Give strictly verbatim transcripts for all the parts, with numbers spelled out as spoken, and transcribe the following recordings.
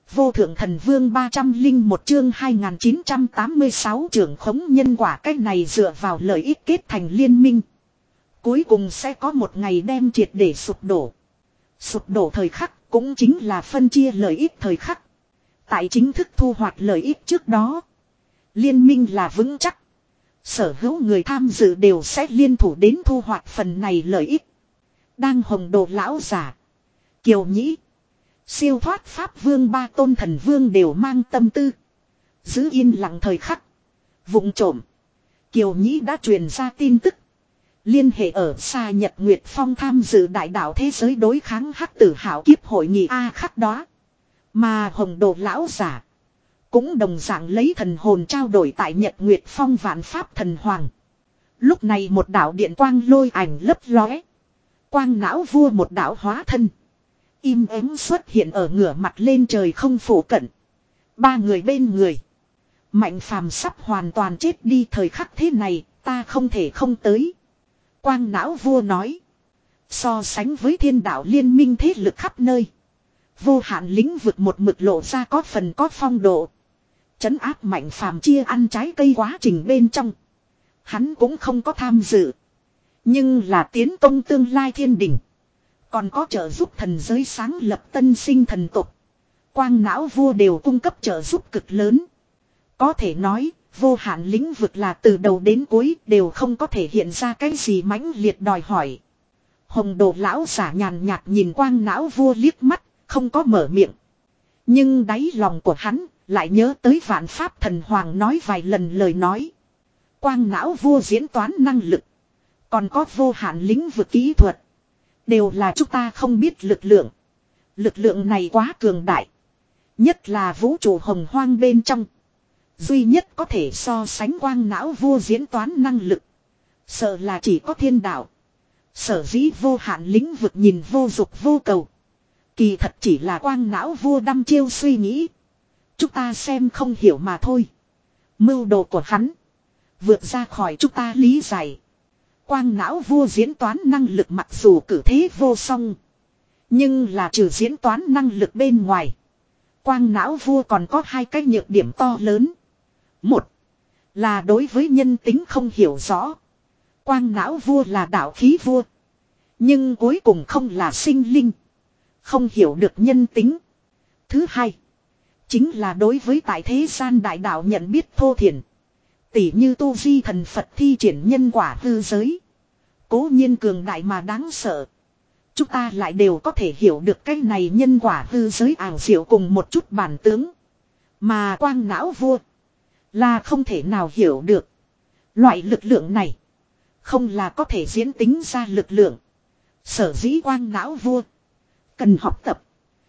Vô thượng thần vương ba trăm linh một chương hai nghìn chín trăm tám mươi sáu trưởng khống nhân quả, cái này dựa vào lợi ích kết thành liên minh. Cuối cùng sẽ có một ngày đem triệt để sụp đổ. Sụp đổ thời khắc cũng chính là phân chia lợi ích thời khắc. Tại chính thức thu hoạch lợi ích trước đó, liên minh là vững chắc. Sở hữu người tham dự đều sẽ liên thủ đến thu hoạch phần này lợi ích. Đang hồng đồ lão giả, Kiều Nhĩ, siêu thoát pháp vương ba tôn thần vương đều mang tâm tư. Giữ yên lặng thời khắc, vụng trộm, Kiều Nhĩ đã truyền ra tin tức. Liên hệ ở xa Nhật Nguyệt Phong tham dự đại đạo thế giới đối kháng hắc tử hảo kiếp hội nghị A khắc đó. Mà hồng đồ lão giả cũng đồng dạng lấy thần hồn trao đổi tại Nhật Nguyệt Phong vạn pháp thần hoàng. Lúc này một đạo điện quang lôi ảnh lấp lóe. Quang não vua một đạo hóa thân, im ắng xuất hiện ở ngửa mặt lên trời không phủ cận. Ba người bên người. Mạnh phàm sắp hoàn toàn chết đi thời khắc thế này, ta không thể không tới. Quang não vua nói. So sánh với thiên đạo liên minh thế lực khắp nơi, vô hạn lĩnh vực một mực lộ ra có phần có phong độ. Trấn áp mạnh phàm chia ăn trái cây quá trình bên trong, hắn cũng không có tham dự. Nhưng là tiến công tương lai thiên đỉnh, còn có trợ giúp thần giới sáng lập tân sinh thần tục, Quang não vua đều cung cấp trợ giúp cực lớn. Có thể nói, vô hạn lĩnh vực là từ đầu đến cuối đều không có thể hiện ra cái gì mãnh liệt đòi hỏi. Hồng đồ lão giả nhàn nhạt nhìn Quang não vua liếc mắt, không có mở miệng. Nhưng đáy lòng của hắn lại nhớ tới vạn pháp thần hoàng nói vài lần lời nói. Quang não vua diễn toán năng lực, còn có vô hạn lĩnh vực kỹ thuật, đều là chúng ta không biết lực lượng. Lực lượng này quá cường đại, nhất là vũ trụ hồng hoang bên trong. Duy nhất có thể so sánh quang não vua diễn toán năng lực, sợ là chỉ có thiên đạo. Sở dĩ vô hạn lĩnh vực nhìn vô dục vô cầu, kỳ thật chỉ là quang não vua đăm chiêu suy nghĩ. Chúng ta xem không hiểu mà thôi. Mưu đồ của hắn vượt ra khỏi chúng ta lý giải. Quang não vua diễn toán năng lực mặc dù cử thế vô song, nhưng là trừ diễn toán năng lực bên ngoài, quang não vua còn có hai cái nhược điểm to lớn. Một là đối với nhân tính không hiểu rõ. Quang não vua là đạo khí vua, nhưng cuối cùng không là sinh linh, không hiểu được nhân tính. Thứ hai chính là đối với tại thế gian đại đạo nhận biết thô thiển. Tỉ như tu di thần Phật thi triển nhân quả hư giới, cố nhiên cường đại mà đáng sợ. Chúng ta lại đều có thể hiểu được cái này nhân quả hư giới ảo diệu cùng một chút bản tướng. Mà quang não vua là không thể nào hiểu được. Loại lực lượng này không là có thể diễn tính ra lực lượng. Sở dĩ quang não vua cần học tập,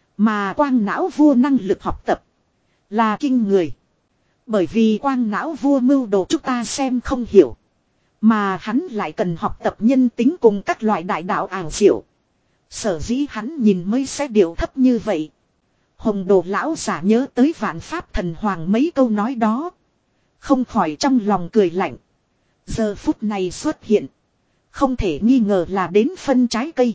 mà quang não vua năng lực học tập là kinh người. Bởi vì quang não vua mưu đồ chúng ta xem không hiểu, mà hắn lại cần học tập nhân tính cùng các loại đại đạo ảo diệu. Sở dĩ hắn nhìn mới sẽ điều thấp như vậy. Hồng đồ lão giả nhớ tới vạn pháp thần hoàng mấy câu nói đó, không khỏi trong lòng cười lạnh. Giờ phút này xuất hiện, không thể nghi ngờ là đến phân trái cây.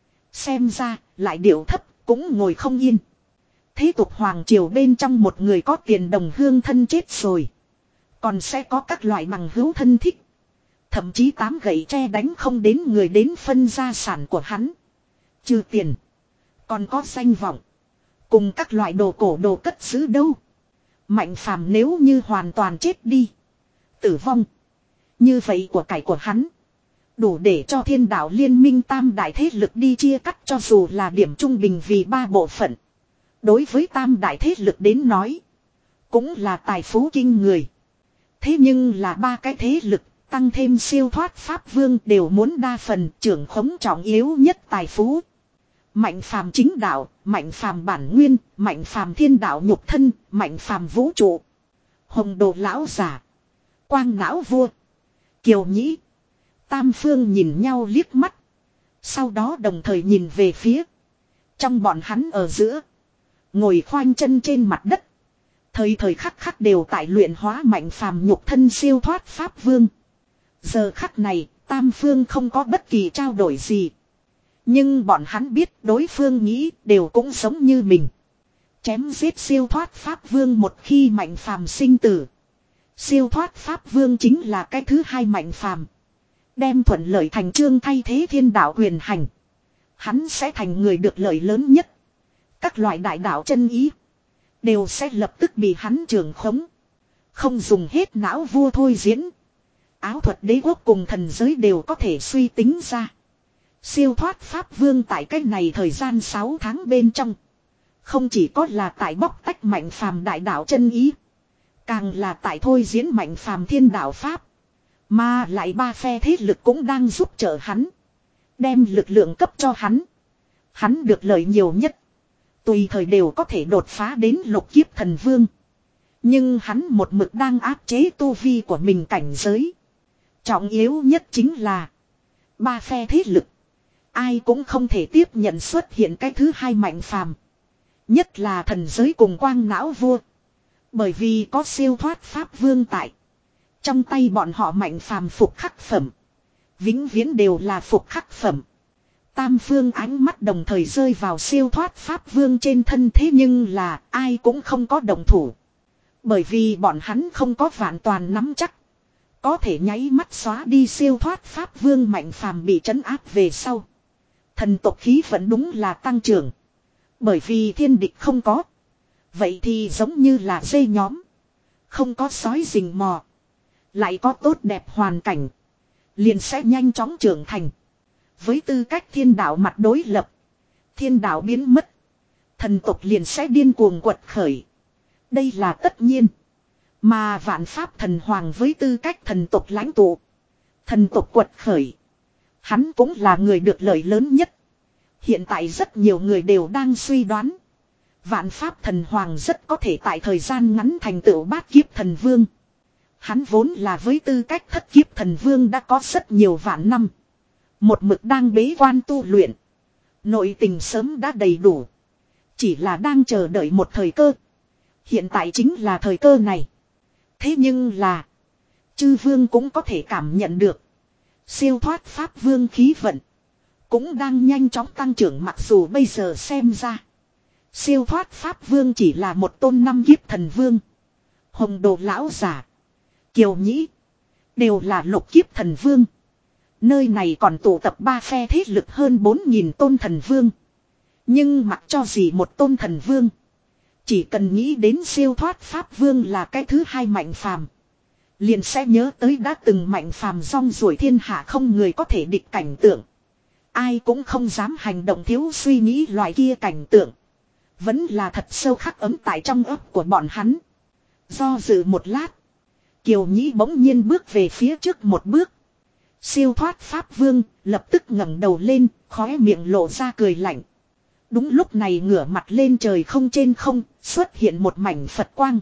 Xem ra lại điệu thấp cũng ngồi không yên. Thế tục hoàng triều bên trong một người có tiền đồng hương thân chết rồi, còn sẽ có các loại bằng hữu thân thích, thậm chí tám gậy tre đánh không đến người đến phân gia sản của hắn. Trừ tiền, còn có danh vọng, cùng các loại đồ cổ đồ cất giữ đâu. Mạnh phàm nếu như hoàn toàn chết đi, tử vong, như vậy của cải của hắn đủ để cho thiên đạo liên minh tam đại thế lực đi chia cắt, cho dù là điểm trung bình vì ba bộ phận. Đối với tam đại thế lực đến nói, cũng là tài phú kinh người. Thế nhưng là ba cái thế lực, tăng thêm siêu thoát pháp vương đều muốn đa phần trưởng khống trọng yếu nhất tài phú. Mạnh phàm chính đạo, mạnh phàm bản nguyên, mạnh phàm thiên đạo nhục thân, mạnh phàm vũ trụ. Hồng đồ lão giả, quang não vua, Kiều Nhĩ, tam phương nhìn nhau liếc mắt. Sau đó đồng thời nhìn về phía trong bọn hắn ở giữa, ngồi khoanh chân trên mặt đất, thời thời khắc khắc đều tại luyện hóa mạnh phàm nhục thân siêu thoát pháp vương. Giờ khắc này, tam phương không có bất kỳ trao đổi gì. Nhưng bọn hắn biết đối phương nghĩ đều cũng giống như mình. Chém giết siêu thoát Pháp Vương một khi Mạnh Phàm sinh tử. Siêu thoát Pháp Vương chính là cái thứ hai Mạnh Phàm. Đem thuận lợi thành chương thay thế thiên đạo quyền hành. Hắn sẽ thành người được lợi lớn nhất. Các loại đại đạo chân ý. Đều sẽ lập tức bị hắn trường khống. Không dùng hết não vua thôi diễn. Áo thuật đế quốc cùng thần giới đều có thể suy tính ra. Siêu thoát Pháp Vương tại cách này thời gian sáu tháng bên trong. Không chỉ có là tại bóc tách Mạnh Phàm đại đạo chân ý. Càng là tại thôi diễn Mạnh Phàm thiên đạo Pháp. Mà lại ba phe thế lực cũng đang giúp trợ hắn. Đem lực lượng cấp cho hắn. Hắn được lợi nhiều nhất. Tùy thời đều có thể đột phá đến lục kiếp thần vương. Nhưng hắn một mực đang áp chế tu vi của mình cảnh giới. Trọng yếu nhất chính là ba phe thế lực. Ai cũng không thể tiếp nhận xuất hiện cái thứ hai Mạnh Phàm. Nhất là thần giới cùng quang não vua. Bởi vì có siêu thoát Pháp Vương tại. Trong tay bọn họ Mạnh Phàm phục khắc phẩm. Vĩnh viễn đều là phục khắc phẩm. Tam phương ánh mắt đồng thời rơi vào siêu thoát Pháp Vương trên thân, thế nhưng là ai cũng không có động thủ. Bởi vì bọn hắn không có vạn toàn nắm chắc. Có thể nháy mắt xóa đi siêu thoát Pháp Vương Mạnh Phàm bị trấn áp về sau. Thần tộc khí vẫn đúng là tăng trưởng. Bởi vì thiên địch không có. Vậy thì giống như là dây nhóm. Không có sói rình mò. Lại có tốt đẹp hoàn cảnh. Liền sẽ nhanh chóng trưởng thành. Với tư cách thiên đạo mặt đối lập. Thiên đạo biến mất. Thần tộc liền sẽ điên cuồng quật khởi. Đây là tất nhiên. Mà vạn pháp thần hoàng với tư cách thần tộc lãnh tụ. Thần tộc quật khởi. Hắn cũng là người được lợi lớn nhất. Hiện tại rất nhiều người đều đang suy đoán. Vạn pháp thần hoàng rất có thể tại thời gian ngắn thành tựu bát kiếp thần vương. Hắn vốn là với tư cách thất kiếp thần vương đã có rất nhiều vạn năm. Một mực đang bế quan tu luyện. Nội tình sớm đã đầy đủ. Chỉ là đang chờ đợi một thời cơ. Hiện tại chính là thời cơ này. Thế nhưng là. Chư vương cũng có thể cảm nhận được. Siêu thoát Pháp Vương khí vận. Cũng đang nhanh chóng tăng trưởng, mặc dù bây giờ xem ra. Siêu thoát Pháp Vương chỉ là một tôn năm kiếp thần vương. Hồng Đồ lão giả. Kiều Nhĩ. Đều là lục kiếp thần vương. Nơi này còn tụ tập ba phe thế lực hơn bốn nghìn tôn thần vương. Nhưng mặc cho gì một tôn thần vương. Chỉ cần nghĩ đến siêu thoát Pháp Vương là cái thứ hai Mạnh Phàm. Liền sẽ nhớ tới đã từng Mạnh Phàm rong ruổi thiên hạ không người có thể địch cảnh tượng. Ai cũng không dám hành động thiếu suy nghĩ loại kia cảnh tượng. Vẫn là thật sâu khắc ấm tại trong óc của bọn hắn. Do dự một lát. Kiều Nhĩ bỗng nhiên bước về phía trước một bước. Siêu thoát Pháp Vương lập tức ngẩng đầu lên, khóe miệng lộ ra cười lạnh. Đúng lúc này ngửa mặt lên trời không trên không, xuất hiện một mảnh Phật quang.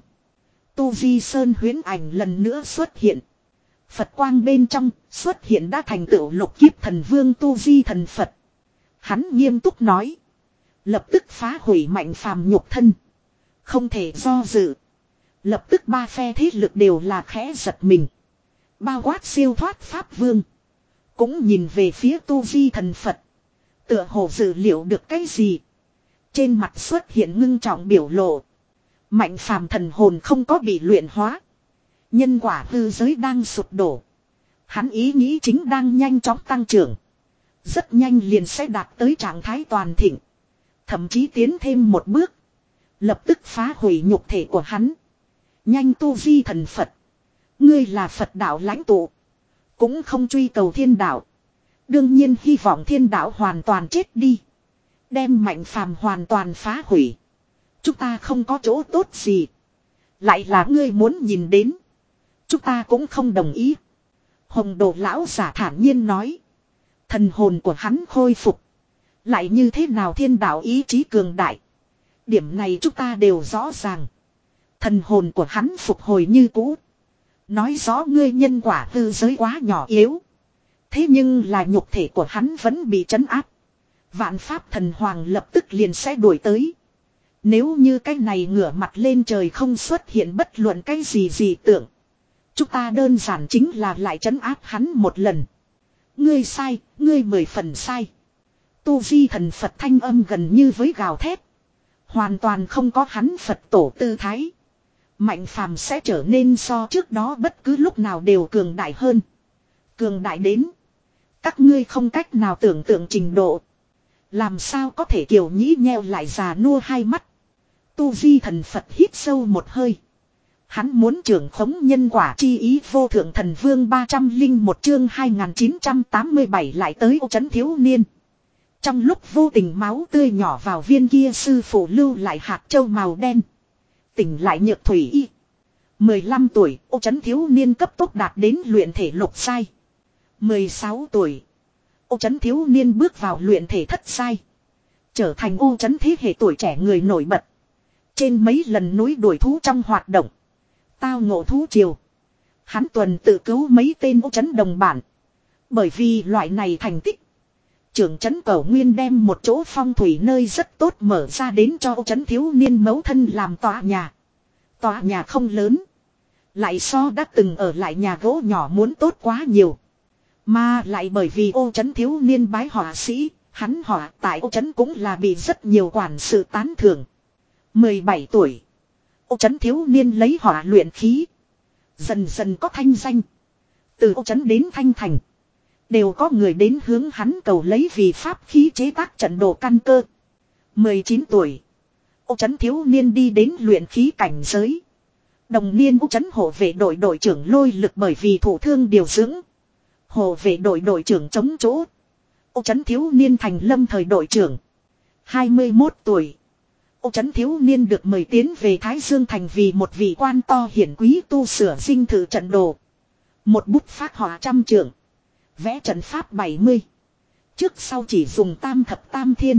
Tu Vi Sơn huyễn ảnh lần nữa xuất hiện. Phật quang bên trong xuất hiện đã thành tựu lục kiếp thần vương Tu Vi thần Phật. Hắn nghiêm túc nói. Lập tức phá hủy Mạnh Phàm nhục thân. Không thể do dự. Lập tức ba phe thế lực đều là khẽ giật mình. Bao quát siêu thoát Pháp Vương. Cũng nhìn về phía Tu Vi thần Phật. Tựa hồ dự liệu được cái gì. Trên mặt xuất hiện ngưng trọng biểu lộ. Mạnh Phàm thần hồn không có bị luyện hóa. Nhân quả hư giới đang sụp đổ. Hắn ý nghĩ chính đang nhanh chóng tăng trưởng. Rất nhanh liền sẽ đạt tới trạng thái toàn thịnh. Thậm chí tiến thêm một bước. Lập tức phá hủy nhục thể của hắn. Nhanh tu vi thần Phật. Ngươi là Phật đạo lãnh tụ. Cũng không truy cầu thiên đạo. Đương nhiên hy vọng thiên đạo hoàn toàn chết đi. Đem Mạnh Phàm hoàn toàn phá hủy. Chúng ta không có chỗ tốt gì. Lại là ngươi muốn nhìn đến. Chúng ta cũng không đồng ý. Hồng Đồ lão giả thản nhiên nói. Thần hồn của hắn khôi phục. Lại như thế nào thiên đạo ý chí cường đại. Điểm này chúng ta đều rõ ràng. Thần hồn của hắn phục hồi như cũ. Nói rõ ngươi nhân quả hư giới quá nhỏ yếu. Thế nhưng là nhục thể của hắn vẫn bị trấn áp. Vạn pháp thần hoàng lập tức liền sẽ đuổi tới. Nếu như cái này ngửa mặt lên trời không xuất hiện bất luận cái gì gì tưởng. Chúng ta đơn giản chính là lại trấn áp hắn một lần. Ngươi sai, ngươi mười phần sai. Tu Vi thần Phật thanh âm gần như với gào thét. Hoàn toàn không có hắn Phật tổ tư thái. Mạnh phàm sẽ trở nên so trước đó bất cứ lúc nào đều cường đại hơn. Cường đại đến. Các ngươi không cách nào tưởng tượng trình độ. Làm sao có thể Kiều Nhĩ nheo lại già nua hai mắt. Tu Di thần Phật hít sâu một hơi. Hắn muốn trưởng khống nhân quả chi ý vô thượng thần vương ba trăm linh một chương hai nghìn chín trăm tám mươi bảy lại tới ô trấn thiếu niên. Trong lúc vô tình máu tươi nhỏ vào viên kia sư phụ lưu lại hạt châu màu đen. Tỉnh lại nhược thủy y. mười lăm tuổi, ô trấn thiếu niên cấp tốc đạt đến luyện thể lục sai. mười sáu tuổi, ô trấn thiếu niên bước vào luyện thể thất sai. Trở thành ô trấn thế hệ tuổi trẻ người nổi bật. Trên mấy lần núi đuổi thú trong hoạt động. Tao ngộ thú triều. Hắn tuần tự cứu mấy tên ô trấn đồng bản. Bởi vì loại này thành tích. Trưởng trấn Cẩu Nguyên đem một chỗ phong thủy nơi rất tốt mở ra đến cho ô trấn thiếu niên mẫu thân làm tòa nhà. Tòa nhà không lớn. Lại so đã từng ở lại nhà gỗ nhỏ muốn tốt quá nhiều. Mà lại bởi vì ô trấn thiếu niên bái họa sĩ, hắn họa tại ô trấn cũng là bị rất nhiều quản sự tán thưởng. mười bảy tuổi. Ô trấn thiếu niên lấy họa luyện khí. Dần dần có thanh danh. Từ ô trấn đến Thanh Thành. Đều có người đến hướng hắn cầu lấy vì pháp khí chế tác trận đồ căn cơ. mười chín tuổi. Ô trấn thiếu niên đi đến luyện khí cảnh giới. Đồng niên ô trấn hộ vệ đội đội trưởng Lôi Lực bởi vì thủ thương điều dưỡng. Hộ vệ đội đội trưởng chống chỗ. Ô trấn thiếu niên thành lâm thời đội trưởng. hai mươi mốt tuổi. Ô trấn thiếu niên được mời tiến về Thái Dương Thành vì một vị quan to hiển quý tu sửa dinh thự trận đồ. Một bút phát họa trăm trượng. Vẽ trận pháp bảy mươi. Trước sau chỉ dùng tam thập tam thiên.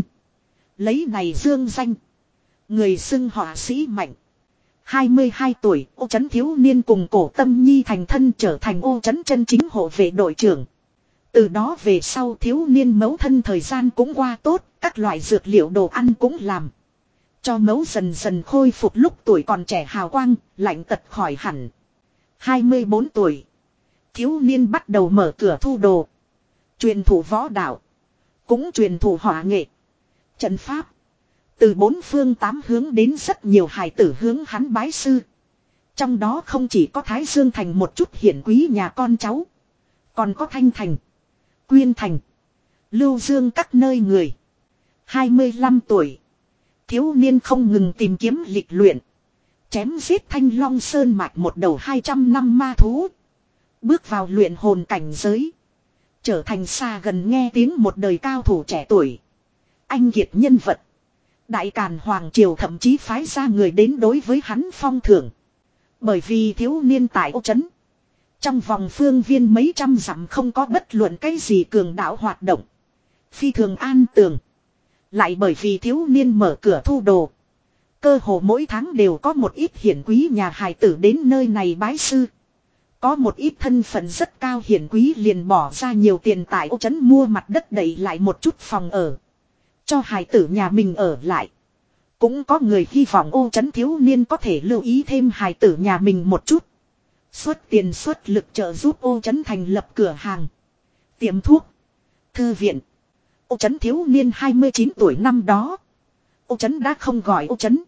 Lấy này dương danh. Người xưng họa sĩ mạnh. hai mươi hai tuổi, ô trấn thiếu niên cùng Cổ Tâm Nhi thành thân trở thành ô trấn chân chính hộ vệ đội trưởng. Từ đó về sau thiếu niên mẫu thân thời gian cũng qua tốt, các loại dược liệu đồ ăn cũng làm. Cho mẫu dần dần khôi phục lúc tuổi còn trẻ hào quang, lạnh tật khỏi hẳn. hai mươi bốn tuổi. Thiếu niên bắt đầu mở cửa thu đồ. Truyền thủ võ đạo. Cũng truyền thủ hỏa nghệ. Trận pháp. Từ bốn phương tám hướng đến rất nhiều hài tử hướng hắn bái sư. Trong đó không chỉ có Thái Dương Thành một chút hiển quý nhà con cháu. Còn có Thanh Thành. Quyên Thành. Lưu Dương các nơi người. hai mươi lăm tuổi. Thiếu niên không ngừng tìm kiếm lịch luyện. Chém giết Thanh Long Sơn mạch một đầu hai trăm năm ma thú. Bước vào luyện hồn cảnh giới. Trở thành xa gần nghe tiếng một đời cao thủ trẻ tuổi. Anh kiệt nhân vật. Đại Càn Hoàng Triều thậm chí phái ra người đến đối với hắn phong thưởng. Bởi vì thiếu niên tại ô trấn. Trong vòng phương viên mấy trăm dặm không có bất luận cái gì cường đạo hoạt động. Phi thường an tường. Lại bởi vì thiếu niên mở cửa thu đồ. Cơ hồ mỗi tháng đều có một ít hiển quý nhà hài tử đến nơi này bái sư. Có một ít thân phận rất cao hiển quý liền bỏ ra nhiều tiền tại ô trấn mua mặt đất đẩy lại một chút phòng ở. Cho hài tử nhà mình ở lại. Cũng có người hy vọng ô trấn thiếu niên có thể lưu ý thêm hài tử nhà mình một chút. Xuất tiền xuất lực trợ giúp ô trấn thành lập cửa hàng. Tiệm thuốc. Thư viện. Ô trấn thiếu niên hai mươi chín tuổi năm đó. Ô trấn đã không gọi ô trấn.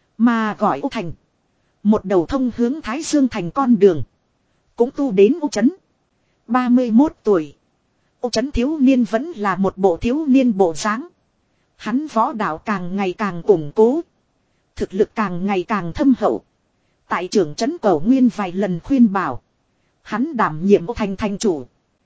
Mà gọi ô thành. Một đầu thông hướng Thái Dương Thành con đường. Cũng tu đến ô trấn. ba mươi mốt tuổi. Ô trấn thiếu niên vẫn là một bộ thiếu niên bộ dáng. Hắn võ đạo càng ngày càng củng cố. Thực lực càng ngày càng thâm hậu. Tại trưởng trấn Cẩu Nguyên vài lần khuyên bảo. Hắn đảm nhiệm ô thành thành chủ.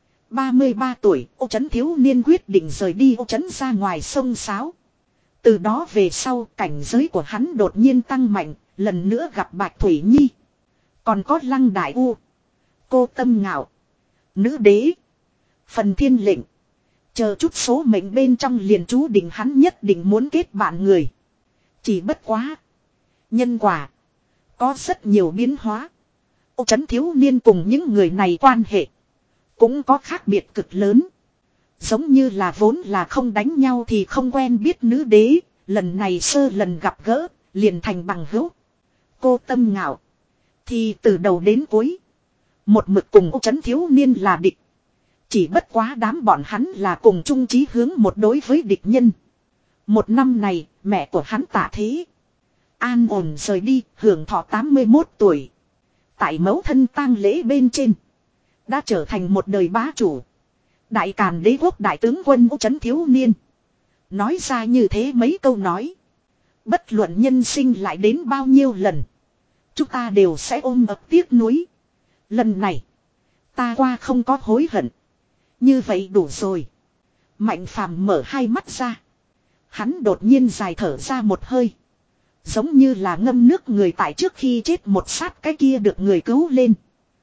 ba mươi ba tuổi, ô trấn thiếu niên quyết định rời đi ô trấn ra ngoài sông Sáo. Từ đó về sau cảnh giới của hắn đột nhiên tăng mạnh, lần nữa gặp Bạch Thủy Nhi. Còn có Lăng Đại U. Cô Tâm Ngạo. Nữ đế. Phần Thiên Lệnh. Chờ chút số mệnh bên trong liền chú định hắn nhất định muốn kết bạn người. Chỉ bất quá. Nhân quả. Có rất nhiều biến hóa. Ô trấn thiếu niên cùng những người này quan hệ. Cũng có khác biệt cực lớn. Giống như là vốn là không đánh nhau thì không quen biết nữ đế. Lần này sơ lần gặp gỡ. Liền thành bằng hữu. Cô Tâm Ngạo. Thì từ đầu đến cuối. Một mực cùng ô trấn thiếu niên là địch. Chỉ bất quá đám bọn hắn là cùng chung chí hướng một đối với địch nhân. Một năm này, mẹ của hắn tạ thế. An ổn rời đi, hưởng thọ tám mươi mốt tuổi. Tại mẫu thân tang lễ bên trên. Đã trở thành một đời bá chủ. Đại Càn đế quốc đại tướng quân Vũ Trấn thiếu niên. Nói ra như thế mấy câu nói. Bất luận nhân sinh lại đến bao nhiêu lần. Chúng ta đều sẽ ôm ấp tiếc nuối. Lần này. Ta qua không có hối hận. Như vậy đủ rồi. Mạnh Phàm mở hai mắt ra. Hắn đột nhiên dài thở ra một hơi. Giống như là ngâm nước người tại trước khi chết một sát cái kia được người cứu lên.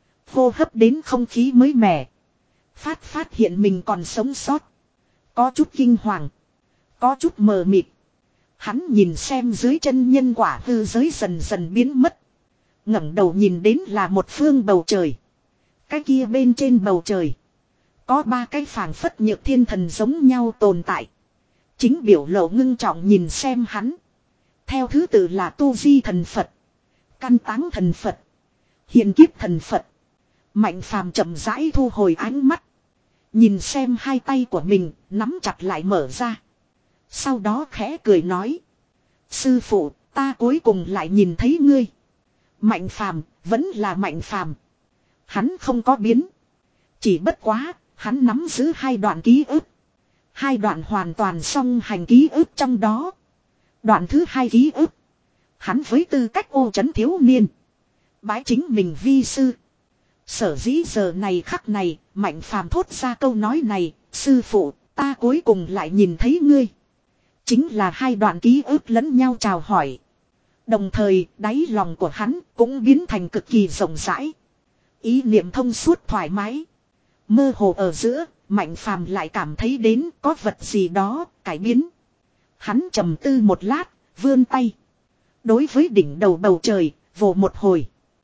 Hô hấp đến không khí mới mẻ. Phát phát hiện mình còn sống sót. Có chút kinh hoàng. Có chút mờ mịt. Hắn nhìn xem dưới chân nhân quả hư giới dần dần biến mất. ngẩng đầu nhìn đến là một phương bầu trời. Cái kia bên trên bầu trời. Có ba cái phảng phất nhược thiên thần giống nhau tồn tại. Chính biểu lộ ngưng trọng nhìn xem hắn. Theo thứ tự là Tu Di thần Phật. Căn Táng thần Phật. Hiền Kiếp thần Phật. Mạnh Phàm chậm rãi thu hồi ánh mắt. Nhìn xem hai tay của mình nắm chặt lại mở ra. Sau đó khẽ cười nói. Sư phụ, ta cuối cùng lại nhìn thấy ngươi. Mạnh Phàm vẫn là Mạnh Phàm. Hắn không có biến. Chỉ bất quá, hắn nắm giữ hai đoạn ký ức. Hai đoạn hoàn toàn song hành ký ức trong đó. Đoạn thứ hai ký ức. Hắn với tư cách ô trấn thiếu niên. Bái chính mình vi sư. Sở dĩ giờ này khắc này, Mạnh Phàm thốt ra câu nói này, sư phụ, ta cuối cùng lại nhìn thấy ngươi. Chính là hai đoạn ký ức lẫn nhau chào hỏi. Đồng thời, đáy lòng của hắn cũng biến thành cực kỳ rộng rãi. Ý niệm thông suốt thoải mái. Mơ hồ ở giữa, Mạnh Phàm lại cảm thấy đến có vật gì đó cải biến. Hắn trầm tư một lát, vươn tay. Đối với đỉnh đầu bầu trời, vồ một hồi.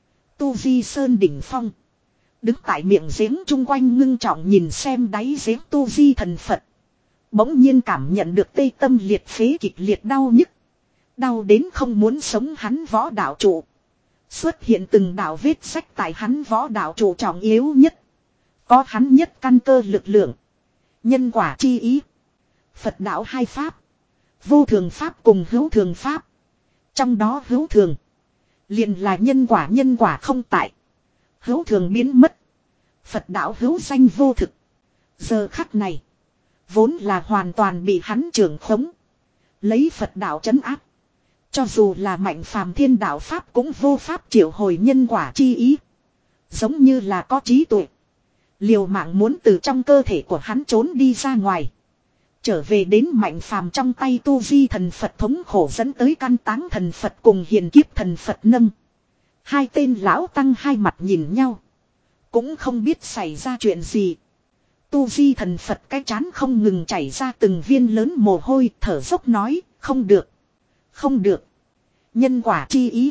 Tu Di Sơn đỉnh phong. Đứng tại miệng giếng chung quanh ngưng trọng nhìn xem đáy giếng Tu Di thần Phật. Bỗng nhiên cảm nhận được tê tâm liệt phế kịch liệt đau nhức. Đau đến không muốn sống hắn võ đạo trụ. Xuất hiện từng đạo vết sách tại hắn võ đạo trụ trọng yếu nhất. Có hắn nhất căn cơ lực lượng. Nhân quả chi ý. Phật đạo hai pháp. Vô thường pháp cùng hữu thường pháp. Trong đó hữu thường. Liền là nhân quả nhân quả không tại. Hữu thường biến mất. Phật đạo hữu danh vô thực. Giờ khắc này. Vốn là hoàn toàn bị hắn trưởng khống. Lấy Phật đạo trấn áp. Cho dù là Mạnh Phàm thiên đạo pháp cũng vô pháp triệu hồi nhân quả chi ý. Giống như là có trí tuệ. Liều mạng muốn từ trong cơ thể của hắn trốn đi ra ngoài. Trở về đến Mạnh Phàm trong tay Tu Di thần Phật thống khổ dẫn tới Căn Táng thần Phật cùng Hiền Kiếp thần Phật nâng. Hai tên lão tăng hai mặt nhìn nhau. Cũng không biết xảy ra chuyện gì. Tu Di thần Phật cái chán không ngừng chảy ra từng viên lớn mồ hôi, thở dốc nói, không được. Không được. Nhân quả chi ý.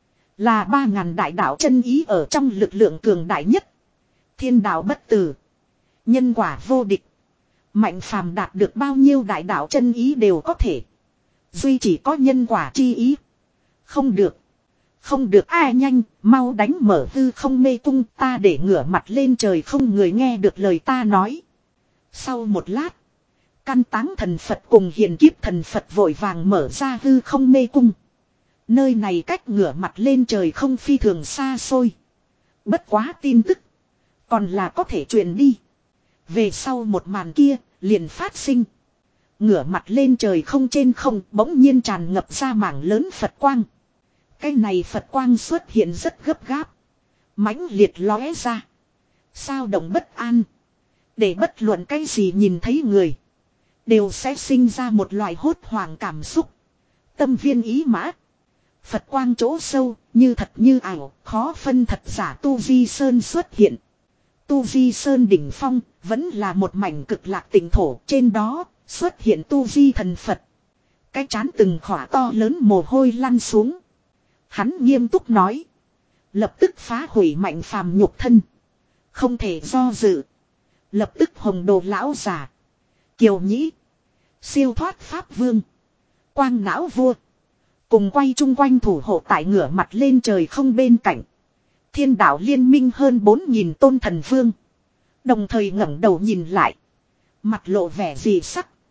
Là ba ngàn đại đạo chân ý ở trong lực lượng cường đại nhất. Thiên đạo bất tử. Nhân quả vô địch. Mạnh Phàm đạt được bao nhiêu đại đạo chân ý đều có thể. Duy chỉ có nhân quả chi ý. Không được. Không được ai nhanh, mau đánh mở hư không mê cung ta để ngửa mặt lên trời không người nghe được lời ta nói. Sau một lát. Căn Táng thần Phật cùng Hiền Kiếp thần Phật vội vàng mở ra hư không mê cung. Nơi này cách ngửa mặt lên trời không phi thường xa xôi. Bất quá tin tức. Còn là có thể truyền đi. Về sau một màn kia, liền phát sinh. Ngửa mặt lên trời không trên không, bỗng nhiên tràn ngập ra mảng lớn Phật quang. Cái này Phật quang xuất hiện rất gấp gáp. Mãnh liệt lóe ra. Sao động bất an. Để bất luận cái gì nhìn thấy người. Đều sẽ sinh ra một loại hốt hoảng cảm xúc. Tâm viên ý mã. Phật quang chỗ sâu, như thật như ảo, khó phân thật giả Tu Di Sơn xuất hiện. Tu Di Sơn đỉnh phong, vẫn là một mảnh cực lạc tỉnh thổ, trên đó, xuất hiện Tu Di thần Phật. Cái chán từng khỏa to lớn mồ hôi lăn xuống. Hắn nghiêm túc nói. Lập tức phá hủy Mạnh Phàm nhục thân. Không thể do dự. Lập tức hồng đồ lão giả. Kiều nhĩ. Siêu thoát pháp vương. Quang não vua. Cùng quay chung quanh thủ hộ tại ngửa mặt lên trời không bên cạnh. Thiên đạo liên minh hơn bốn nghìn tôn thần vương. Đồng thời ngẩng đầu nhìn lại. Mặt lộ vẻ dị sắc.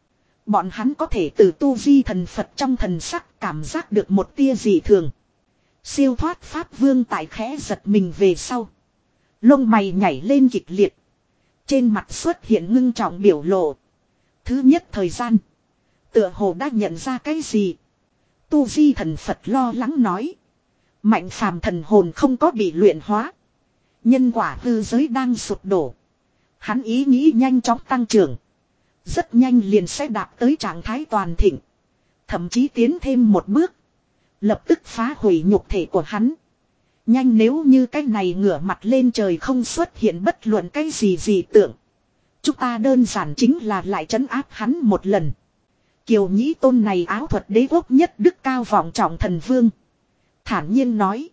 Bọn hắn có thể từ tu vi thần Phật trong thần sắc cảm giác được một tia dị thường. Siêu thoát Pháp Vương tại khẽ giật mình về sau. Lông mày nhảy lên kịch liệt. Trên mặt xuất hiện ngưng trọng biểu lộ. Thứ nhất thời gian. Tựa hồ đã nhận ra cái gì. Tu vi thần Phật lo lắng nói. Mạnh phàm thần hồn không có bị luyện hóa. Nhân quả hư giới đang sụp đổ. Hắn ý nghĩ nhanh chóng tăng trưởng. Rất nhanh liền sẽ đạt tới trạng thái toàn thịnh. Thậm chí tiến thêm một bước. Lập tức phá hủy nhục thể của hắn. Nhanh nếu như cái này ngửa mặt lên trời không xuất hiện bất luận cái gì gì tưởng. Chúng ta đơn giản chính là lại trấn áp hắn một lần. Kiều Nhĩ Tôn này áo thuật đế quốc nhất đức cao vọng trọng thần vương. Thản nhiên nói.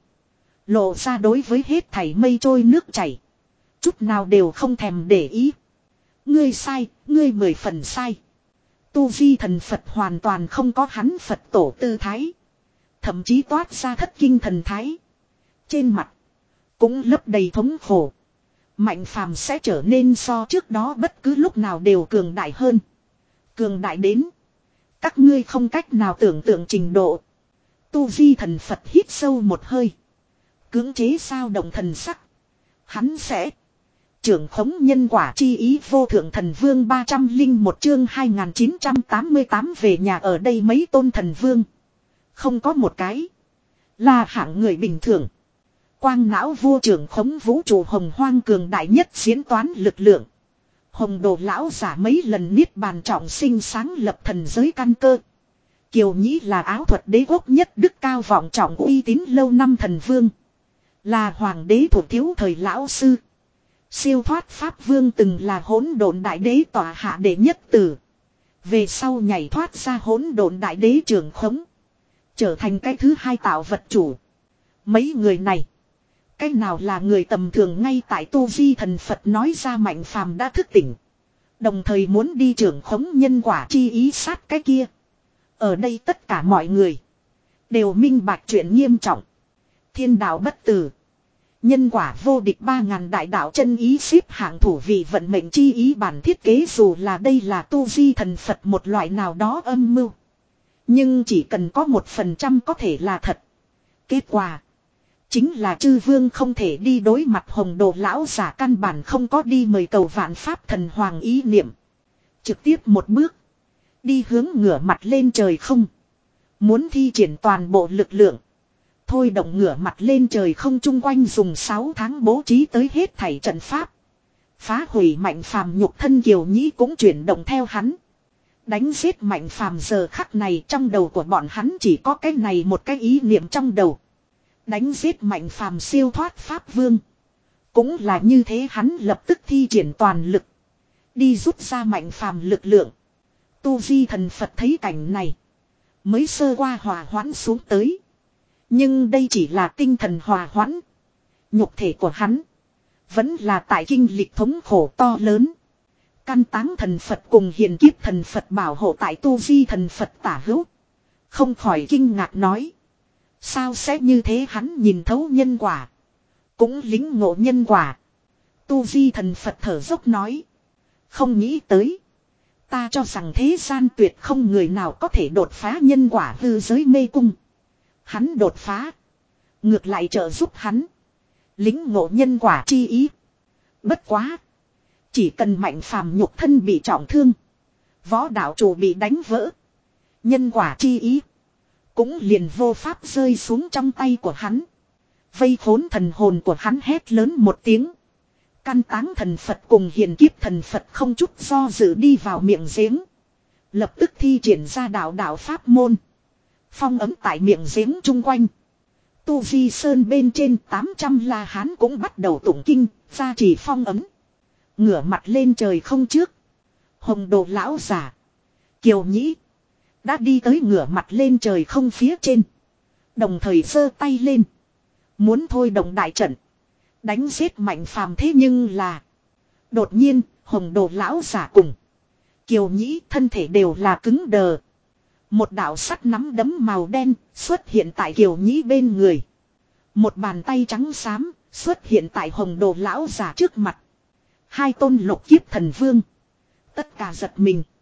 Lộ ra đối với hết thảy mây trôi nước chảy. Chút nào đều không thèm để ý. Ngươi sai, ngươi mười phần sai. Tu vi thần Phật hoàn toàn không có hắn Phật tổ tư thái. Thậm chí toát ra thất kinh thần thái. Trên mặt cũng lấp đầy thống khổ. Mạnh phàm sẽ trở nên so trước đó bất cứ lúc nào đều cường đại hơn. Cường đại đến các ngươi không cách nào tưởng tượng trình độ. Tu vi thần Phật hít sâu một hơi. Cưỡng chế sao động thần sắc. Hắn sẽ trưởng khống nhân quả chi ý vô thượng thần vương ba trăm linh một chương hai nghìn chín trăm tám mươi tám về nhà ở đây mấy tôn thần vương. Không có một cái là hạng người bình thường. Quang não vua trưởng khống vũ trụ hồng hoang cường đại nhất diễn toán lực lượng. Hồng đồ lão giả mấy lần niết bàn trọng sinh sáng lập thần giới căn cơ. Kiều Nhĩ là áo thuật đế quốc nhất đức cao vọng trọng uy tín lâu năm thần vương. Là hoàng đế thuộc thiếu thời lão sư. Siêu thoát Pháp Vương từng là hỗn độn đại đế tọa hạ đệ nhất tử. Về sau nhảy thoát ra hỗn độn đại đế trưởng khống. Trở thành cái thứ hai tạo vật chủ. Mấy người này. Cái nào là người tầm thường ngay tại tu vi thần Phật nói ra mạnh phàm đã thức tỉnh. Đồng thời muốn đi trưởng khống nhân quả chi ý sát cái kia. Ở đây tất cả mọi người. Đều minh bạch chuyện nghiêm trọng. Thiên đạo bất tử. Nhân quả vô địch ba ngàn đại đạo chân ý xếp hạng thủ vị vận mệnh chi ý bản thiết kế dù là đây là tu vi thần Phật một loại nào đó âm mưu. Nhưng chỉ cần có một phần trăm có thể là thật. Kết quả. Chính là chư vương không thể đi đối mặt hồng đồ lão giả căn bản không có đi mời cầu vạn pháp thần hoàng ý niệm. Trực tiếp một bước. Đi hướng ngửa mặt lên trời không. Muốn thi triển toàn bộ lực lượng. Thôi động ngửa mặt lên trời không chung quanh dùng sáu tháng bố trí tới hết thảy trận pháp. Phá hủy mạnh phàm nhục thân Kiều Nhĩ cũng chuyển động theo hắn. Đánh giết mạnh phàm giờ khắc này trong đầu của bọn hắn chỉ có cái này một cái ý niệm trong đầu. Đánh giết mạnh phàm siêu thoát Pháp Vương. Cũng là như thế hắn lập tức thi triển toàn lực. Đi rút ra mạnh phàm lực lượng. Tu vi thần Phật thấy cảnh này. Mới sơ qua hòa hoãn xuống tới. Nhưng đây chỉ là tinh thần hòa hoãn. Nhục thể của hắn. Vẫn là tại kinh lịch thống khổ to lớn. Căn táng thần Phật cùng hiền kiếp thần Phật bảo hộ tại tu vi thần Phật tả hữu. Không khỏi kinh ngạc nói. Sao sẽ như thế hắn nhìn thấu nhân quả. Cũng lính ngộ nhân quả. Tu vi thần Phật thở dốc nói. Không nghĩ tới. Ta cho rằng thế gian tuyệt không người nào có thể đột phá nhân quả hư giới mê cung. Hắn đột phá. Ngược lại trợ giúp hắn. Lính ngộ nhân quả chi ý. Bất quá. Chỉ cần mạnh phàm nhục thân bị trọng thương. Võ đạo chủ bị đánh vỡ. Nhân quả chi ý. Cũng liền vô pháp rơi xuống trong tay của hắn. Vây khốn thần hồn của hắn hét lớn một tiếng. Căn táng thần Phật cùng hiền kiếp thần Phật không chút do dự đi vào miệng giếng. Lập tức thi triển ra đạo đạo pháp môn. Phong ấm tại miệng giếng chung quanh. Tu Vi Sơn bên trên tám trăm la hán cũng bắt đầu tụng kinh, ra chỉ phong ấm. Ngửa mặt lên trời không trước. Hồng đồ lão giả. Kiều Nhĩ. Đã đi tới ngửa mặt lên trời không phía trên. Đồng thời giơ tay lên. Muốn thôi động đại trận. Đánh giết mạnh phàm thế nhưng là. Đột nhiên, hồng đồ lão giả cùng. Kiều Nhĩ thân thể đều là cứng đờ. Một đạo sắt nắm đấm màu đen xuất hiện tại Kiều Nhĩ bên người. Một bàn tay trắng xám xuất hiện tại hồng đồ lão giả trước mặt. Hai tôn lục kiếp thần vương. Tất cả giật mình.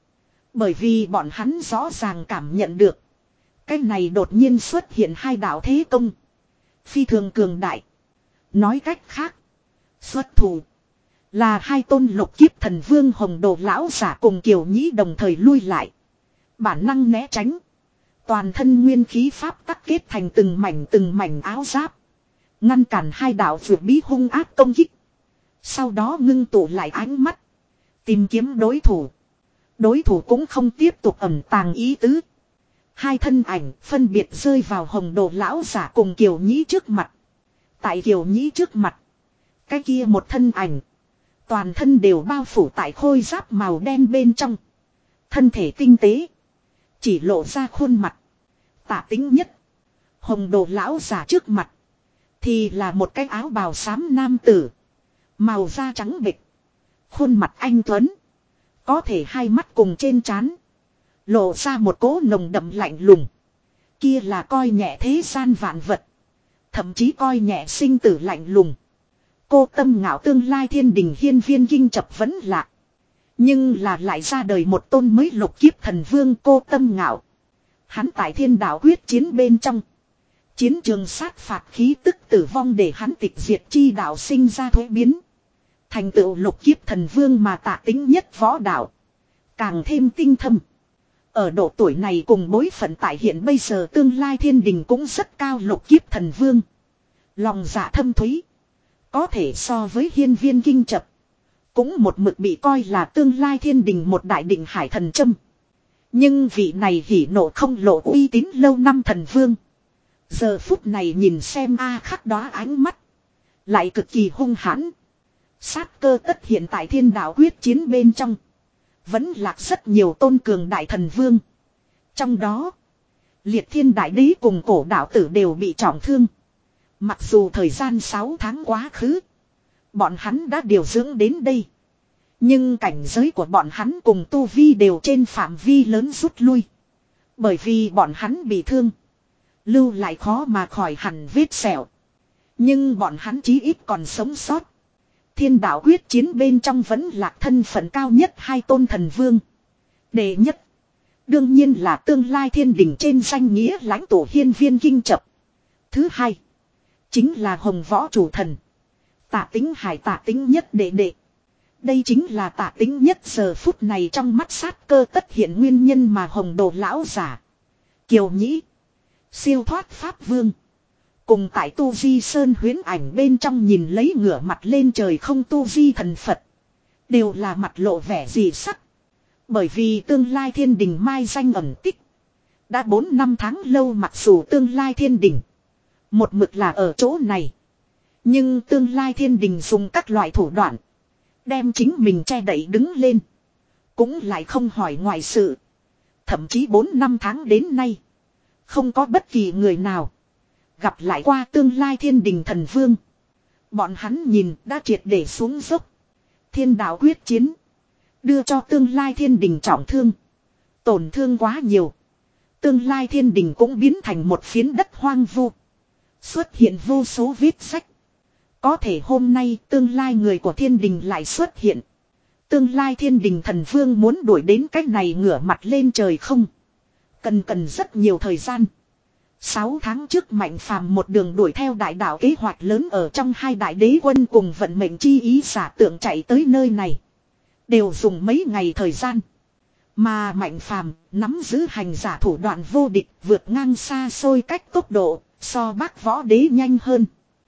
Bởi vì bọn hắn rõ ràng cảm nhận được. Cái này đột nhiên xuất hiện hai đạo thế công. Phi thường cường đại. Nói cách khác. Xuất thủ. Là hai tôn lục kiếp thần vương hồng đồ lão giả cùng Kiều Nhĩ đồng thời lui lại. Bản năng né tránh. Toàn thân nguyên khí pháp tắc kết thành từng mảnh từng mảnh áo giáp. Ngăn cản hai đạo vượt bí hung ác công kích. Sau đó ngưng tụ lại ánh mắt. Tìm kiếm đối thủ. Đối thủ cũng không tiếp tục ẩn tàng ý tứ. Hai thân ảnh phân biệt rơi vào hồng đồ lão giả cùng Kiều Nhĩ trước mặt. Tại Kiều Nhĩ trước mặt. Cái kia một thân ảnh. Toàn thân đều bao phủ tại khôi giáp màu đen bên trong. Thân thể tinh tế. Chỉ lộ ra khuôn mặt. Tả tính nhất. Hồng đồ lão giả trước mặt. Thì là một cái áo bào xám nam tử. Màu da trắng bệch. Khuôn mặt anh tuấn. Có thể hai mắt cùng trên trán. Lộ ra một cỗ nồng đậm lạnh lùng. Kia là coi nhẹ thế gian vạn vật. Thậm chí coi nhẹ sinh tử lạnh lùng. Cô Tâm Ngạo tương lai thiên đình hiên viên kinh chập vẫn lạ. Nhưng là lại ra đời một tôn mới lục kiếp thần vương Cô Tâm Ngạo. Hắn tại thiên đạo quyết chiến bên trong. Chiến trường sát phạt khí tức tử vong để hắn tịch diệt chi đạo sinh ra thuế biến. Thành tựu lục kiếp thần vương mà tạ tính nhất võ đạo. Càng thêm tinh thâm. Ở độ tuổi này cùng bối phận tại hiện bây giờ tương lai thiên đình cũng rất cao lục kiếp thần vương. Lòng dạ thâm thúy. Có thể so với hiên viên kinh chập. Cũng một mực bị coi là tương lai thiên đình một đại định hải thần châm. Nhưng vị này hỉ nộ không lộ uy tín lâu năm thần vương. Giờ phút này nhìn xem a khắc đó ánh mắt. Lại cực kỳ hung hãn. Sát cơ tất hiện tại thiên đạo quyết chiến bên trong. Vẫn lạc rất nhiều tôn cường đại thần vương. Trong đó. Liệt thiên đại đế cùng cổ đạo tử đều bị trọng thương. Mặc dù thời gian sáu tháng quá khứ. Bọn hắn đã điều dưỡng đến đây. Nhưng cảnh giới của bọn hắn cùng tu vi đều trên phạm vi lớn rút lui. Bởi vì bọn hắn bị thương. Lưu lại khó mà khỏi hẳn vết sẹo. Nhưng bọn hắn chí ít còn sống sót. Thiên đạo quyết chiến bên trong vẫn lạc thân phận cao nhất hai tôn thần vương. Đệ nhất. Đương nhiên là tương lai thiên đình trên danh nghĩa lãnh tổ hiên viên kinh chập. Thứ hai. Chính là hồng võ chủ thần. Tạ tính hải tạ tính nhất đệ đệ. Đây chính là tạ tính nhất giờ phút này trong mắt sát cơ tất hiện nguyên nhân mà hồng đồ lão giả. Kiều Nhĩ. Siêu thoát pháp vương. Cùng tại tu di sơn huyễn ảnh bên trong nhìn lấy ngửa mặt lên trời không tu di thần Phật. Đều là mặt lộ vẻ dị sắc. Bởi vì tương lai thiên đình mai danh ẩn tích. Đã bốn năm tháng lâu mặc dù tương lai thiên đình. Một mực là ở chỗ này. Nhưng tương lai thiên đình dùng các loại thủ đoạn. Đem chính mình che đậy đứng lên. Cũng lại không hỏi ngoài sự. Thậm chí bốn năm tháng đến nay. Không có bất kỳ người nào. Gặp lại qua tương lai thiên đình thần vương. Bọn hắn nhìn đã triệt để xuống dốc. Thiên đạo quyết chiến. Đưa cho tương lai thiên đình trọng thương. Tổn thương quá nhiều. Tương lai thiên đình cũng biến thành một phiến đất hoang vu. Xuất hiện vô số vết sách. Có thể hôm nay tương lai người của thiên đình lại xuất hiện. Tương lai thiên đình thần vương muốn đuổi đến cách này ngửa mặt lên trời không. Cần cần rất nhiều thời gian. Sáu tháng trước Mạnh Phàm một đường đuổi theo đại đạo kế hoạch lớn ở trong hai đại đế quân cùng vận mệnh chi ý giả tượng chạy tới nơi này. Đều dùng mấy ngày thời gian. Mà Mạnh Phàm nắm giữ hành giả thủ đoạn vô địch vượt ngang xa xôi cách tốc độ so bác võ đế nhanh hơn.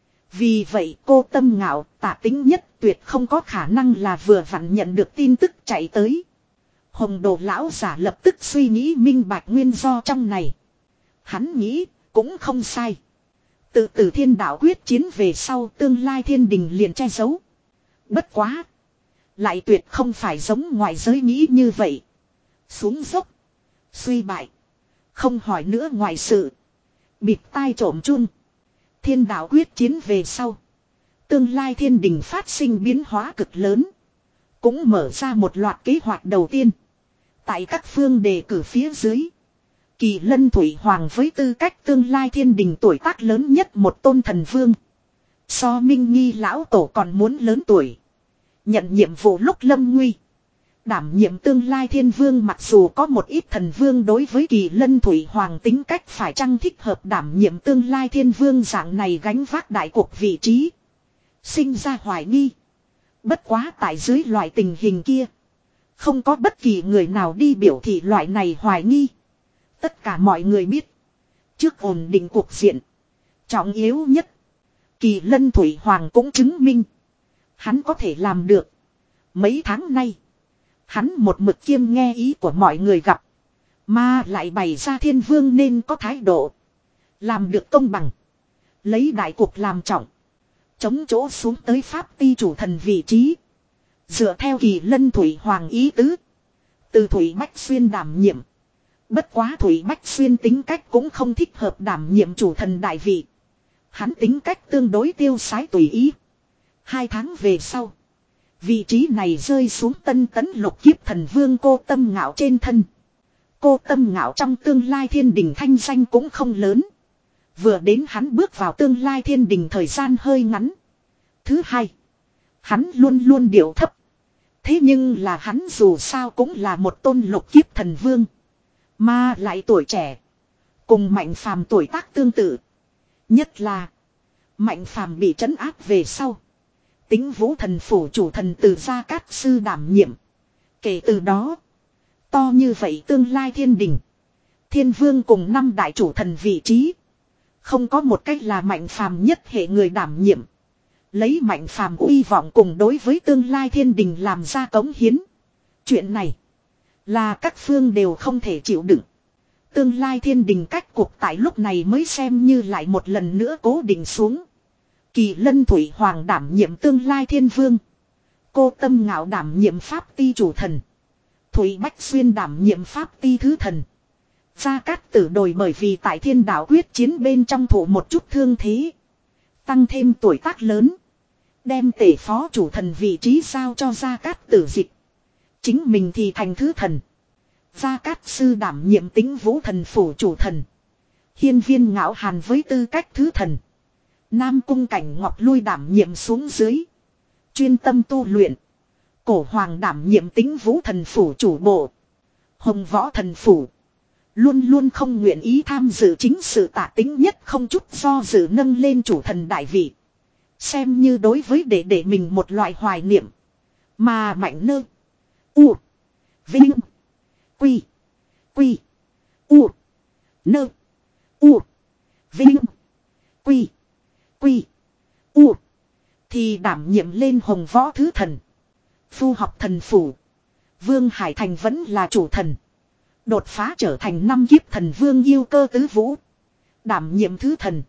Vì vậy Cô Tâm Ngạo Tạ tính nhất tuyệt không có khả năng là vừa vặn nhận được tin tức chạy tới. Hồng đồ lão giả lập tức suy nghĩ minh bạch nguyên do trong này. Hắn nghĩ cũng không sai. Từ từ thiên đạo quyết chiến về sau tương lai thiên đình liền che giấu. Bất quá. Lại tuyệt không phải giống ngoại giới nghĩ như vậy. Xuống dốc. Suy bại. Không hỏi nữa ngoài sự. Bịt tai trộm chun. Thiên đạo quyết chiến về sau. Tương lai thiên đình phát sinh biến hóa cực lớn. Cũng mở ra một loạt kế hoạch đầu tiên. Tại các phương đề cử phía dưới. Kỳ Lân Thủy Hoàng với tư cách tương lai thiên đình tuổi tác lớn nhất một tôn thần vương. So Minh Nghi lão tổ còn muốn lớn tuổi. Nhận nhiệm vụ lúc lâm nguy. Đảm nhiệm tương lai thiên vương mặc dù có một ít thần vương đối với Kỳ Lân Thủy Hoàng tính cách phải chăng thích hợp đảm nhiệm tương lai thiên vương dạng này gánh vác đại cuộc vị trí. Sinh ra hoài nghi. Bất quá tại dưới loại tình hình kia. Không có bất kỳ người nào đi biểu thị loại này hoài nghi. Tất cả mọi người biết. Trước ổn định cuộc diện. Trọng yếu nhất. Kỳ Lân Thủy Hoàng cũng chứng minh. Hắn có thể làm được. Mấy tháng nay. Hắn một mực kiêm nghe ý của mọi người gặp. Mà lại bày ra thiên vương nên có thái độ. Làm được công bằng. Lấy đại cuộc làm trọng. Chống chỗ xuống tới pháp ti chủ thần vị trí. Dựa theo Kỳ Lân Thủy Hoàng ý tứ. Từ Thủy Bách Xuyên đảm nhiệm. Bất quá Thủy Bách Xuyên tính cách cũng không thích hợp đảm nhiệm chủ thần đại vị. Hắn tính cách tương đối tiêu sái tùy ý. Hai tháng về sau. Vị trí này rơi xuống tân tấn lục kiếp thần vương Cô Tâm Ngạo trên thân. Cô Tâm Ngạo trong tương lai thiên đình thanh danh cũng không lớn. Vừa đến hắn bước vào tương lai thiên đình thời gian hơi ngắn. Thứ hai. Hắn luôn luôn điệu thấp. Thế nhưng là hắn dù sao cũng là một tôn lục kiếp thần vương. Mà lại tuổi trẻ. Cùng Mạnh Phàm tuổi tác tương tự. Nhất là. Mạnh Phàm bị trấn áp về sau. Tính Vũ Thần phủ chủ thần từ Gia Cát Sư đảm nhiệm. Kể từ đó. To như vậy tương lai thiên đình. Thiên vương cùng năm đại chủ thần vị trí. Không có một cách là Mạnh Phàm nhất hệ người đảm nhiệm. Lấy Mạnh Phàm uy vọng cùng đối với tương lai thiên đình làm ra cống hiến. Chuyện này. Là các phương đều không thể chịu đựng. Tương lai thiên đình cách cuộc tại lúc này mới xem như lại một lần nữa cố định xuống. Kỳ Lân Thủy Hoàng đảm nhiệm tương lai thiên vương. Cô Tâm Ngạo đảm nhiệm pháp ti chủ thần. Thủy Bách Xuyên đảm nhiệm pháp ti thứ thần. Gia Cát Tử Đồi bởi vì tại thiên đạo quyết chiến bên trong thủ một chút thương thế. Tăng thêm tuổi tác lớn. Đem tể phó chủ thần vị trí giao cho Gia Cát Tử Dịch. Chính mình thì thành thứ thần. Gia Cát Sư đảm nhiệm Tính Vũ Thần phủ chủ thần. Hiên Viên Ngạo Hàn với tư cách thứ thần. Nam Cung Cảnh Ngọc lui đảm nhiệm xuống dưới. Chuyên tâm tu luyện. Cổ Hoàng đảm nhiệm Tính Vũ Thần phủ chủ bộ. Hồng Võ Thần phủ. Luôn luôn không nguyện ý tham dự chính sự tả tính nhất không chút do dự nâng lên chủ thần đại vị. Xem như đối với để để mình một loại hoài niệm. Mà Mạnh Nơ. U. Vinh. Quy. Quy. U. Nơ. U. Vinh. Quy. Quy. U. Thì đảm nhiệm lên Hồng Võ thứ thần. Phu học thần phủ. Vương Hải Thành vẫn là chủ thần. Đột phá trở thành năm kiếp thần vương yêu cơ tứ vũ. Đảm nhiệm thứ thần.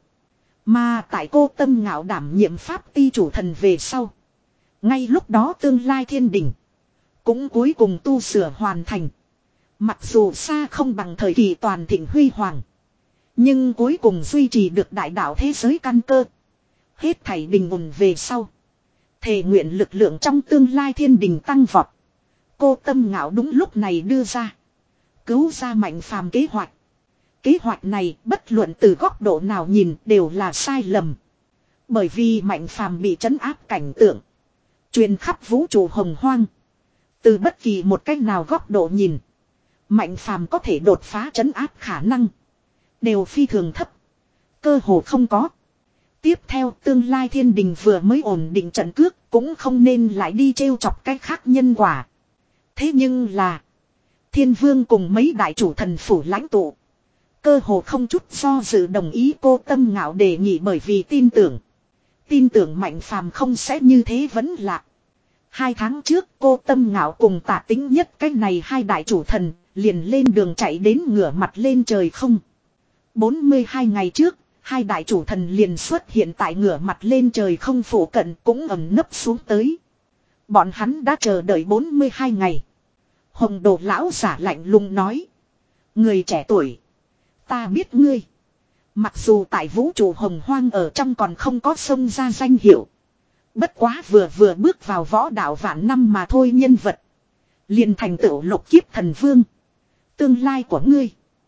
Mà tại Cô Tâm Ngạo đảm nhiệm pháp ti chủ thần về sau. Ngay lúc đó tương lai thiên đình. Cũng cuối cùng tu sửa hoàn thành. Mặc dù xa không bằng thời kỳ toàn thịnh huy hoàng. Nhưng cuối cùng duy trì được đại đạo thế giới căn cơ. Hết thảy bình ổn về sau. Thề nguyện lực lượng trong tương lai thiên đình tăng vọt. Cô Tâm Ngạo đúng lúc này đưa ra. Cứu ra Mạnh Phàm kế hoạch. Kế hoạch này bất luận từ góc độ nào nhìn đều là sai lầm. Bởi vì Mạnh Phàm bị trấn áp cảnh tượng. Truyền khắp vũ trụ hồng hoang. Từ bất kỳ một cách nào góc độ nhìn. Mạnh Phàm có thể đột phá trấn áp khả năng. Đều phi thường thấp. Cơ hồ không có. Tiếp theo tương lai thiên đình vừa mới ổn định trận cước. Cũng không nên lại đi trêu chọc cách khác nhân quả. Thế nhưng là. Thiên vương cùng mấy đại chủ thần phủ lãnh tụ. Cơ hồ không chút do dự đồng ý Cô Tâm Ngạo đề nghị bởi vì tin tưởng. Tin tưởng Mạnh Phàm không sẽ như thế vẫn lạ. Hai tháng trước Cô Tâm Ngạo cùng Tạ Tính Nhất cái này hai đại chủ thần liền lên đường chạy đến ngửa mặt lên trời không. bốn mươi hai ngày trước, hai đại chủ thần liền xuất hiện tại ngửa mặt lên trời không phủ cận cũng ẩn nấp xuống tới. Bọn hắn đã chờ đợi bốn mươi hai ngày. Hồng Đồ lão giả lạnh lùng nói. Người trẻ tuổi. Ta biết ngươi. Mặc dù tại vũ trụ hồng hoang ở trong còn không có xông ra danh hiệu. Bất quá vừa vừa bước vào võ đạo vạn năm mà thôi nhân vật. Liền thành tựu lục kiếp thần vương. Tương lai của ngươi.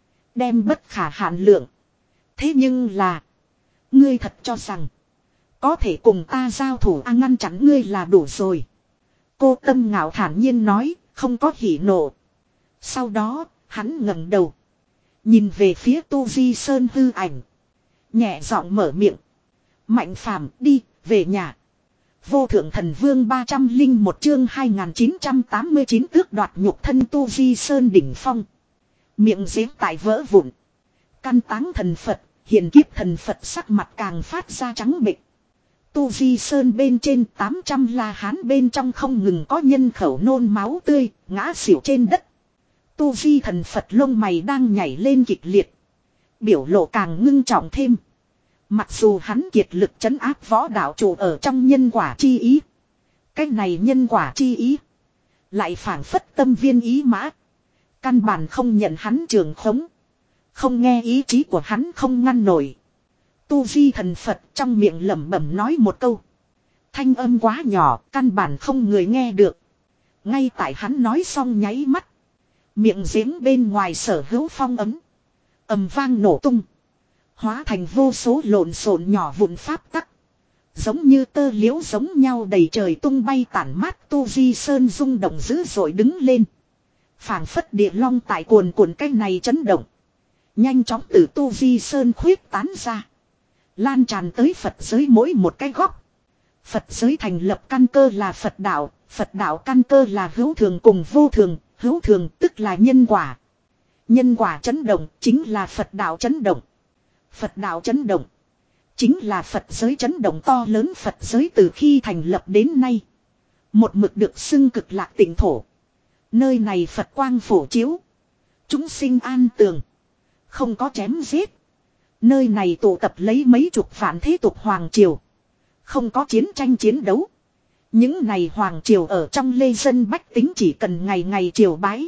Đem bất khả hạn lượng. Thế nhưng là. Ngươi thật cho rằng. Có thể cùng ta giao thủ a ngăn chặn ngươi là đủ rồi. Cô Tâm Ngạo thản nhiên nói. không có hỉ nộ. Sau đó, hắn ngẩng đầu. Nhìn về phía Tu Di Sơn hư ảnh. Nhẹ giọng mở miệng. Mạnh Phàm đi, về nhà. Vô thượng thần vương ba trăm linh một chương hai nghìn chín trăm tám mươi chín tước đoạt nhục thân Tu Di Sơn đỉnh phong. Miệng giếng tại vỡ vụn. Căn táng thần Phật, hiền kiếp thần Phật sắc mặt càng phát ra trắng bệch. Tu Di Sơn bên trên tám trăm la hán bên trong không ngừng có nhân khẩu nôn máu tươi, ngã xỉu trên đất. Tu Di thần Phật lông mày đang nhảy lên kịch liệt. Biểu lộ càng ngưng trọng thêm. Mặc dù hắn kiệt lực trấn áp võ đạo chủ ở trong nhân quả chi ý. Cái này nhân quả chi ý. Lại phảng phất tâm viên ý mã. Căn bản không nhận hắn trường khống. Không nghe ý chí của hắn không ngăn nổi. Tu Di thần Phật trong miệng lẩm bẩm nói một câu. Thanh âm quá nhỏ, căn bản không người nghe được. Ngay tại hắn nói xong nháy mắt. Miệng giếng bên ngoài sở hữu phong ấm. Ầm vang nổ tung. Hóa thành vô số lộn xộn nhỏ vụn pháp tắc. Giống như tơ liễu giống nhau đầy trời tung bay tản mát. Tu Di Sơn rung động dữ dội đứng lên. Phảng phất địa long tại cuồn cuộn cái này chấn động. Nhanh chóng từ Tu Di Sơn khuyết tán ra. Lan tràn tới Phật giới mỗi một cái góc. Phật giới thành lập căn cơ là Phật đạo. Phật đạo căn cơ là hữu thường cùng vô thường. Hữu thường tức là nhân quả. Nhân quả chấn động chính là Phật đạo chấn động. Phật đạo chấn động. Chính là Phật giới chấn động to lớn. Phật giới từ khi thành lập đến nay. Một mực được xưng cực lạc tịnh thổ. Nơi này Phật quang phổ chiếu. Chúng sinh an tường. Không có chém giết. Nơi này tụ tập lấy mấy chục vạn thế tục hoàng triều. Không có chiến tranh chiến đấu. Những này hoàng triều ở trong lê dân bách tính chỉ cần ngày ngày triều bái.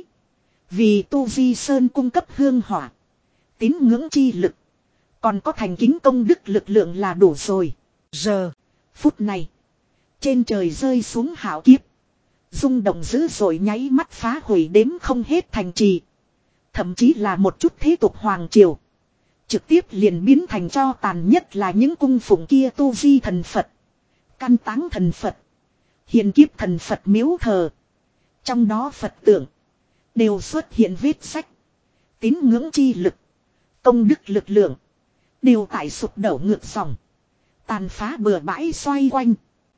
Vì Tu Di Sơn cung cấp hương hỏa. Tín ngưỡng chi lực. Còn có thành kính công đức lực lượng là đủ rồi. Giờ. Phút này. Trên trời rơi xuống hảo kiếp. Rung động dữ dội nháy mắt phá hủy đếm không hết thành trì. Thậm chí là một chút thế tục hoàng triều. Trực tiếp liền biến thành cho tàn nhất là những cung phụng kia Tu Di thần Phật. Căn táng thần Phật. Hiền kiếp thần Phật miếu thờ. Trong đó Phật tượng. Đều xuất hiện vết sách. Tín ngưỡng chi lực. Công đức lực lượng. Đều tại sụp đổ ngược dòng. Tàn phá bừa bãi xoay quanh.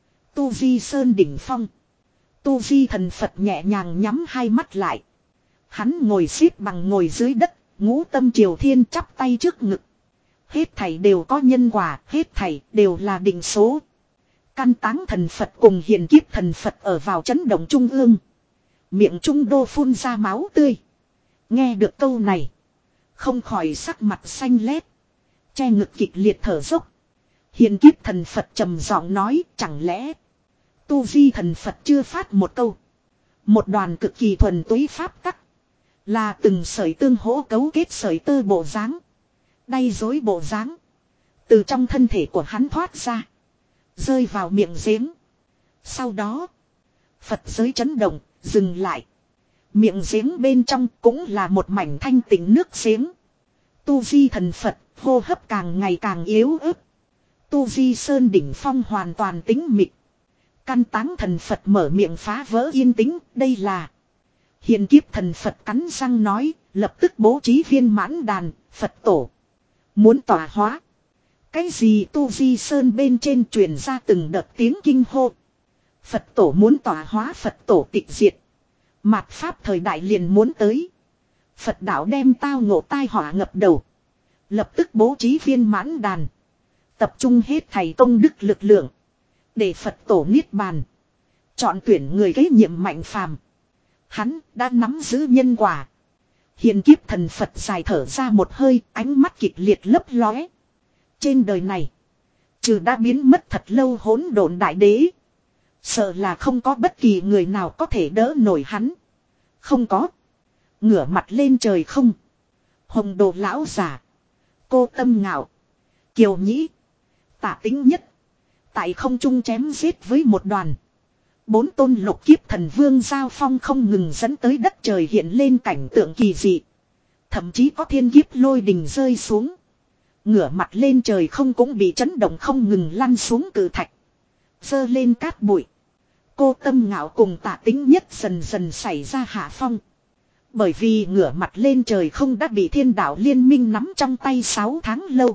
Tu Di Sơn đỉnh phong. Tu Di thần Phật nhẹ nhàng nhắm hai mắt lại. Hắn ngồi xếp bằng ngồi dưới đất. Ngũ tâm triều thiên chắp tay trước ngực. Hết thảy đều có nhân quả. Hết thảy đều là định số. Căn táng thần Phật cùng hiền kiếp thần Phật ở vào chấn động trung ương. Miệng trung đô phun ra máu tươi. Nghe được câu này. Không khỏi sắc mặt xanh lét. Che ngực kịch liệt thở dốc. Hiền kiếp thần Phật trầm giọng nói chẳng lẽ. Tu Di thần Phật chưa phát một câu. Một đoàn cực kỳ thuần túy pháp tắc. Là từng sợi tương hỗ cấu kết sợi tơ bộ dáng. Đay dối bộ dáng. Từ trong thân thể của hắn thoát ra. Rơi vào miệng giếng. Sau đó. Phật giới chấn động. Dừng lại. Miệng giếng bên trong cũng là một mảnh thanh tịnh nước giếng. Tu Di thần Phật hô hấp càng ngày càng yếu ớt. Tu Di Sơn đỉnh phong hoàn toàn tĩnh mịch. Căn táng thần Phật mở miệng phá vỡ yên tĩnh. Đây là. Hiền kiếp thần Phật cắn răng nói. Lập tức bố trí viên mãn đàn. Phật tổ. Muốn tỏa hóa. Cái gì Tu Di Sơn bên trên truyền ra từng đợt tiếng kinh hô. Phật tổ muốn tỏa hóa Phật tổ tịch diệt. Mạt Pháp thời đại liền muốn tới. Phật đạo đem tao ngộ tai họa ngập đầu. Lập tức bố trí viên mãn đàn. Tập trung hết thầy công đức lực lượng. Để Phật tổ niết bàn. Chọn tuyển người kế nhiệm Mạnh Phàm. Hắn đã nắm giữ nhân quả. Hiền kiếp thần Phật dài thở ra một hơi. Ánh mắt kịch liệt lấp lóe. Trên đời này. Trừ đã biến mất thật lâu hỗn độn đại đế. Sợ là không có bất kỳ người nào có thể đỡ nổi hắn. Không có. Ngửa mặt lên trời không. Hồng đồ lão giả. Cô Tâm Ngạo. Kiều Nhĩ. Tả Tính Nhất. Tại không trung chém giết với một đoàn. Bốn tôn lục kiếp thần vương giao phong không ngừng dẫn tới đất trời hiện lên cảnh tượng kỳ dị. Thậm chí có thiên kiếp lôi đình rơi xuống. Ngửa mặt lên trời không cũng bị chấn động không ngừng lăn xuống cự thạch. Dơ lên cát bụi. Cô Tâm Ngạo cùng Tạ Tính Nhất dần dần xảy ra hạ phong. Bởi vì ngửa mặt lên trời không đã bị thiên đạo liên minh nắm trong tay sáu tháng lâu.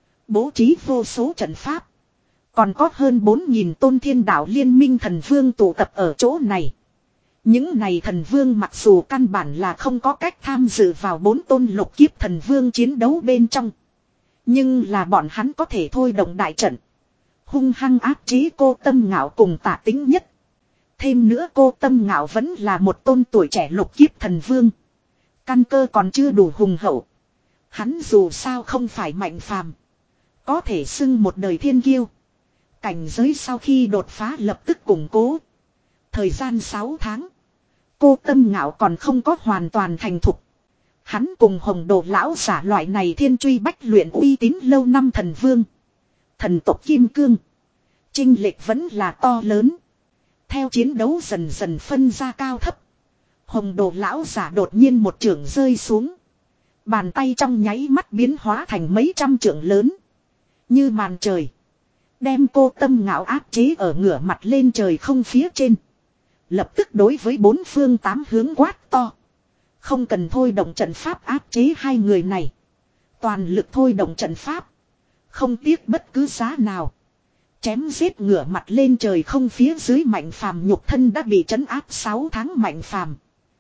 Bố trí vô số trận pháp. Còn có hơn bốn nghìn tôn thiên đạo liên minh thần vương tụ tập ở chỗ này. Những này thần vương mặc dù căn bản là không có cách tham dự vào bốn tôn lục kiếp thần vương chiến đấu bên trong. Nhưng là bọn hắn có thể thôi động đại trận. Hung hăng áp chế Cô Tâm Ngạo cùng Tạ Tính Nhất. Thêm nữa Cô Tâm Ngạo vẫn là một tôn tuổi trẻ lục kiếp thần vương. Căn cơ còn chưa đủ hùng hậu. Hắn dù sao không phải mạnh phàm. Có thể xưng một đời thiên kiêu. Cảnh giới sau khi đột phá lập tức củng cố. Thời gian sáu tháng. Cô Tâm Ngạo còn không có hoàn toàn thành thục. Hắn cùng Hồng Đồ lão giả loại này thiên truy bách luyện uy tín lâu năm thần vương. Thần tộc Kim Cương. Chênh lệch vẫn là to lớn. Theo chiến đấu dần dần phân ra cao thấp. Hồng Đồ lão giả đột nhiên một chưởng rơi xuống. Bàn tay trong nháy mắt biến hóa thành mấy trăm chưởng lớn. Như màn trời. Đem Cô Tâm Ngạo áp chế ở ngửa mặt lên trời không phía trên. Lập tức đối với bốn phương tám hướng quát to. Không cần thôi động trận pháp áp chế hai người này. Toàn lực thôi động trận pháp. Không tiếc bất cứ giá nào. Chém giết ngửa mặt lên trời không phía dưới mạnh phàm nhục thân đã bị trấn áp sáu tháng mạnh phàm.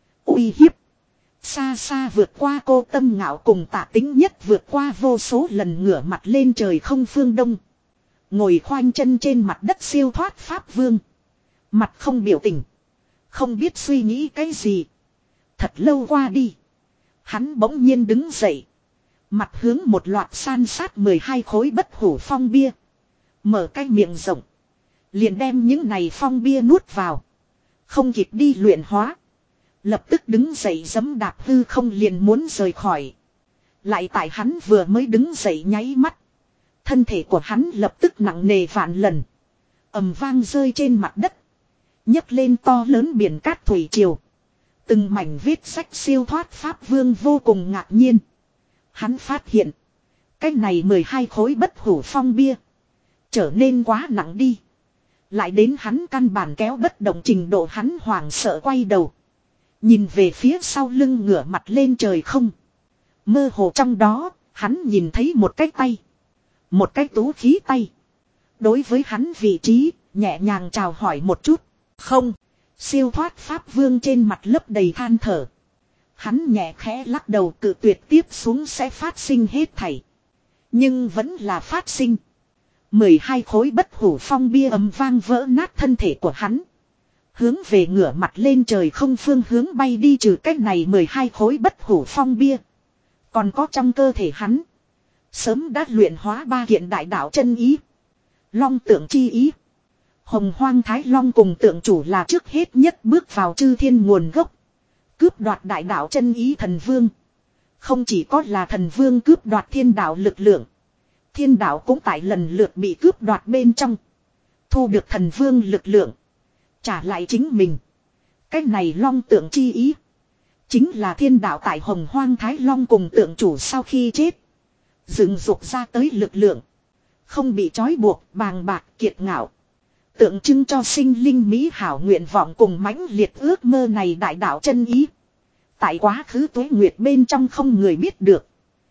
Uy hiếp. Xa xa vượt qua Cô Tâm Ngạo cùng Tạ Tính Nhất vượt qua vô số lần ngửa mặt lên trời không phương đông. Ngồi khoanh chân trên mặt đất siêu thoát Pháp Vương. Mặt không biểu tình. Không biết suy nghĩ cái gì. Thật lâu qua đi. Hắn bỗng nhiên đứng dậy. Mặt hướng một loạt san sát mười hai khối bất hủ phong bia. Mở cái miệng rộng. Liền đem những này phong bia nuốt vào. Không kịp đi luyện hóa. Lập tức đứng dậy giẫm đạp hư không liền muốn rời khỏi. Lại tại hắn vừa mới đứng dậy nháy mắt. Thân thể của hắn lập tức nặng nề vạn lần. Ầm vang rơi trên mặt đất. Nhấc lên to lớn biển cát thủy triều. Từng mảnh vết sách siêu thoát Pháp Vương vô cùng ngạc nhiên. Hắn phát hiện. Cái này mười hai khối bất hủ phong bia. Trở nên quá nặng đi. Lại đến hắn căn bản kéo bất động trình độ hắn hoảng sợ quay đầu. Nhìn về phía sau lưng ngửa mặt lên trời không. Mơ hồ trong đó, hắn nhìn thấy một cái tay. Một cái tú khí tay. Đối với hắn vị trí, nhẹ nhàng chào hỏi một chút. Không, siêu thoát Pháp Vương trên mặt lấp đầy than thở. Hắn nhẹ khẽ lắc đầu cự tuyệt tiếp xuống sẽ phát sinh hết thảy. Nhưng vẫn là phát sinh. mười hai khối bất hủ phong bia ầm vang vỡ nát thân thể của hắn. Hướng về ngửa mặt lên trời không phương hướng bay đi trừ cách này mười hai khối bất hủ phong bia. Còn có trong cơ thể hắn. Sớm đã luyện hóa ba kiện đại đạo chân ý. Long tượng chi ý. Hồng Hoang Thái Long cùng tượng chủ là trước hết nhất bước vào chư thiên nguồn gốc. Cướp đoạt đại đạo chân ý thần vương. Không chỉ có là thần vương cướp đoạt thiên đạo lực lượng. Thiên đạo cũng tại lần lượt bị cướp đoạt bên trong. Thu được thần vương lực lượng. Trả lại chính mình. Cái này long tượng chi ý. Chính là thiên đạo tại Hồng Hoang Thái Long cùng tượng chủ sau khi chết. Dựng dục ra tới lực lượng. Không bị trói buộc, bàng bạc, kiệt ngạo. Tượng trưng cho sinh linh mỹ hảo nguyện vọng cùng mãnh liệt ước mơ này đại đạo chân ý. Tại quá khứ tuế nguyệt bên trong không người biết được.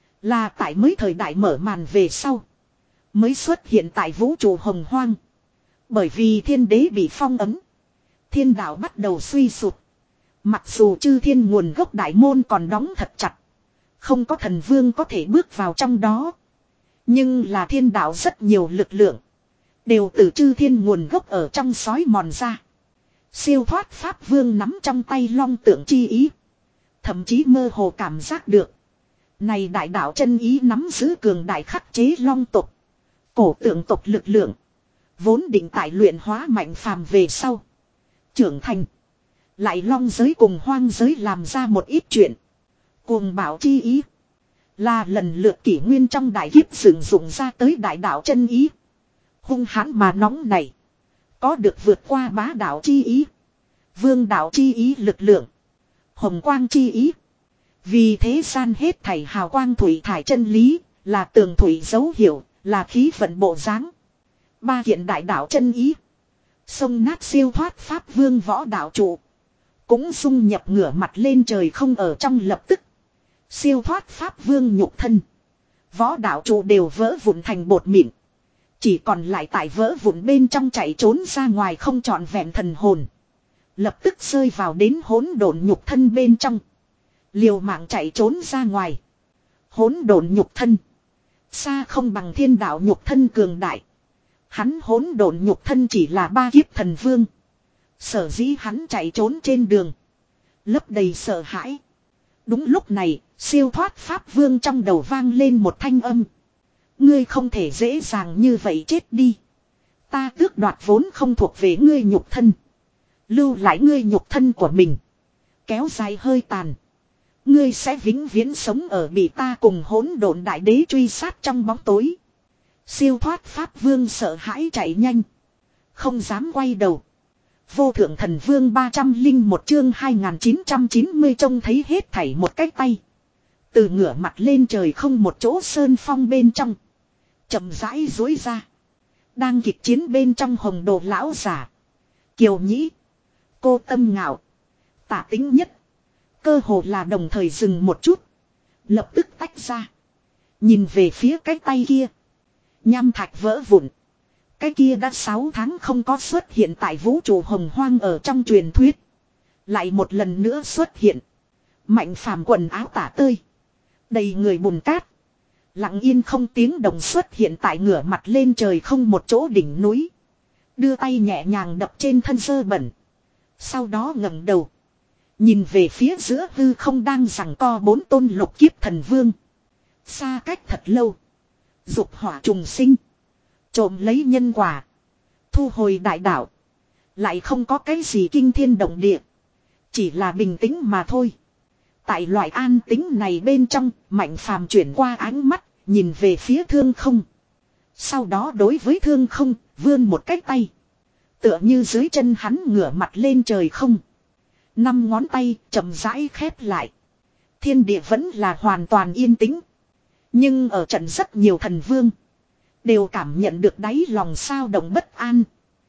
Là tại mới thời đại mở màn về sau. Mới xuất hiện tại vũ trụ Hồng Hoang. Bởi vì thiên đế bị phong ấn. Thiên đạo bắt đầu suy sụp. Mặc dù chư thiên nguồn gốc đại môn còn đóng thật chặt. Không có thần vương có thể bước vào trong đó. Nhưng là thiên đạo rất nhiều lực lượng. Đều từ chư thiên nguồn gốc ở trong sói mòn ra. Siêu thoát Pháp Vương nắm trong tay long tượng chi ý. Thậm chí mơ hồ cảm giác được. Này đại đạo chân ý nắm giữ cường đại khắc chế long tộc. Cổ tượng tộc lực lượng. Vốn định tại luyện hóa mạnh phàm về sau. Trưởng thành. Lại long giới cùng hoang giới làm ra một ít chuyện. Cuồng bảo chi ý. Là lần lượt kỷ nguyên trong đại kiếp sử dụng ra tới đại đạo chân ý. Hung hãn mà nóng này. Có được vượt qua bá đạo chi ý. Vương đạo chi ý lực lượng. Hồng quang chi ý. Vì thế gian hết thảy hào quang thủy thải chân lý. Là tường thủy dấu hiệu. Là khí vận bộ dáng. Ba kiện đại đạo chân ý. Xông nát siêu thoát pháp vương võ đạo trụ. Cũng dung nhập ngửa mặt lên trời không ở trong lập tức. Siêu thoát pháp vương nhục thân. Võ đạo trụ đều vỡ vụn thành bột mịn. Chỉ còn lại tại vỡ vụn bên trong chạy trốn ra ngoài không trọn vẹn thần hồn. Lập tức rơi vào đến hỗn độn nhục thân bên trong. Liều mạng chạy trốn ra ngoài. Hỗn độn nhục thân. Xa không bằng thiên đạo nhục thân cường đại. Hắn hỗn độn nhục thân chỉ là ba kiếp thần vương. Sở dĩ hắn chạy trốn trên đường. Lấp đầy sợ hãi. Đúng lúc này, siêu thoát pháp vương trong đầu vang lên một thanh âm. Ngươi không thể dễ dàng như vậy chết đi. Ta tước đoạt vốn không thuộc về ngươi nhục thân. Lưu lại ngươi nhục thân của mình. Kéo dài hơi tàn. Ngươi sẽ vĩnh viễn sống ở bị ta cùng hỗn độn đại đế truy sát trong bóng tối. Siêu thoát pháp vương sợ hãi chạy nhanh. Không dám quay đầu. Vô thượng thần vương ba trăm linh một chương hai nghìn chín trăm chín mươi trông thấy hết thảy một cái tay. Từ ngửa mặt lên trời không một chỗ sơn phong bên trong. Chậm rãi dối ra. Đang kịch chiến bên trong hồng đồ lão giả. Kiều Nhĩ. Cô Tâm Ngạo. Tả Tính Nhất. Cơ hồ là đồng thời dừng một chút. Lập tức tách ra. Nhìn về phía cái tay kia. Nham thạch vỡ vụn. Cái kia đã sáu tháng không có xuất hiện tại vũ trụ hồng hoang ở trong truyền thuyết. Lại một lần nữa xuất hiện. Mạnh phàm quần áo tả tơi. Đầy người bùn cát. Lặng yên không tiếng động xuất hiện tại ngửa mặt lên trời không một chỗ đỉnh núi. Đưa tay nhẹ nhàng đập trên thân sơ bẩn. Sau đó ngẩng đầu. Nhìn về phía giữa hư không đang giằng co bốn tôn lục kiếp thần vương. Xa cách thật lâu. Dục hỏa trùng sinh. Trộm lấy nhân quả. Thu hồi đại đạo. Lại không có cái gì kinh thiên động địa. Chỉ là bình tĩnh mà thôi. Tại loại an tĩnh này bên trong, Mạnh Phàm chuyển qua ánh mắt, nhìn về phía thương không. Sau đó đối với thương không, vươn một cái tay. Tựa như dưới chân hắn ngửa mặt lên trời không. Năm ngón tay chậm rãi khép lại. Thiên địa vẫn là hoàn toàn yên tĩnh. Nhưng ở trận rất nhiều thần vương. Đều cảm nhận được đáy lòng sao động bất an.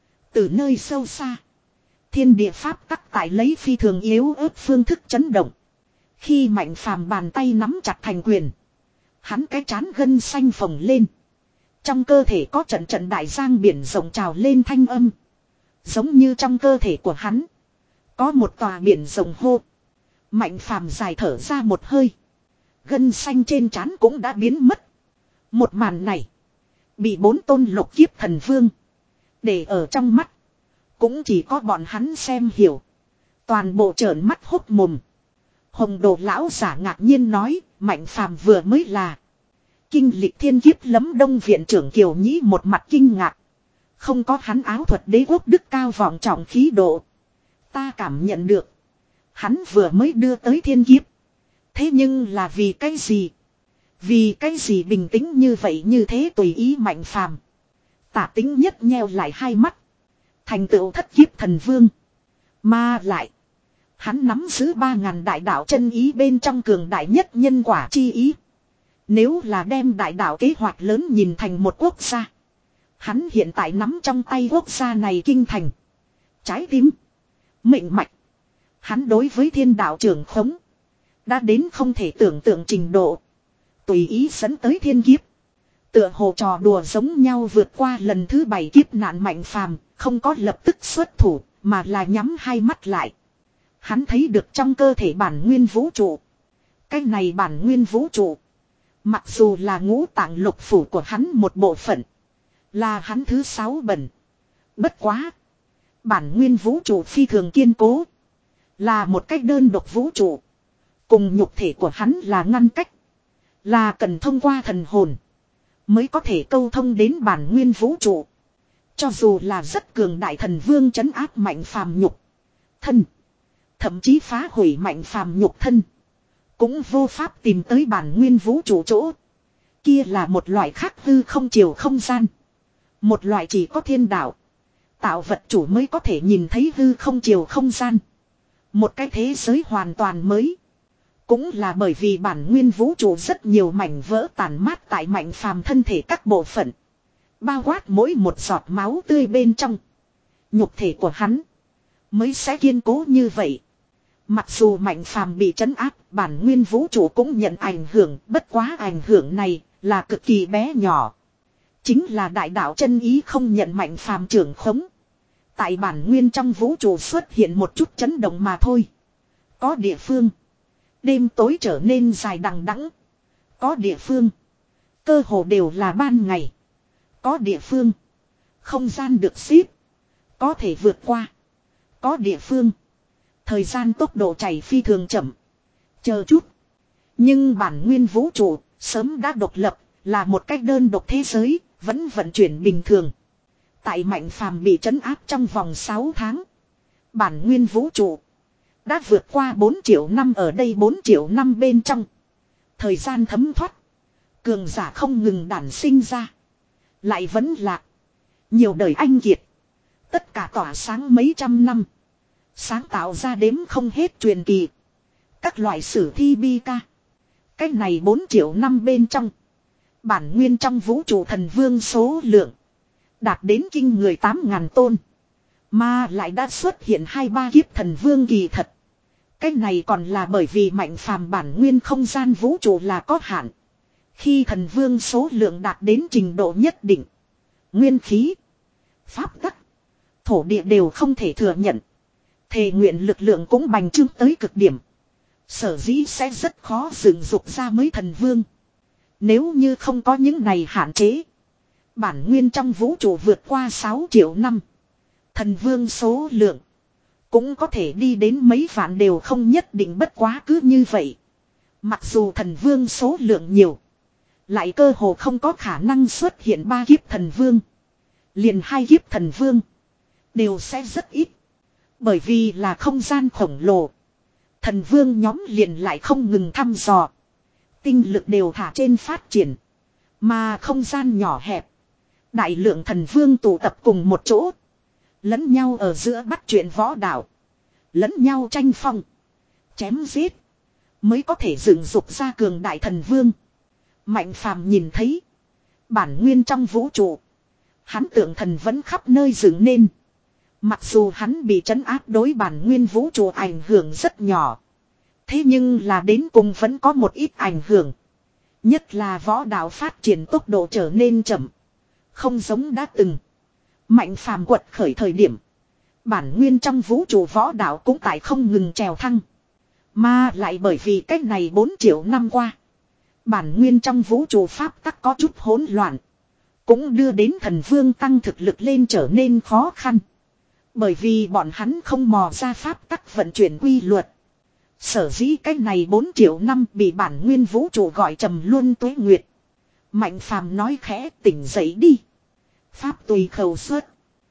Từ nơi sâu xa. Thiên địa pháp tắc tại lấy phi thường yếu ớt phương thức chấn động. Khi Mạnh Phàm bàn tay nắm chặt thành quyền. Hắn cái trán gân xanh phồng lên. Trong cơ thể có trận trận đại giang biển rộng trào lên thanh âm. Giống như trong cơ thể của hắn. Có một tòa biển rộng hô. Mạnh Phàm dài thở ra một hơi. Gân xanh trên trán cũng đã biến mất. Một màn này. Bị bốn tôn lục kiếp thần vương. Để ở trong mắt. Cũng chỉ có bọn hắn xem hiểu. Toàn bộ trợn mắt hốt mồm. Hồng đồ lão giả ngạc nhiên nói. Mạnh Phàm vừa mới là. Kinh lịch thiên kiếp lấm đông viện trưởng Kiều Nhĩ một mặt kinh ngạc. Không có hắn áo thuật đế quốc đức cao vọng trọng khí độ. Ta cảm nhận được. Hắn vừa mới đưa tới thiên kiếp. Thế nhưng là vì cái gì? Vì cái gì bình tĩnh như vậy như thế tùy ý Mạnh Phàm. Tả Tính Nhất nheo lại hai mắt. Thành tựu thất kiếp thần vương. Mà lại. Hắn nắm giữ ba ngàn đại đạo chân ý bên trong cường đại nhất nhân quả chi ý. Nếu là đem đại đạo kế hoạch lớn nhìn thành một quốc gia. Hắn hiện tại nắm trong tay quốc gia này kinh thành. Trái tim. Mệnh mạch. Hắn đối với thiên đạo trưởng khống. Đã đến không thể tưởng tượng trình độ. Tùy ý dẫn tới thiên kiếp. Tựa hồ trò đùa giống nhau vượt qua lần thứ bảy kiếp nạn Mạnh Phàm. Không có lập tức xuất thủ. Mà là nhắm hai mắt lại. Hắn thấy được trong cơ thể bản nguyên vũ trụ. Cái này bản nguyên vũ trụ. Mặc dù là ngũ tạng lục phủ của hắn một bộ phận. Là hắn thứ sáu bẩn. Bất quá. Bản nguyên vũ trụ phi thường kiên cố. Là một cách đơn độc vũ trụ. Cùng nhục thể của hắn là ngăn cách. Là cần thông qua thần hồn. Mới có thể câu thông đến bản nguyên vũ trụ. Cho dù là rất cường đại thần vương trấn áp Mạnh Phàm nhục thân. Thậm chí phá hủy Mạnh Phàm nhục thân. Cũng vô pháp tìm tới bản nguyên vũ trụ chỗ. Kia là một loại khác hư không chiều không gian. Một loại chỉ có thiên đạo. Tạo vật chủ mới có thể nhìn thấy hư không chiều không gian. Một cái thế giới hoàn toàn mới. Cũng là bởi vì bản nguyên vũ trụ rất nhiều mảnh vỡ tàn mát tại Mạnh Phàm thân thể các bộ phận. Bao quát mỗi một giọt máu tươi bên trong. Nhục thể của hắn mới sẽ kiên cố như vậy. Mặc dù Mạnh Phàm bị trấn áp, bản nguyên vũ trụ cũng nhận ảnh hưởng, bất quá ảnh hưởng này là cực kỳ bé nhỏ. Chính là đại đạo chân ý không nhận Mạnh Phàm trưởng khống. Tại bản nguyên trong vũ trụ xuất hiện một chút chấn động mà thôi. Có địa phương đêm tối trở nên dài đằng đẵng. Có địa phương cơ hồ đều là ban ngày. Có địa phương không gian được xếp, có thể vượt qua. Có địa phương thời gian tốc độ chảy phi thường chậm. Chờ chút. Nhưng bản nguyên vũ trụ sớm đã độc lập, là một cách đơn độc thế giới, vẫn vận chuyển bình thường. Tại Mạnh Phàm bị trấn áp trong vòng sáu tháng. Bản nguyên vũ trụ đã vượt qua bốn triệu năm, ở đây bốn triệu năm bên trong. Thời gian thấm thoát. Cường giả không ngừng đản sinh ra. Lại vẫn lạc. Nhiều đời anh kiệt. Tất cả tỏa sáng mấy trăm năm. Sáng tạo ra đếm không hết truyền kỳ. Các loại sử thi bi ca. Cách này bốn triệu năm bên trong. Bản nguyên trong vũ trụ thần vương số lượng đạt đến kinh người tám ngàn tôn. Mà lại đã xuất hiện hai ba kiếp thần vương kỳ thật. Cách này còn là bởi vì Mạnh Phàm bản nguyên không gian vũ trụ là có hạn. Khi thần vương số lượng đạt đến trình độ nhất định, nguyên khí, pháp tắc, thổ địa đều không thể thừa nhận. Thề nguyện lực lượng cũng bành trướng tới cực điểm. Sở dĩ sẽ rất khó dựng dục ra mới thần vương. Nếu như không có những này hạn chế, bản nguyên trong vũ trụ vượt qua sáu triệu năm. Thần vương số lượng cũng có thể đi đến mấy vạn đều không nhất định, bất quá cứ như vậy. Mặc dù thần vương số lượng nhiều, lại cơ hồ không có khả năng xuất hiện ba kiếp thần vương. Liền hai kiếp thần vương đều sẽ rất ít. Bởi vì là không gian khổng lồ, thần vương nhóm liền lại không ngừng thăm dò. Tinh lực đều thả trên phát triển. Mà không gian nhỏ hẹp, đại lượng thần vương tụ tập cùng một chỗ, lẫn nhau ở giữa bắt chuyện võ đạo, lẫn nhau tranh phong, chém giết, mới có thể dựng dục ra cường đại thần vương. Mạnh Phàm nhìn thấy bản nguyên trong vũ trụ, hắn tượng thần vẫn khắp nơi dựng nên. Mặc dù hắn bị trấn áp, đối bản nguyên vũ trụ ảnh hưởng rất nhỏ, thế nhưng là đến cùng vẫn có một ít ảnh hưởng. Nhất là võ đạo phát triển tốc độ trở nên chậm, không giống đã từng. Mạnh Phàm quật khởi thời điểm, bản nguyên trong vũ trụ võ đạo cũng tại không ngừng trèo thăng. Mà lại bởi vì cách này bốn triệu năm qua, bản nguyên trong vũ trụ pháp tắc có chút hỗn loạn, cũng đưa đến thần vương tăng thực lực lên trở nên khó khăn. Bởi vì bọn hắn không mò ra pháp tắc vận chuyển quy luật. Sở dĩ cách này bốn triệu năm bị bản nguyên vũ trụ gọi trầm luân tuế nguyệt. Mạnh Phàm nói khẽ, tỉnh dậy đi. Pháp tùy khẩu suất.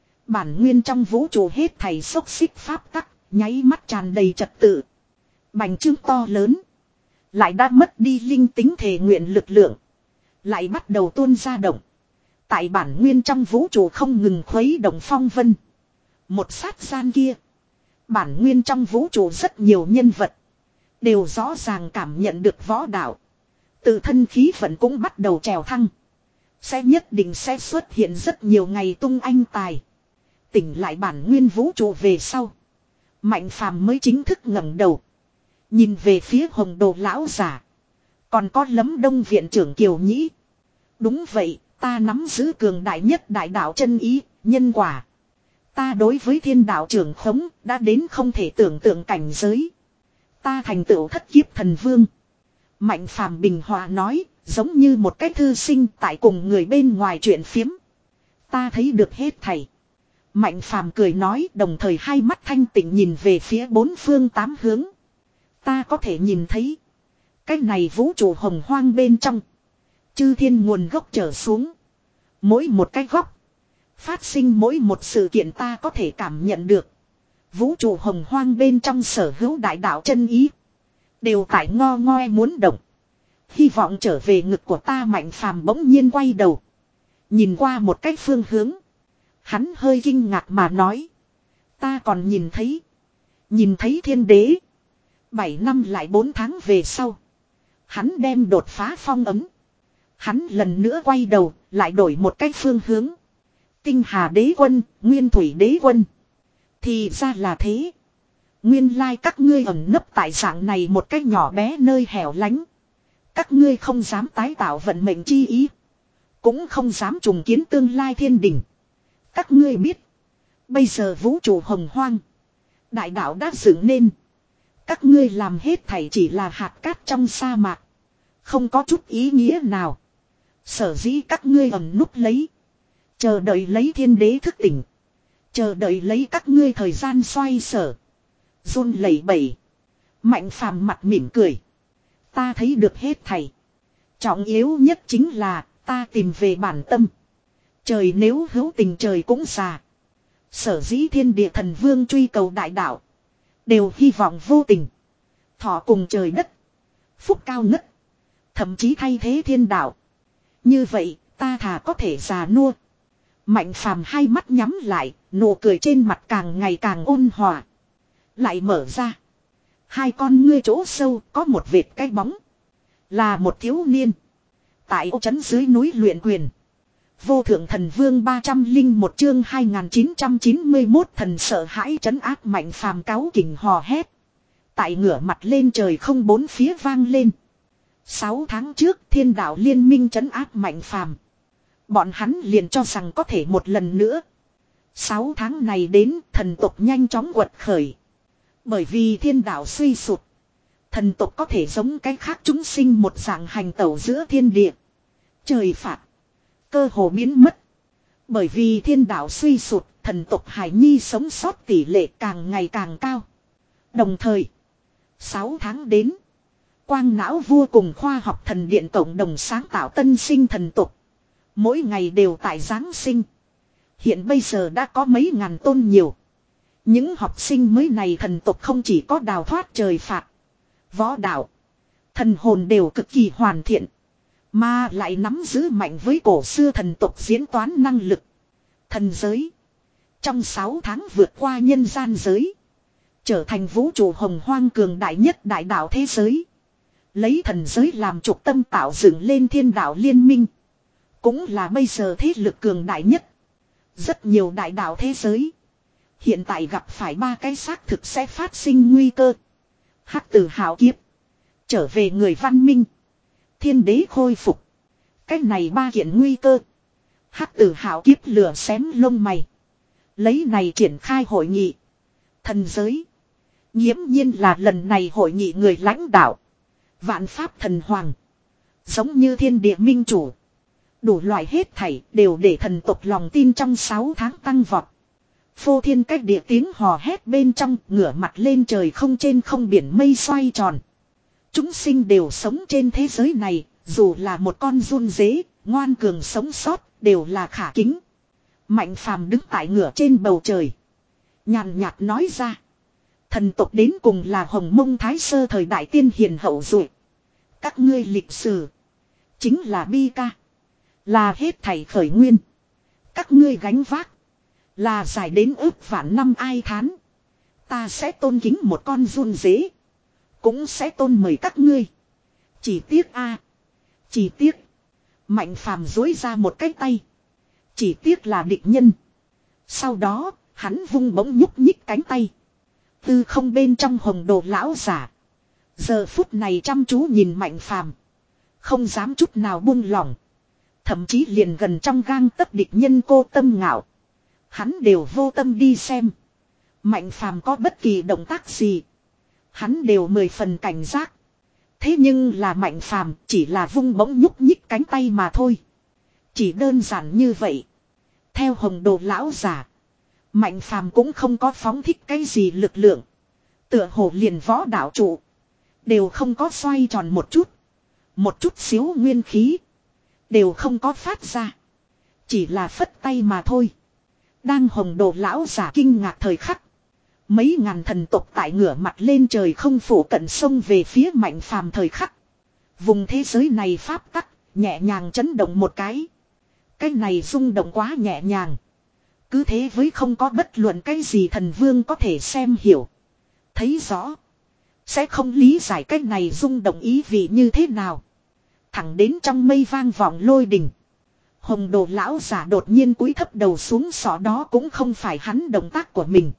Bản nguyên trong vũ trụ hết thảy xốc xích pháp tắc, nháy mắt tràn đầy trật tự. Bành trướng to lớn. Lại đã mất đi linh tính thể nguyện lực lượng. Lại bắt đầu tuôn ra động. Tại bản nguyên trong vũ trụ không ngừng khuấy động phong vân. Một sát gian kia, bản nguyên trong vũ trụ rất nhiều nhân vật đều rõ ràng cảm nhận được võ đạo. Tự thân khí vận cũng bắt đầu trèo thăng. Sẽ nhất định sẽ xuất hiện rất nhiều ngày tung anh tài. Tỉnh lại bản nguyên vũ trụ về sau, Mạnh Phàm mới chính thức ngẩng đầu, nhìn về phía Hồng Đồ lão giả, còn có Lâm Đông viện trưởng Kiều Nhĩ. Đúng vậy, ta nắm giữ cường đại nhất đại đạo chân ý, nhân quả. Ta đối với thiên đạo trưởng khống đã đến không thể tưởng tượng cảnh giới. Ta thành tựu thất kiếp thần vương. Mạnh Phàm bình hòa nói, giống như một cái thư sinh tại cùng người bên ngoài chuyện phiếm. Ta thấy được hết thảy. Mạnh Phàm cười nói, đồng thời hai mắt thanh tịnh nhìn về phía bốn phương tám hướng. Ta có thể nhìn thấy cái này vũ trụ hồng hoang bên trong, chư thiên nguồn gốc trở xuống, mỗi một cái góc phát sinh mỗi một sự kiện ta có thể cảm nhận được. Vũ trụ hồng hoang bên trong sở hữu đại đạo chân ý đều tại ngo ngoe muốn động. Hy vọng trở về ngực của ta. Mạnh Phàm bỗng nhiên quay đầu, nhìn qua một cái phương hướng. Hắn hơi kinh ngạc mà nói, ta còn nhìn thấy, nhìn thấy thiên đế. Bảy năm lại bốn tháng về sau, hắn đem đột phá phong ấm. Hắn lần nữa quay đầu, lại đổi một cái phương hướng. Tinh Hà đế quân, Nguyên Thủy đế quân. Thì ra là thế. Nguyên lai các ngươi ẩn nấp tại dạng này một cách nhỏ bé nơi hẻo lánh. Các ngươi không dám tái tạo vận mệnh chi ý. Cũng không dám trùng kiến tương lai thiên đình. Các ngươi biết. Bây giờ vũ trụ hồng hoang. Đại đạo đã dựng nên. Các ngươi làm hết thảy chỉ là hạt cát trong sa mạc. Không có chút ý nghĩa nào. Sở dĩ các ngươi ẩn núp lấy. Chờ đợi lấy thiên đế thức tỉnh. Chờ đợi lấy các ngươi thời gian xoay sở. Run lẩy bẩy. Mạnh phàm mặt mỉm cười. Ta thấy được hết thảy. Trọng yếu nhất chính là ta tìm về bản tâm. Trời nếu hữu tình trời cũng già. Sở dĩ thiên địa thần vương truy cầu đại đạo. Đều hy vọng vô tình. Thọ cùng trời đất. Phúc cao ngất. Thậm chí thay thế thiên đạo. Như vậy ta thà có thể già nua. Mạnh phàm hai mắt nhắm lại. Nụ cười trên mặt càng ngày càng ôn hòa. Lại mở ra. Hai con ngươi chỗ sâu có một vệt cái bóng. Là một thiếu niên. Tại ô trấn dưới núi luyện quyền. Vô thượng thần vương ba trăm linh một chương hai nghìn chín trăm chín mươi mốt thần sợ hãi trấn áp mạnh phàm cáo kình hò hét. Tại ngửa mặt lên trời không bốn phía vang lên. Sáu tháng trước thiên đạo liên minh trấn áp mạnh phàm. Bọn hắn liền cho rằng có thể một lần nữa. Sáu tháng này đến thần tộc nhanh chóng quật khởi. Bởi vì thiên đạo suy sụt. Thần tộc có thể giống cái khác chúng sinh một dạng hành tẩu giữa thiên địa. Trời phạt. Cơ hồ biến mất. Bởi vì thiên đạo suy sụt. Thần tộc hải nhi sống sót tỷ lệ càng ngày càng cao. Đồng thời. Sáu tháng đến. Quang não vua cùng khoa học thần điện cộng đồng sáng tạo tân sinh thần tộc. Mỗi ngày đều tại Giáng sinh. Hiện bây giờ đã có mấy ngàn tôn nhiều. Những học sinh mới này thần tộc không chỉ có đào thoát trời phạt. Võ đạo. Thần hồn đều cực kỳ hoàn thiện. Mà lại nắm giữ mạnh với cổ xưa thần tộc diễn toán năng lực. Thần giới. Trong sáu tháng vượt qua nhân gian giới. Trở thành vũ trụ hồng hoang cường đại nhất đại đạo thế giới. Lấy thần giới làm trục tâm tạo dựng lên thiên đạo liên minh. Cũng là bây giờ thế lực cường đại nhất. Rất nhiều đại đạo thế giới. Hiện tại gặp phải ba cái xác thực sẽ phát sinh nguy cơ. Hắc tử hào kiếp. Trở về người văn minh. Thiên đế khôi phục. Cái này ba kiện nguy cơ. Hắc tử hào kiếp lửa xém lông mày. Lấy này triển khai hội nghị. Thần giới. Nghiễm nhiên là lần này hội nghị người lãnh đạo. Vạn pháp thần hoàng. Giống như thiên địa minh chủ. Đủ loại hết thảy đều để thần tộc lòng tin trong sáu tháng tăng vọt. Phô thiên cách địa tiếng hò hét bên trong ngửa mặt lên trời không trên không biển mây xoay tròn. Chúng sinh đều sống trên thế giới này, dù là một con run dế, ngoan cường sống sót, đều là khả kính. Mạnh phàm đứng tại ngửa trên bầu trời. Nhàn nhạt nói ra. Thần tộc đến cùng là hồng mông thái sơ thời đại tiên hiền hậu duệ. Các ngươi lịch sử. Chính là bi ca. Là hết thảy khởi nguyên. Các ngươi gánh vác. Là dài đến ước vạn năm ai thán. Ta sẽ tôn kính một con run dế. Cũng sẽ tôn mời các ngươi. Chỉ tiếc a, Chỉ tiếc. Mạnh phàm dối ra một cái tay. Chỉ tiếc là địch nhân. Sau đó, hắn vung bỗng nhúc nhích cánh tay. Tư không bên trong hồng đồ lão giả. Giờ phút này chăm chú nhìn mạnh phàm. Không dám chút nào buông lỏng. Thậm chí liền gần trong gang tấc địch nhân cô tâm ngạo. Hắn đều vô tâm đi xem. Mạnh phàm có bất kỳ động tác gì. Hắn đều mười phần cảnh giác. Thế nhưng là mạnh phàm chỉ là vung bỗng nhúc nhích cánh tay mà thôi. Chỉ đơn giản như vậy. Theo hồng đồ lão giả. Mạnh phàm cũng không có phóng thích cái gì lực lượng. Tựa hồ liền võ đạo trụ. Đều không có xoay tròn một chút. Một chút xíu nguyên khí. Đều không có phát ra. Chỉ là phất tay mà thôi. Đang hồng đồ lão giả kinh ngạc thời khắc. Mấy ngàn thần tộc tại ngửa mặt lên trời không phủ cận sông về phía mạnh phàm thời khắc. Vùng thế giới này pháp tắc, nhẹ nhàng chấn động một cái. Cái này rung động quá nhẹ nhàng. Cứ thế với không có bất luận cái gì thần vương có thể xem hiểu. Thấy rõ. Sẽ không lý giải cái này rung động ý vị như thế nào. Thẳng đến trong mây vang vọng lôi đình. Hồng đồ lão giả đột nhiên cúi thấp đầu xuống, sọ đó cũng không phải hắn động tác của mình,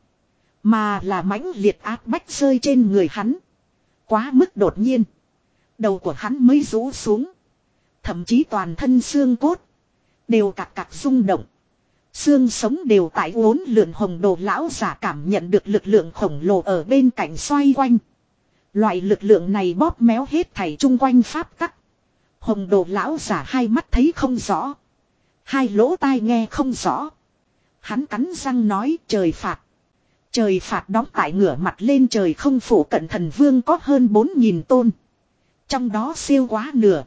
mà là mãnh liệt áp bách rơi trên người hắn. Quá mức đột nhiên. Đầu của hắn mới rũ xuống. Thậm chí toàn thân xương cốt đều cạc cạc rung động. Xương sống đều tại uốn lượn. Hồng đồ lão giả cảm nhận được lực lượng khổng lồ ở bên cạnh xoay quanh. Loại lực lượng này bóp méo hết thảy chung quanh pháp tắc. Hồng đồ lão giả hai mắt thấy không rõ, hai lỗ tai nghe không rõ. Hắn cắn răng nói trời phạt. Trời phạt đóng tại ngửa mặt lên trời không phủ cận thần vương có hơn bốn nghìn tôn. Trong đó siêu quá nửa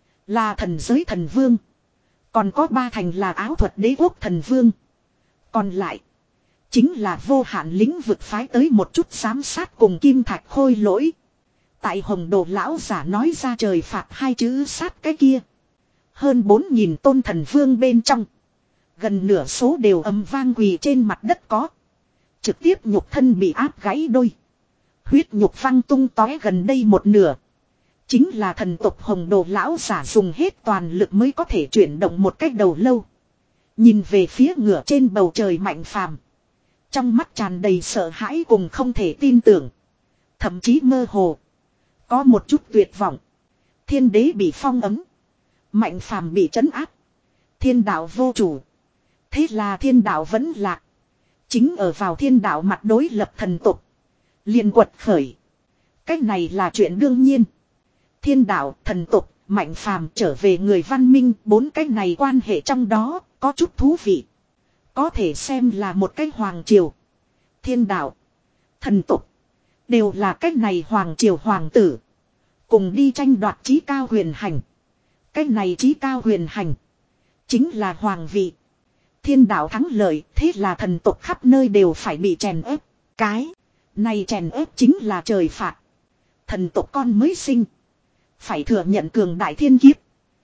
là thần giới thần vương. Còn có ba thành là áo thuật đế quốc thần vương. Còn lại chính là vô hạn lĩnh vực phái tới một chút giám sát cùng kim thạch khôi lỗi. Tại hồng đồ lão giả nói ra trời phạt hai chữ sát cái kia, hơn bốn nghìn tôn thần vương bên trong, gần nửa số đều ầm vang quỳ trên mặt đất có. Trực tiếp nhục thân bị áp gãy đôi. Huyết nhục văng tung tóe gần đây một nửa. Chính là thần tộc hồng đồ lão giả dùng hết toàn lực mới có thể chuyển động một cách đầu lâu. Nhìn về phía ngựa trên bầu trời Mạnh Phàm, trong mắt tràn đầy sợ hãi cùng không thể tin tưởng. Thậm chí mơ hồ có một chút tuyệt vọng. Thiên đế bị phong ấm, Mạnh Phàm bị trấn áp, thiên đạo vô chủ. Thế là thiên đạo vẫn lạc. Chính ở vào thiên đạo mặt đối lập thần tục, liền quật khởi. Cái này là chuyện đương nhiên. Thiên đạo, thần tục, Mạnh Phàm trở về người văn minh, bốn cái này quan hệ trong đó có chút thú vị. Có thể xem là một cái hoàng triều. Thiên đạo, thần tục đều là cái này hoàng triều hoàng tử, cùng đi tranh đoạt chí cao huyền hành. Cái này chí cao huyền hành chính là hoàng vị. Thiên đạo thắng lợi, thế là thần tộc khắp nơi đều phải bị chèn ép. Cái này chèn ép chính là trời phạt. Thần tộc con mới sinh phải thừa nhận cường đại thiên kiếp.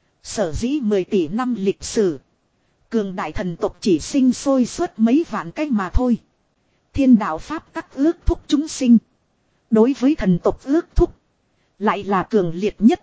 Sở dĩ mười tỷ năm lịch sử, cường đại thần tộc chỉ sinh sôi suốt mấy vạn cách mà thôi. Thiên đạo pháp tắc ước thúc chúng sinh. Đối với thần tộc ước thúc lại là cường liệt nhất.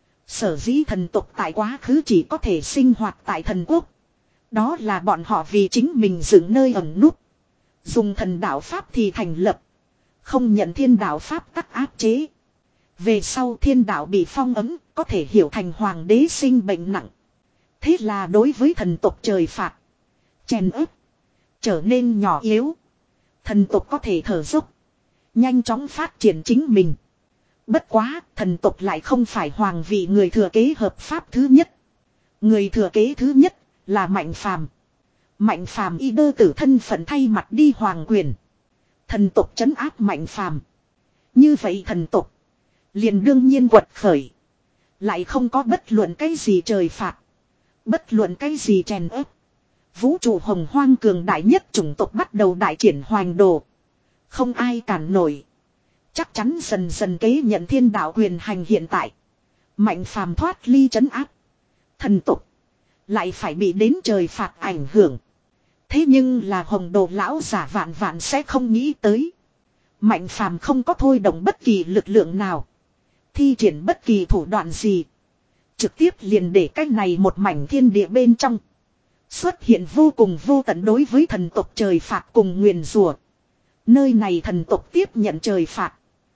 Sở dĩ thần tộc tại quá khứ chỉ có thể sinh hoạt tại thần quốc. Đó là bọn họ vì chính mình dựng nơi ẩn núp, dùng thần đạo pháp thì thành lập, không nhận thiên đạo pháp tắc áp chế. Về sau thiên đạo bị phong ấm, có thể hiểu thành hoàng đế sinh bệnh nặng. Thế là đối với thần tộc trời phạt, chèn ép, trở nên nhỏ yếu. Thần tộc có thể thở dốc, nhanh chóng phát triển chính mình. Bất quá, thần tộc lại không phải hoàng vị người thừa kế hợp pháp thứ nhất. Người thừa kế thứ nhất là Mạnh Phàm. Mạnh Phàm y đơ tử thân phận thay mặt đi hoàng quyền. Thần tộc trấn áp Mạnh Phàm. Như vậy thần tộc liền đương nhiên quật khởi. Lại không có bất luận cái gì trời phạt, bất luận cái gì chèn ép. Vũ trụ hồng hoang cường đại nhất chủng tộc bắt đầu đại triển hoành đồ. Không ai cản nổi. Chắc chắn dần dần kế nhận thiên đạo quyền hành. Hiện tại Mạnh Phàm thoát ly trấn áp, thần tộc lại phải bị đến trời phạt ảnh hưởng. Thế nhưng là hồng đồ lão giả vạn vạn sẽ không nghĩ tới. Mạnh Phàm không có thôi động bất kỳ lực lượng nào, thi triển bất kỳ thủ đoạn gì. Trực tiếp liền để cái này một mảnh thiên địa bên trong xuất hiện vô cùng vô tận đối với thần tộc trời phạt cùng nguyền rủa. Nơi này thần tộc tiếp nhận trời phạt,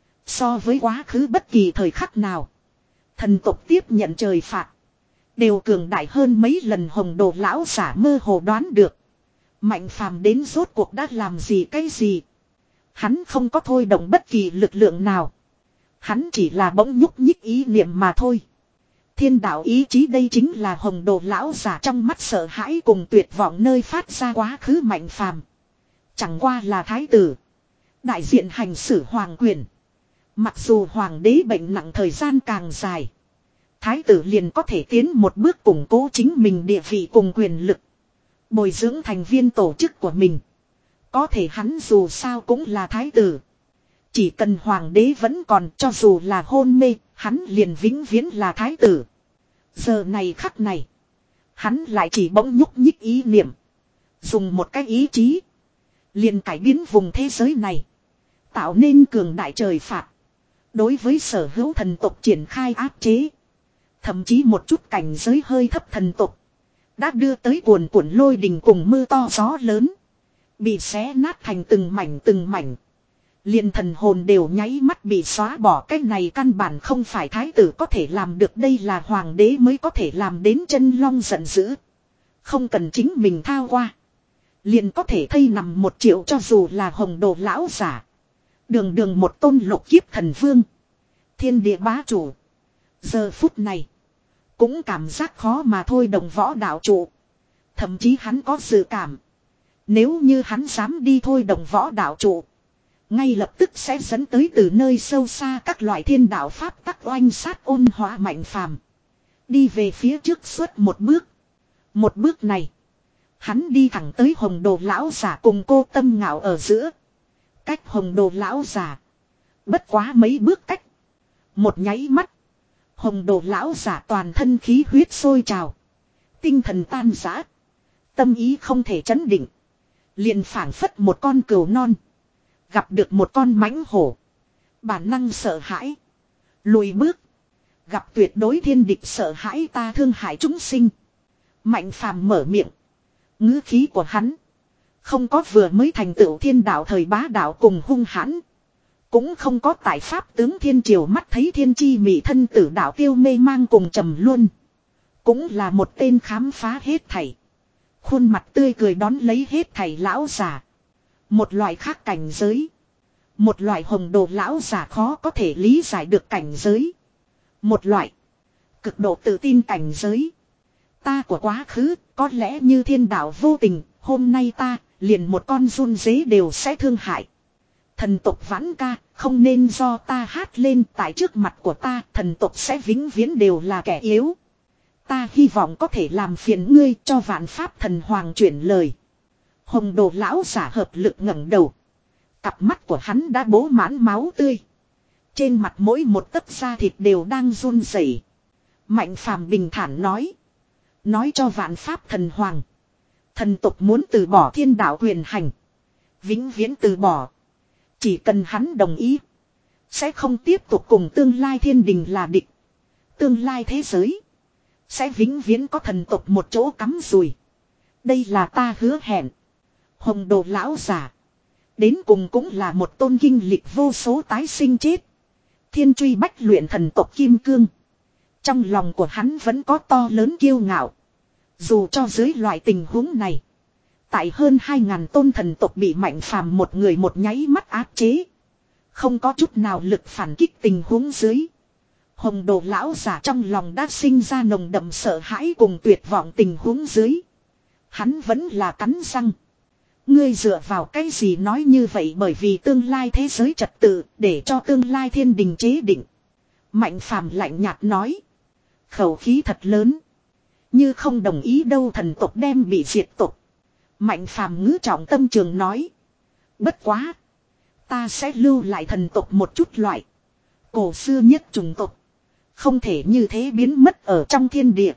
so với quá khứ bất kỳ thời khắc nào, thần tộc tiếp nhận trời phạt đều cường đại hơn mấy lần. Hồng đồ lão giả mơ hồ đoán được Mạnh Phàm đến rốt cuộc đã làm gì cái gì. Hắn không có thôi động bất kỳ lực lượng nào, hắn chỉ là bỗng nhúc nhích ý niệm mà thôi. Thiên đạo ý chí, đây chính là hồng đồ lão giả trong mắt sợ hãi cùng tuyệt vọng nơi phát ra. Quá khứ Mạnh Phàm chẳng qua là thái tử, đại diện hành xử hoàng quyền. Mặc dù hoàng đế bệnh nặng thời gian càng dài, thái tử liền có thể tiến một bước củng cố chính mình địa vị cùng quyền lực, bồi dưỡng thành viên tổ chức của mình. Có thể hắn dù sao cũng là thái tử. Chỉ cần hoàng đế vẫn còn, cho dù là hôn mê, hắn liền vĩnh viễn là thái tử. Giờ này khắc này, hắn lại chỉ bỗng nhúc nhích ý niệm, dùng một cái ý chí liền cải biến vùng thế giới này, tạo nên cường đại trời phạt, đối với sở hữu thần tộc triển khai áp chế. Thậm chí một chút cảnh giới hơi thấp thần tộc Đã đưa tới cuồn cuộn lôi đình cùng mưa to gió lớn. Bị xé nát thành từng mảnh từng mảnh. Liền thần hồn đều nháy mắt bị xóa bỏ. Cái này căn bản không phải thái tử có thể làm được. Đây là hoàng đế mới có thể làm đến. Chân long giận dữ. Không cần chính mình thao qua. Liền có thể thây nằm một triệu cho dù là hồng đồ lão giả. Đường đường một tôn lục kiếp thần vương. Thiên địa bá chủ. Giờ phút này. Cũng cảm giác khó mà thôi đồng võ đạo trụ. Thậm chí hắn có dự cảm. Nếu như hắn dám đi thôi đồng võ đạo trụ. Ngay lập tức sẽ dẫn tới từ nơi sâu xa các loại thiên đạo pháp tắc oanh sát ôn hóa mạnh phàm. Đi về phía trước suốt một bước. Một bước này. Hắn đi thẳng tới hồng đồ lão giả cùng cô Tâm Ngạo ở giữa. Cách hồng đồ lão giả. Bất quá mấy bước cách. Một nháy mắt. Hồng đồ lão giả toàn thân khí huyết sôi trào. Tinh thần tan rã. Tâm ý không thể chấn định. Liền phảng phất một con cừu non. Gặp được một con mãnh hổ. Bản năng sợ hãi. Lùi bước. Gặp tuyệt đối thiên địch sợ hãi ta thương hại chúng sinh. Mạnh phàm mở miệng. Ngữ khí của hắn. Không có vừa mới thành tựu thiên đạo thời bá đạo cùng hung hãn. Cũng không có tại pháp tướng thiên triều mắt thấy thiên chi mị thân tử đạo tiêu mê mang cùng trầm luôn. Cũng là một tên khám phá hết thảy. Khuôn mặt tươi cười đón lấy hết thảy lão giả. Một loại khác cảnh giới. Một loại hồng đồ lão giả khó có thể lý giải được cảnh giới. Một loại cực độ tự tin cảnh giới. Ta của quá khứ có lẽ như thiên đạo vô tình. Hôm nay ta liền một con run dế đều sẽ thương hại. Thần tộc vãn ca không nên do ta hát lên. Tại trước mặt của ta thần tộc sẽ vĩnh viễn đều là kẻ yếu. Ta hy vọng có thể làm phiền ngươi cho vạn pháp thần hoàng chuyển lời. Hồng đồ lão giả hợp lực ngẩng đầu. Cặp mắt của hắn đã bố mãn máu tươi. Trên mặt mỗi một tấc da thịt đều đang run rẩy. Mạnh phàm bình thản nói. Nói cho vạn pháp thần hoàng. Thần tộc muốn từ bỏ thiên đạo quyền hành. Vĩnh viễn từ bỏ. Chỉ cần hắn đồng ý. Sẽ không tiếp tục cùng tương lai thiên đình là địch. Tương lai thế giới. Sẽ vĩnh viễn có thần tộc một chỗ cắm rùi. Đây là ta hứa hẹn. Hồng đồ lão giả. Đến cùng cũng là một tôn kinh lịch vô số tái sinh chết. Thiên truy bách luyện thần tộc kim cương. Trong lòng của hắn vẫn có to lớn kiêu ngạo. Dù cho dưới loại tình huống này. Tại hơn hai ngàn tôn thần tộc bị mạnh phàm một người một nháy mắt áp chế. Không có chút nào lực phản kích tình huống dưới. Hồng đồ lão giả trong lòng đã sinh ra nồng đậm sợ hãi cùng tuyệt vọng tình huống dưới. Hắn vẫn là cắn răng. Ngươi dựa vào cái gì nói như vậy bởi vì tương lai thế giới trật tự để cho tương lai thiên đình chế định. Mạnh phàm lạnh nhạt nói. Khẩu khí thật lớn. Như không đồng ý đâu thần tộc đem bị diệt tộc. Mạnh phàm ngữ trọng tâm trường nói. Bất quá. Ta sẽ lưu lại thần tộc một chút loại. Cổ xưa nhất chủng tộc. Không thể như thế biến mất ở trong thiên địa.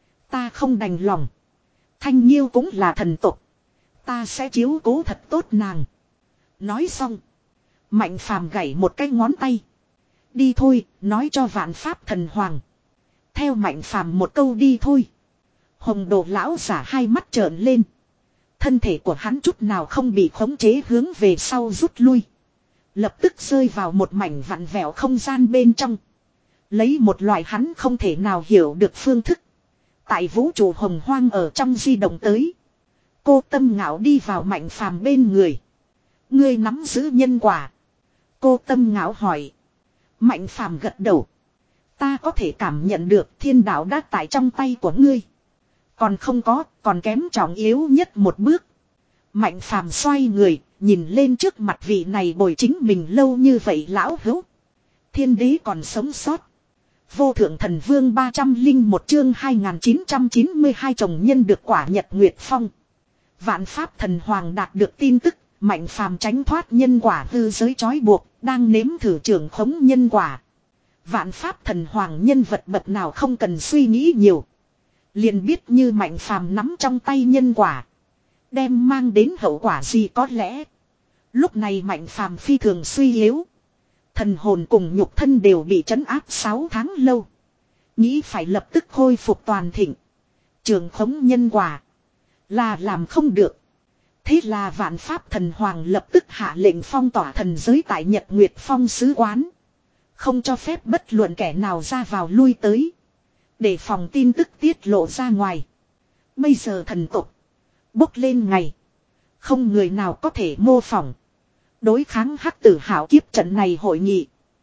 Ta không đành lòng. Thanh Nhiêu cũng là thần tộc. Ta sẽ chiếu cố thật tốt nàng. Nói xong. Mạnh phàm gảy một cái ngón tay. Đi thôi, nói cho vạn pháp thần hoàng. Theo mạnh phàm một câu đi thôi. Hồng đồ lão giả hai mắt trợn lên. Thân thể của hắn chút nào không bị khống chế hướng về sau rút lui. Lập tức rơi vào một mảnh vặn vẹo không gian bên trong. Lấy một loại hắn không thể nào hiểu được phương thức. Tại vũ trụ hồng hoang ở trong di động tới. Cô Tâm Ngạo đi vào mạnh phàm bên người. Ngươi nắm giữ nhân quả. Cô Tâm Ngạo hỏi. Mạnh phàm gật đầu. Ta có thể cảm nhận được thiên đạo đã tại trong tay của ngươi. Còn không có, còn kém trọng yếu nhất một bước. Mạnh phàm xoay người, nhìn lên trước mặt vị này bồi chính mình lâu như vậy lão hữu. Thiên đế còn sống sót. Vô thượng thần vương ba trăm linh một chương hai nghìn chín trăm chín mươi hai chồng nhân được quả nhật nguyệt phong. Vạn pháp thần hoàng đạt được tin tức, mạnh phàm tránh thoát nhân quả hư giới trói buộc, đang nếm thử trưởng khống nhân quả. Vạn pháp thần hoàng nhân vật bậc nào không cần suy nghĩ nhiều. Liền biết như mạnh phàm nắm trong tay nhân quả. Đem mang đến hậu quả gì có lẽ. Lúc này mạnh phàm phi thường suy yếu. Thần hồn cùng nhục thân đều bị trấn áp sáu tháng lâu. Nghĩ phải lập tức khôi phục toàn thịnh. Trường khống nhân quả. Là làm không được. Thế là Vạn Pháp Thần Hoàng lập tức hạ lệnh phong tỏa thần giới tại Nhật Nguyệt Phong sứ quán. Không cho phép bất luận kẻ nào ra vào lui tới. Để phòng tin tức tiết lộ ra ngoài. Bây giờ thần tục. Bốc lên ngày. Không người nào có thể mô phỏng. Đối kháng hắc tử hảo kiếp trận này hội nghị.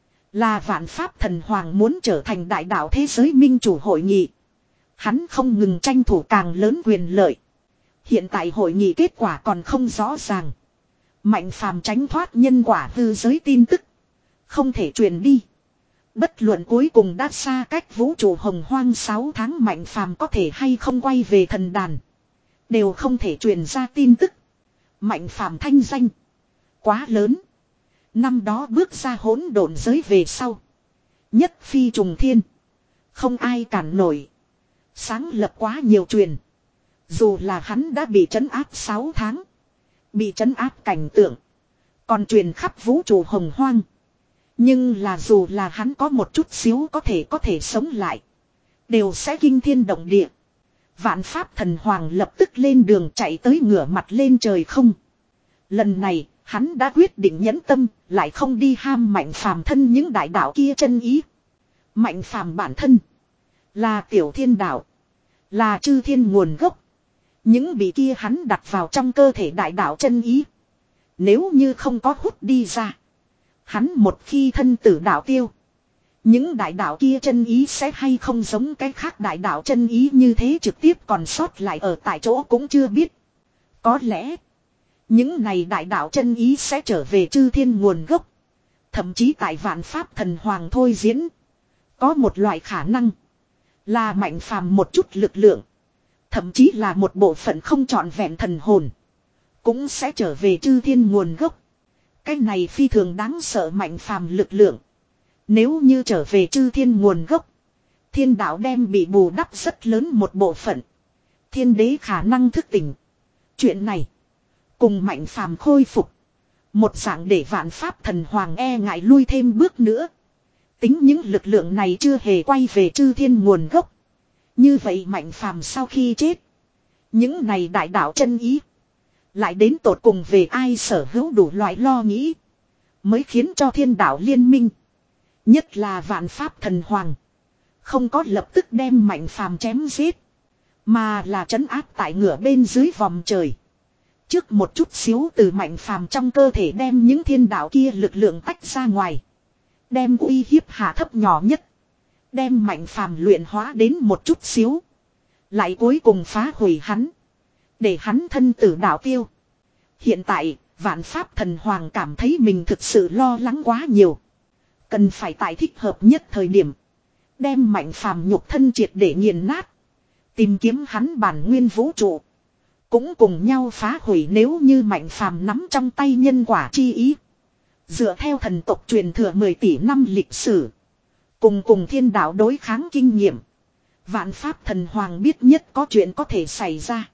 Là Vạn Pháp Thần Hoàng muốn trở thành đại đạo thế giới minh chủ hội nghị. Hắn không ngừng tranh thủ càng lớn quyền lợi. Hiện tại hội nghị kết quả còn không rõ ràng. Mạnh phàm tránh thoát nhân quả hư giới tin tức. Không thể truyền đi. Bất luận cuối cùng đã xa cách vũ trụ hồng hoang sáu tháng mạnh phàm có thể hay không quay về thần đàn. Đều không thể truyền ra tin tức. Mạnh phàm thanh danh. Quá lớn. Năm đó bước ra hỗn độn giới về sau. Nhất phi trùng thiên. Không ai cản nổi. Sáng lập quá nhiều truyền. Dù là hắn đã bị trấn áp sáu tháng. Bị trấn áp cảnh tượng. Còn truyền khắp vũ trụ hồng hoang. Nhưng là dù là hắn có một chút xíu có thể có thể sống lại. Đều sẽ kinh thiên động địa. Vạn Pháp Thần Hoàng lập tức lên đường chạy tới ngửa mặt lên trời không. Lần này hắn đã quyết định nhẫn tâm. Lại không đi ham Mạnh phàm thân những đại đạo kia chân ý. Mạnh phàm bản thân. Là tiểu thiên đạo. Là chư thiên nguồn gốc. Những bị kia hắn đặt vào trong cơ thể đại đạo chân ý. Nếu như không có hút đi ra. Hắn một khi thân tử đạo tiêu. Những đại đạo kia chân ý sẽ hay không giống cái khác đại đạo chân ý như thế trực tiếp còn sót lại ở tại chỗ cũng chưa biết. Có lẽ. Những này đại đạo chân ý sẽ trở về chư thiên nguồn gốc. Thậm chí tại Vạn Pháp Thần Hoàng thôi diễn. Có một loại khả năng. Là mạnh phàm một chút lực lượng. Thậm chí là một bộ phận không trọn vẹn thần hồn. Cũng sẽ trở về chư thiên nguồn gốc. Cái này phi thường đáng sợ mạnh phàm lực lượng. Nếu như trở về chư thiên nguồn gốc. Thiên đạo đem bị bù đắp rất lớn một bộ phận. Thiên đế khả năng thức tỉnh. Chuyện này. Cùng mạnh phàm khôi phục. Một dạng để Vạn Pháp Thần Hoàng e ngại lui thêm bước nữa. Tính những lực lượng này chưa hề quay về chư thiên nguồn gốc. Như vậy mạnh phàm sau khi chết. Những này đại đạo chân ý. Lại đến tột cùng về ai sở hữu đủ loại lo nghĩ. Mới khiến cho thiên đạo liên minh. Nhất là Vạn Pháp Thần Hoàng. Không có lập tức đem mạnh phàm chém giết. Mà là trấn áp tại ngửa bên dưới vòng trời. Trước một chút xíu từ mạnh phàm trong cơ thể đem những thiên đạo kia lực lượng tách ra ngoài. Đem uy hiếp hạ thấp nhỏ nhất. Đem mạnh phàm luyện hóa đến một chút xíu. Lại cuối cùng phá hủy hắn. Để hắn thân tử đạo tiêu. Hiện tại, Vạn Pháp Thần Hoàng cảm thấy mình thực sự lo lắng quá nhiều. Cần phải tại thích hợp nhất thời điểm. Đem mạnh phàm nhục thân triệt để nghiền nát. Tìm kiếm hắn bản nguyên vũ trụ. Cũng cùng nhau phá hủy nếu như mạnh phàm nắm trong tay nhân quả chi ý. Dựa theo thần tộc truyền thừa mười tỷ năm lịch sử. Cùng cùng thiên đạo đối kháng kinh nghiệm. Vạn Pháp Thần Hoàng biết nhất có chuyện có thể xảy ra.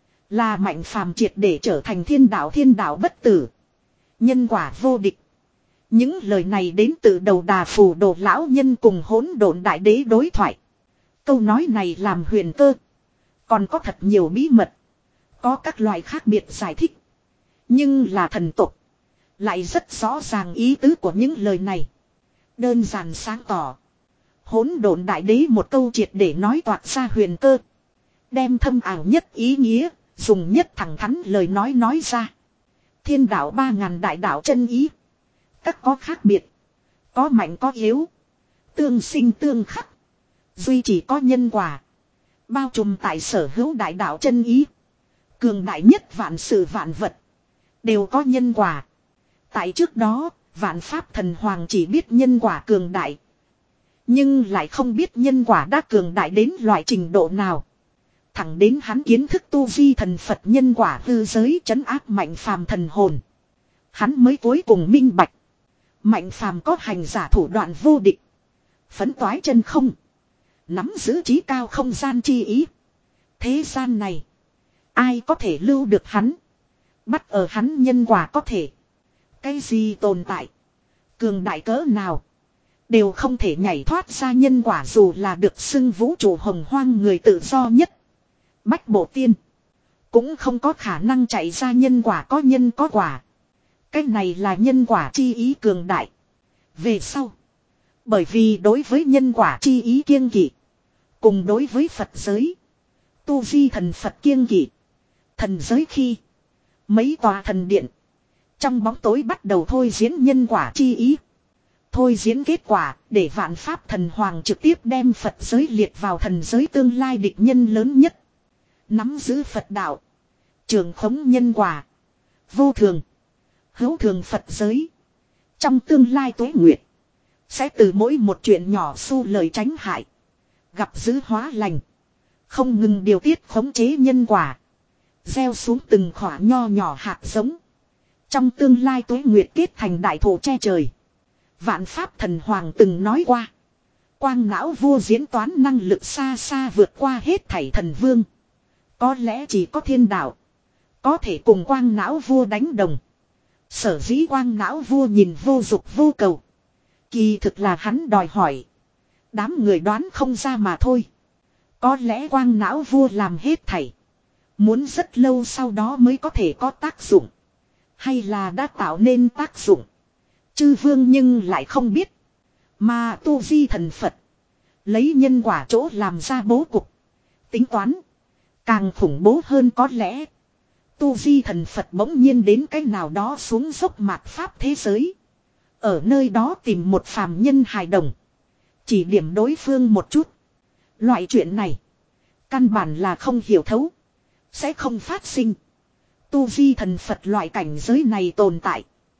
Là mạnh phàm triệt để trở thành thiên đạo thiên đạo bất tử. Nhân quả vô địch. Những lời này đến từ đầu đà phù đồ lão nhân cùng hỗn độn đại đế đối thoại. Câu nói này làm huyền cơ. Còn có thật nhiều bí mật. Có các loại khác biệt giải thích. Nhưng là thần tục. Lại rất rõ ràng ý tứ của những lời này. Đơn giản sáng tỏ. Hỗn độn đại đế một câu triệt để nói toạc ra huyền cơ. Đem thâm ảo nhất ý nghĩa. Dùng nhất thẳng thắn lời nói nói ra. Thiên đạo ba ngàn đại đạo chân ý. Các có khác biệt. Có mạnh có yếu. Tương sinh tương khắc. Duy chỉ có nhân quả. Bao trùm tại sở hữu đại đạo chân ý. Cường đại nhất vạn sự vạn vật. Đều có nhân quả. Tại trước đó, Vạn Pháp Thần Hoàng chỉ biết nhân quả cường đại. Nhưng lại không biết nhân quả đã cường đại đến loại trình độ nào. Thẳng đến hắn kiến thức tu vi thần Phật nhân quả hư giới trấn áp mạnh phàm thần hồn. Hắn mới cuối cùng minh bạch. Mạnh phàm có hành giả thủ đoạn vô địch. Phấn toái chân không. Nắm giữ trí cao không gian chi ý. Thế gian này. Ai có thể lưu được hắn. Bắt ở hắn nhân quả có thể. Cái gì tồn tại. Cường đại cỡ nào. Đều không thể nhảy thoát ra nhân quả dù là được xưng vũ trụ hồng hoang người tự do nhất. Bách bộ tiên. Cũng không có khả năng chạy ra nhân quả có nhân có quả. Cái này là nhân quả chi ý cường đại. Về sau. Bởi vì đối với nhân quả chi ý kiêng kỵ. Cùng đối với Phật giới. Tu vi thần Phật kiêng kỵ. Thần giới khi. Mấy tòa thần điện. Trong bóng tối bắt đầu thôi diễn nhân quả chi ý. Thôi diễn kết quả để vạn pháp thần hoàng trực tiếp đem Phật giới liệt vào thần giới tương lai địch nhân lớn nhất. Nắm giữ Phật đạo. Trường khống nhân quả. Vô thường. Hữu thường Phật giới. Trong tương lai tuế nguyệt. Sẽ từ mỗi một chuyện nhỏ su lời tránh hại. Gặp dữ hóa lành. Không ngừng điều tiết khống chế nhân quả. Gieo xuống từng khỏa nho nhỏ hạt giống. Trong tương lai tuế nguyệt kết thành đại thụ che trời. Vạn pháp thần hoàng từng nói qua. Quang não vua diễn toán năng lực xa xa vượt qua hết thảy thần vương. Có lẽ chỉ có thiên đạo. Có thể cùng quang não vua đánh đồng. Sở dĩ quang não vua nhìn vô dục vô cầu. Kỳ thực là hắn đòi hỏi. Đám người đoán không ra mà thôi. Có lẽ quang não vua làm hết thảy. Muốn rất lâu sau đó mới có thể có tác dụng. Hay là đã tạo nên tác dụng. Chư vương nhưng lại không biết. Mà tu vi thần Phật. Lấy nhân quả chỗ làm ra bố cục. Tính toán. Càng khủng bố hơn có lẽ. Tu vi thần Phật bỗng nhiên đến cái nào đó xuống dốc mạt pháp thế giới. Ở nơi đó tìm một phàm nhân hài đồng. Chỉ điểm đối phương một chút. Loại chuyện này. Căn bản là không hiểu thấu. Sẽ không phát sinh. Tu vi thần Phật loại cảnh giới này tồn tại.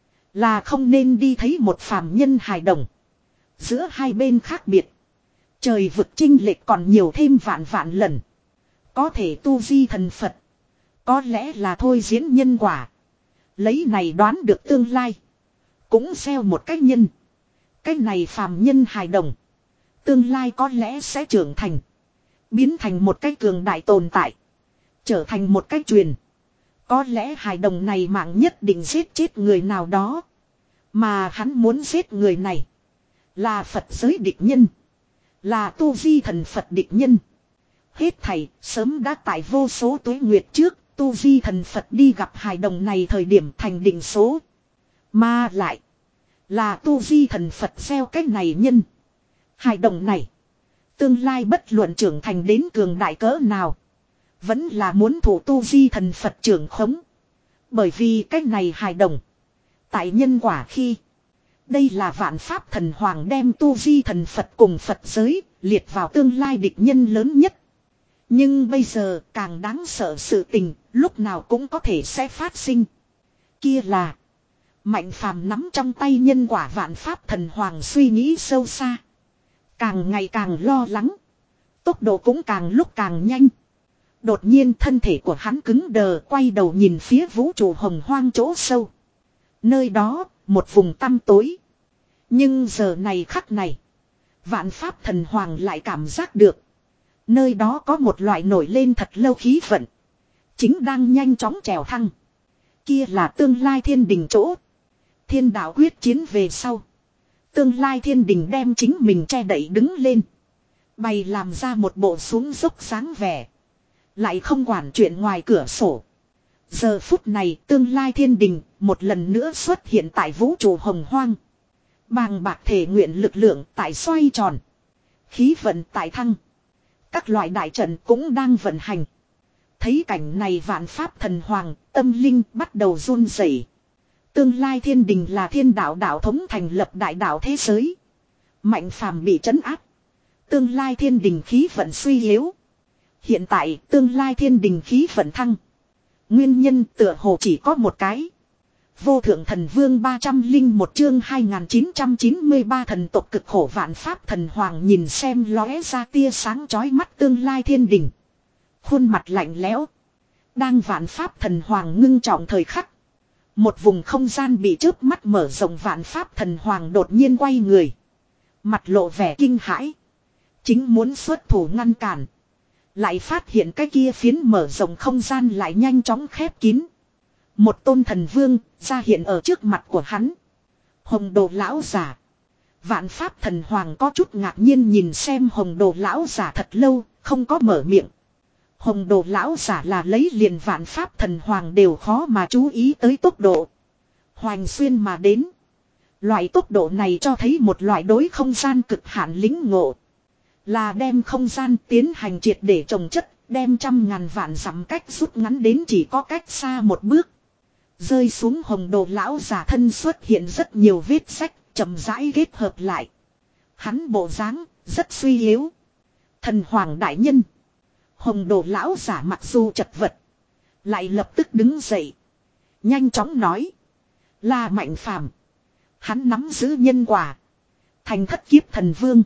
Là không nên đi thấy một phàm nhân hài đồng. Giữa hai bên khác biệt. Trời vực chênh lệch còn nhiều thêm vạn vạn lần. Có thể tu vi thần Phật. Có lẽ là thôi diễn nhân quả. Lấy này đoán được tương lai. Cũng gieo một cách nhân. Cái này phàm nhân hài đồng. Tương lai có lẽ sẽ trưởng thành. Biến thành một cái cường đại tồn tại. Trở thành một cái truyền. Có lẽ hài đồng này mạng nhất định giết chết người nào đó. Mà hắn muốn giết người này. Là Phật giới địch nhân. Là tu vi thần Phật địch nhân. Hết thảy sớm đã tại vô số tuế nguyệt trước. Tu vi thần Phật đi gặp hài đồng này thời điểm thành định số. Mà lại. Là tu vi thần Phật gieo cách này nhân. Hài đồng này. Tương lai bất luận trưởng thành đến cường đại cỡ nào. Vẫn là muốn thủ tu vi thần Phật trưởng khống. Bởi vì cách này hài đồng. Tại nhân quả khi. Đây là vạn pháp thần hoàng đem tu vi thần Phật cùng Phật giới. Liệt vào tương lai địch nhân lớn nhất. Nhưng bây giờ càng đáng sợ sự tình. Lúc nào cũng có thể sẽ phát sinh. Kia là. Mạnh phàm nắm trong tay nhân quả vạn pháp thần hoàng suy nghĩ sâu xa. Càng ngày càng lo lắng. Tốc độ cũng càng lúc càng nhanh. Đột nhiên thân thể của hắn cứng đờ quay đầu nhìn phía vũ trụ hồng hoang chỗ sâu. Nơi đó, một vùng tăm tối. Nhưng giờ này khắc này, vạn pháp thần hoàng lại cảm giác được. Nơi đó có một loại nổi lên thật lâu khí vận. Chính đang nhanh chóng trèo thăng. Kia là tương lai thiên đình chỗ. Thiên đạo quyết chiến về sau. Tương lai thiên đình đem chính mình che đậy đứng lên. Bày làm ra một bộ xuống dốc sáng vẻ. Lại không quản chuyện ngoài cửa sổ. Giờ phút này tương lai thiên đình một lần nữa xuất hiện tại vũ trụ hồng hoang. Bàng bạc thể nguyện lực lượng tại xoay tròn. Khí vận tại thăng. Các loại đại trận cũng đang vận hành. Thấy cảnh này vạn pháp thần hoàng tâm linh bắt đầu run rẩy. Tương lai thiên đình là thiên đạo đạo thống thành lập đại đạo thế giới. Mạnh phàm bị trấn áp. Tương lai thiên đình khí vận suy yếu. Hiện tại tương lai thiên đình khí vận thăng. Nguyên nhân tựa hồ chỉ có một cái. Vô thượng thần vương ba trăm lẻ một chương hai nghìn chín trăm chín mươi ba thần tộc cực khổ vạn pháp thần hoàng nhìn xem lóe ra tia sáng chói mắt tương lai thiên đình. Khuôn mặt lạnh lẽo. Đang vạn pháp thần hoàng ngưng trọng thời khắc. Một vùng không gian bị chớp mắt mở rộng vạn pháp thần hoàng đột nhiên quay người. Mặt lộ vẻ kinh hãi. Chính muốn xuất thủ ngăn cản. Lại phát hiện cái kia phiến mở rộng không gian lại nhanh chóng khép kín. Một tôn thần vương ra hiện ở trước mặt của hắn. Hồng đồ lão giả. Vạn pháp thần hoàng có chút ngạc nhiên nhìn xem hồng đồ lão giả thật lâu, không có mở miệng. Hồng đồ lão giả là lấy liền vạn pháp thần hoàng đều khó mà chú ý tới tốc độ. Hoành xuyên mà đến. Loại tốc độ này cho thấy một loại đối không gian cực hạn lính ngộ. Là đem không gian tiến hành triệt để trồng chất, đem trăm ngàn vạn dặm cách rút ngắn đến chỉ có cách xa một bước. Rơi xuống hồng đồ lão giả thân xuất hiện rất nhiều vết sách, chậm rãi kết hợp lại. Hắn bộ dáng rất suy yếu. Thần hoàng đại nhân. Hồng đồ lão giả mặc dù chật vật, lại lập tức đứng dậy. Nhanh chóng nói. Là Mạnh Phàm. Hắn nắm giữ nhân quả. Thành thất kiếp thần vương.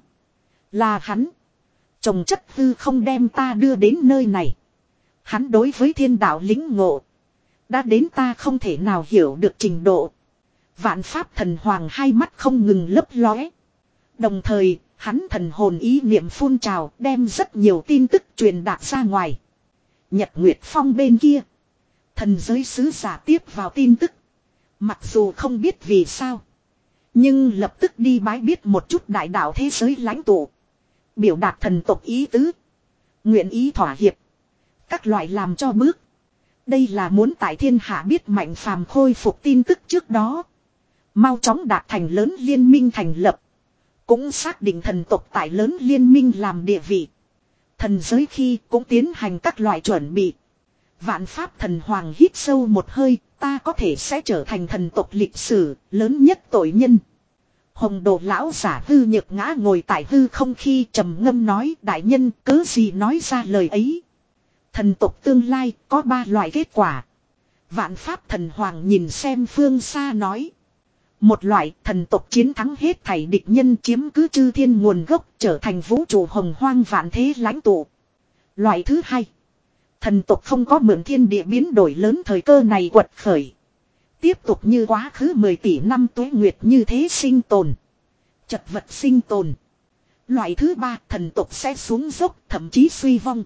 Là hắn. Trồng chất hư không đem ta đưa đến nơi này. Hắn đối với thiên đạo lính ngộ. Đã đến ta không thể nào hiểu được trình độ. Vạn pháp thần hoàng hai mắt không ngừng lấp lóe. Đồng thời, hắn thần hồn ý niệm phun trào đem rất nhiều tin tức truyền đạt ra ngoài. Nhật Nguyệt Phong bên kia. Thần giới sứ giả tiếp vào tin tức. Mặc dù không biết vì sao. Nhưng lập tức đi bái biết một chút đại đạo thế giới lãnh tụ. Biểu đạt thần tộc ý tứ. Nguyện ý thỏa hiệp. Các loại làm cho bước. Đây là muốn tại thiên hạ biết Mạnh Phàm khôi phục tin tức trước đó. Mau chóng đạt thành lớn liên minh thành lập. Cũng xác định thần tộc tại lớn liên minh làm địa vị. Thần giới khi cũng tiến hành các loại chuẩn bị. Vạn pháp thần hoàng hít sâu một hơi. Ta có thể sẽ trở thành thần tộc lịch sử lớn nhất tội nhân. Hồng đồ lão giả hư nhược ngã ngồi tại hư không khi trầm ngâm nói đại nhân cớ gì nói ra lời ấy. Thần tộc tương lai có ba loại kết quả. Vạn pháp thần hoàng nhìn xem phương xa nói. Một loại thần tộc chiến thắng hết thảy địch nhân chiếm cứ chư thiên nguồn gốc trở thành vũ trụ hồng hoang vạn thế lãnh tụ. Loại thứ hai. Thần tộc không có mượn thiên địa biến đổi lớn thời cơ này quật khởi. Tiếp tục như quá khứ mười tỷ năm tuế nguyệt như thế sinh tồn. Chật vật sinh tồn. Loại thứ ba thần tộc sẽ xuống dốc thậm chí suy vong.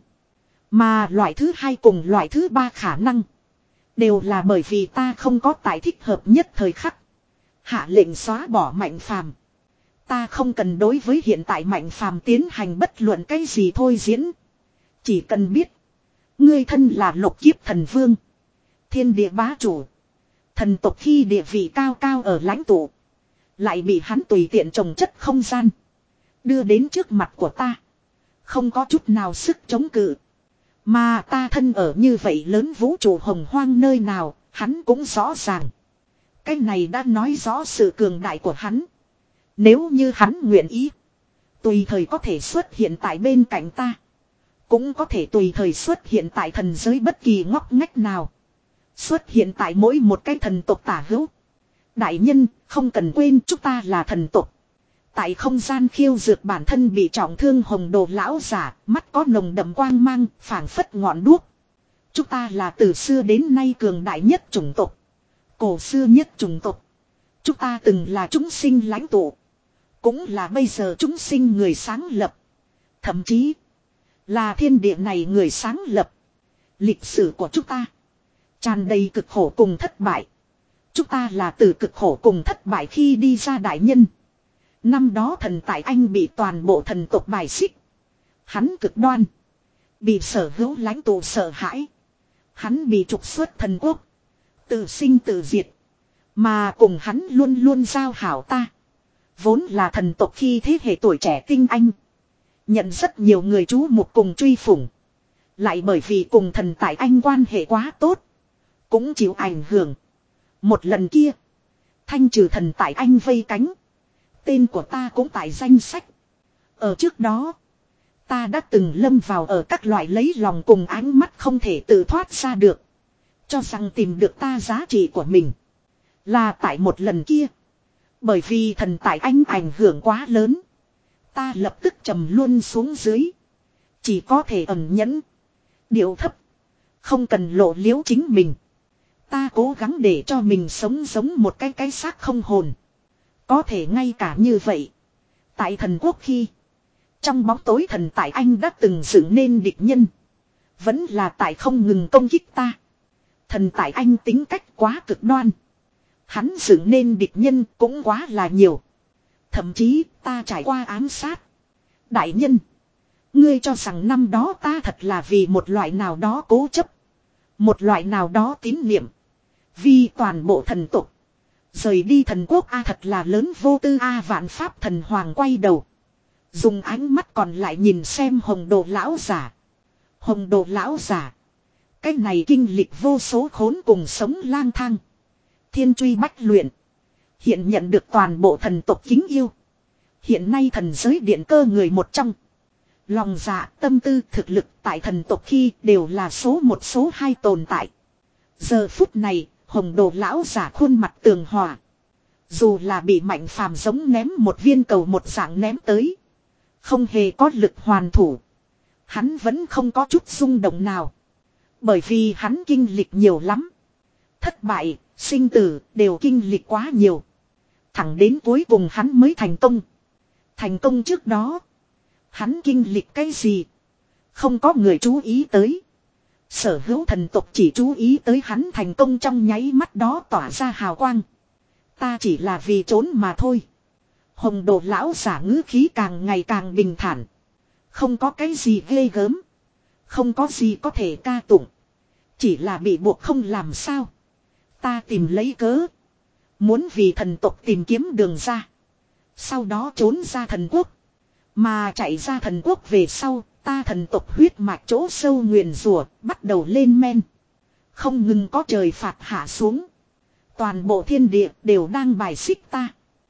Mà loại thứ hai cùng loại thứ ba khả năng. Đều là bởi vì ta không có tại thích hợp nhất thời khắc. Hạ lệnh xóa bỏ Mạnh Phàm. Ta không cần đối với hiện tại Mạnh Phàm tiến hành bất luận cái gì thôi diễn. Chỉ cần biết. Ngươi thân là lục kiếp thần vương. Thiên địa bá chủ. Thần tộc khi địa vị cao cao ở lãnh tụ. Lại bị hắn tùy tiện trồng chất không gian. Đưa đến trước mặt của ta. Không có chút nào sức chống cự. Mà ta thân ở như vậy lớn vũ trụ hồng hoang nơi nào. Hắn cũng rõ ràng. Cái này đã nói rõ sự cường đại của hắn. Nếu như hắn nguyện ý. Tùy thời có thể xuất hiện tại bên cạnh ta. Cũng có thể tùy thời xuất hiện tại thần giới bất kỳ ngóc ngách nào. Xuất hiện tại mỗi một cái thần tộc tả hữu. Đại nhân, không cần quên chúng ta là thần tộc. Tại không gian khiêu dược bản thân bị trọng thương hồng đồ lão giả, mắt có nồng đậm quang mang, phảng phất ngọn đuốc. Chúng ta là từ xưa đến nay cường đại nhất chủng tộc. Cổ xưa nhất chủng tộc. Chúng ta từng là chúng sinh lãnh tụ. Cũng là bây giờ chúng sinh người sáng lập. Thậm chí là thiên địa này người sáng lập. Lịch sử của chúng ta tràn đầy cực khổ cùng thất bại. Chúng ta là từ cực khổ cùng thất bại khi đi ra đại nhân. Năm đó thần tại anh bị toàn bộ thần tộc bài xích. Hắn cực đoan. Bị sở hữu lãnh tụ sợ hãi. Hắn bị trục xuất thần quốc. Tự sinh tự diệt. Mà cùng hắn luôn luôn giao hảo ta. Vốn là thần tộc khi thế hệ tuổi trẻ tinh anh. Nhận rất nhiều người chú mục cùng truy phủng. Lại bởi vì cùng thần tại anh quan hệ quá tốt. Cũng chịu ảnh hưởng. Một lần kia. Thanh trừ thần tại anh vây cánh. Tên của ta cũng tại danh sách. Ở trước đó. Ta đã từng lâm vào ở các loại lấy lòng cùng ánh mắt không thể tự thoát ra được. Cho rằng tìm được ta giá trị của mình. Là tại một lần kia. Bởi vì thần tại anh ảnh hưởng quá lớn. Ta lập tức trầm luôn xuống dưới. Chỉ có thể ẩn nhẫn. Điệu thấp. Không cần lộ liễu chính mình. Ta cố gắng để cho mình sống giống một cái cái xác không hồn. Có thể ngay cả như vậy. Tại thần quốc khi. Trong bóng tối thần tại anh đã từng dựng nên địch nhân. Vẫn là tại không ngừng công kích ta. Thần tại anh tính cách quá cực đoan. Hắn dựng nên địch nhân cũng quá là nhiều. Thậm chí ta trải qua ám sát. Đại nhân. Ngươi cho rằng năm đó ta thật là vì một loại nào đó cố chấp. Một loại nào đó tín niệm. Vì toàn bộ thần tục. Rời đi thần quốc A thật là lớn vô tư A vạn pháp thần hoàng quay đầu. Dùng ánh mắt còn lại nhìn xem hồng đồ lão giả. Hồng đồ lão giả. Cái này kinh lịch vô số khốn cùng sống lang thang. Thiên truy bách luyện. Hiện nhận được toàn bộ thần tộc kính yêu. Hiện nay thần giới điện cơ người một trong. Lòng dạ, tâm tư, thực lực tại thần tộc khi đều là số một số hai tồn tại. Giờ phút này, hồng đồ lão giả khuôn mặt tường hòa. Dù là bị Mạnh Phàm giống ném một viên cầu một dạng ném tới. Không hề có lực hoàn thủ. Hắn vẫn không có chút rung động nào. Bởi vì hắn kinh lịch nhiều lắm. Thất bại, sinh tử đều kinh lịch quá nhiều. Thẳng đến cuối cùng hắn mới thành công. Thành công trước đó. Hắn kinh lịch cái gì? Không có người chú ý tới. Sở hữu thần tộc chỉ chú ý tới hắn thành công trong nháy mắt đó tỏa ra hào quang. Ta chỉ là vì trốn mà thôi. Hồng đồ lão giả ngữ khí càng ngày càng bình thản. Không có cái gì ghê gớm. Không có gì có thể ca tụng. Chỉ là bị buộc không làm sao. Ta tìm lấy cớ. Muốn vì thần tộc tìm kiếm đường ra. Sau đó trốn ra thần quốc. Mà chạy ra thần quốc về sau. Ta thần tộc huyết mạch chỗ sâu nguyền rủa bắt đầu lên men. Không ngừng có trời phạt hạ xuống. Toàn bộ thiên địa đều đang bài xích ta.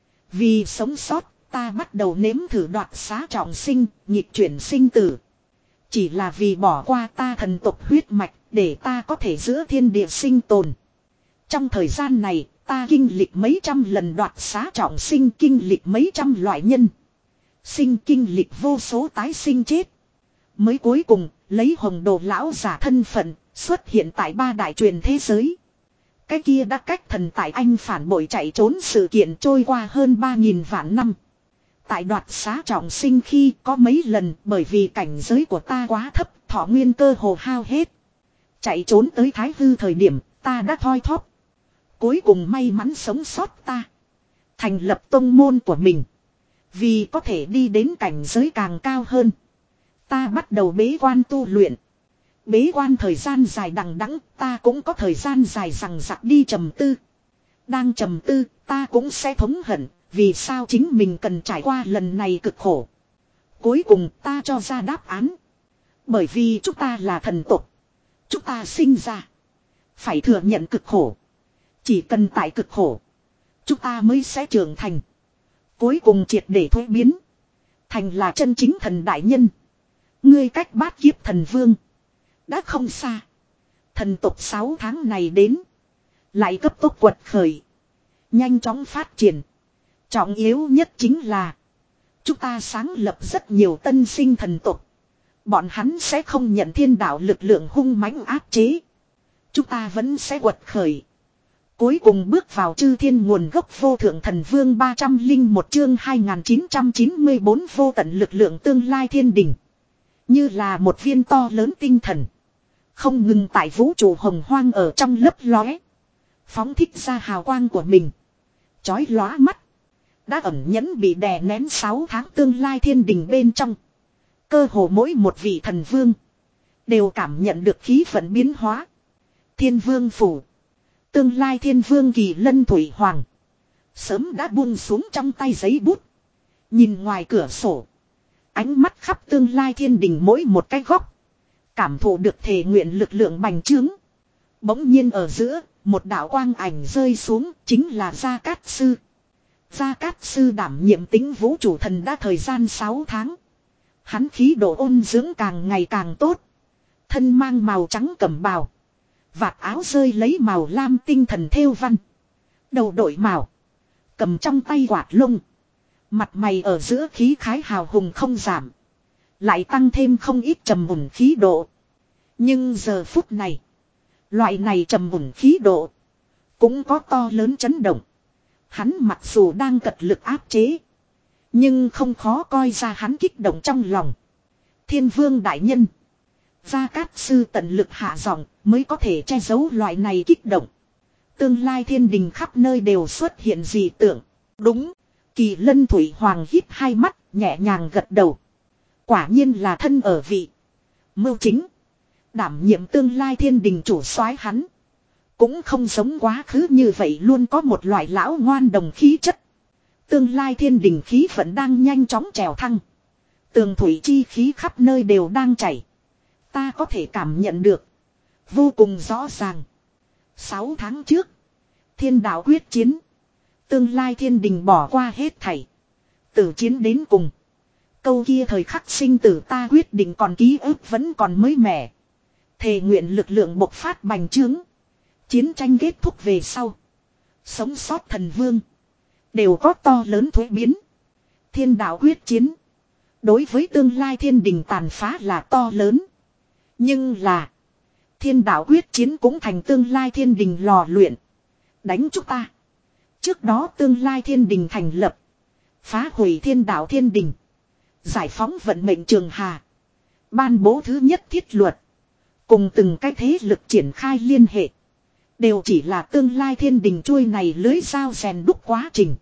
Vì sống sót ta bắt đầu nếm thử đoạt xá trọng sinh, nhịp chuyển sinh tử. Chỉ là vì bỏ qua ta thần tộc huyết mạch để ta có thể giữa thiên địa sinh tồn. Trong thời gian này ta kinh lịch mấy trăm lần đoạt xá trọng sinh, kinh lịch mấy trăm loại nhân. Sinh kinh lịch vô số tái sinh chết. Mới cuối cùng lấy hồng đồ lão giả thân phận xuất hiện tại ba đại truyền thế giới. Cái kia đã cách thần tại anh phản bội chạy trốn sự kiện trôi qua hơn ba nghìn vạn năm. Tại đoạt xá trọng sinh khi có mấy lần bởi vì cảnh giới của ta quá thấp, thọ nguyên cơ hồ hao hết. Chạy trốn tới Thái Hư thời điểm ta đã thoi thóp. Cuối cùng may mắn sống sót ta. Thành lập tông môn của mình. Vì có thể đi đến cảnh giới càng cao hơn. Ta bắt đầu bế quan tu luyện. Bế quan thời gian dài đằng đẵng, ta cũng có thời gian dài rằng rặc đi trầm tư. Đang trầm tư, ta cũng sẽ thống hận, vì sao chính mình cần trải qua lần này cực khổ. Cuối cùng ta cho ra đáp án. Bởi vì chúng ta là thần tộc. Chúng ta sinh ra. Phải thừa nhận cực khổ. Chỉ cần tại cực khổ. Chúng ta mới sẽ trưởng thành. Cuối cùng triệt để thuế biến. Thành là chân chính thần đại nhân. Ngươi cách bát kiếp thần vương. Đã không xa. Thần tộc sáu tháng này đến. Lại cấp tốc quật khởi. Nhanh chóng phát triển. Trọng yếu nhất chính là. Chúng ta sáng lập rất nhiều tân sinh thần tộc. Bọn hắn sẽ không nhận thiên đạo lực lượng hung mãnh áp chế. Chúng ta vẫn sẽ quật khởi. Cuối cùng bước vào chư thiên nguồn gốc vô thượng thần vương ba trăm lẻ một chương hai nghìn chín trăm chín mươi bốn vô tận lực lượng tương lai thiên đỉnh. Như là một viên to lớn tinh thần. Không ngừng tại vũ trụ hồng hoang ở trong lấp lóe. Phóng thích ra hào quang của mình. Chói lóa mắt. Đã ẩn nhẫn bị đè nén sáu tháng tương lai thiên đình bên trong. Cơ hồ mỗi một vị thần vương. Đều cảm nhận được khí vận biến hóa. Thiên vương phủ. Tương lai thiên vương Kỳ Lân Thủy Hoàng. Sớm đã buông xuống trong tay giấy bút. Nhìn ngoài cửa sổ. Ánh mắt khắp tương lai thiên đình mỗi một cái góc. Cảm thụ được thể nguyện lực lượng bành trướng. Bỗng nhiên ở giữa, một đạo quang ảnh rơi xuống, chính là Gia Cát Sư. Gia Cát Sư đảm nhiệm tính vũ trụ thần đã thời gian sáu tháng. Hắn khí độ ôn dưỡng càng ngày càng tốt. Thân mang màu trắng cẩm bào. Vạt áo rơi lấy màu lam tinh thần thêu văn. Đầu đội màu. Cầm trong tay quạt lông. Mặt mày ở giữa khí khái hào hùng không giảm. Lại tăng thêm không ít trầm mùn khí độ. Nhưng giờ phút này. Loại này trầm mùn khí độ. Cũng có to lớn chấn động. Hắn mặc dù đang cật lực áp chế. Nhưng không khó coi ra hắn kích động trong lòng. Thiên vương đại nhân. Gia Cát Sư tận lực hạ giọng mới có thể che giấu loại này kích động. Tương lai thiên đình khắp nơi đều xuất hiện dị tượng. Đúng. Kỳ Lân Thủy Hoàng híp hai mắt nhẹ nhàng gật đầu. Quả nhiên là thân ở vị. Mưu chính. Đảm nhiệm tương lai thiên đình chủ soái hắn. Cũng không giống quá khứ như vậy, luôn có một loại lão ngoan đồng khí chất. Tương lai thiên đình khí vẫn đang nhanh chóng trèo thăng. Tường thủy chi khí khắp nơi đều đang chảy. Ta có thể cảm nhận được. Vô cùng rõ ràng. Sáu tháng trước. Thiên đạo quyết chiến. Tương lai thiên đình bỏ qua hết thảy. Tử chiến đến cùng. Câu kia thời khắc sinh tử ta quyết định còn ký ức vẫn còn mới mẻ. Thề nguyện lực lượng bộc phát bành trướng. Chiến tranh kết thúc về sau. Sống sót thần vương. Đều có to lớn thuế biến. Thiên đạo quyết chiến. Đối với tương lai thiên đình tàn phá là to lớn. Nhưng là. Thiên đạo quyết chiến cũng thành tương lai thiên đình lò luyện. Đánh chúng ta. Trước đó tương lai thiên đình thành lập. Phá hủy thiên đạo thiên đình. Giải phóng vận mệnh trường hà. Ban bố thứ nhất thiết luật. Cùng từng cái thế lực triển khai liên hệ. Đều chỉ là tương lai thiên đình chuôi này lưới dao rèn đúc quá trình.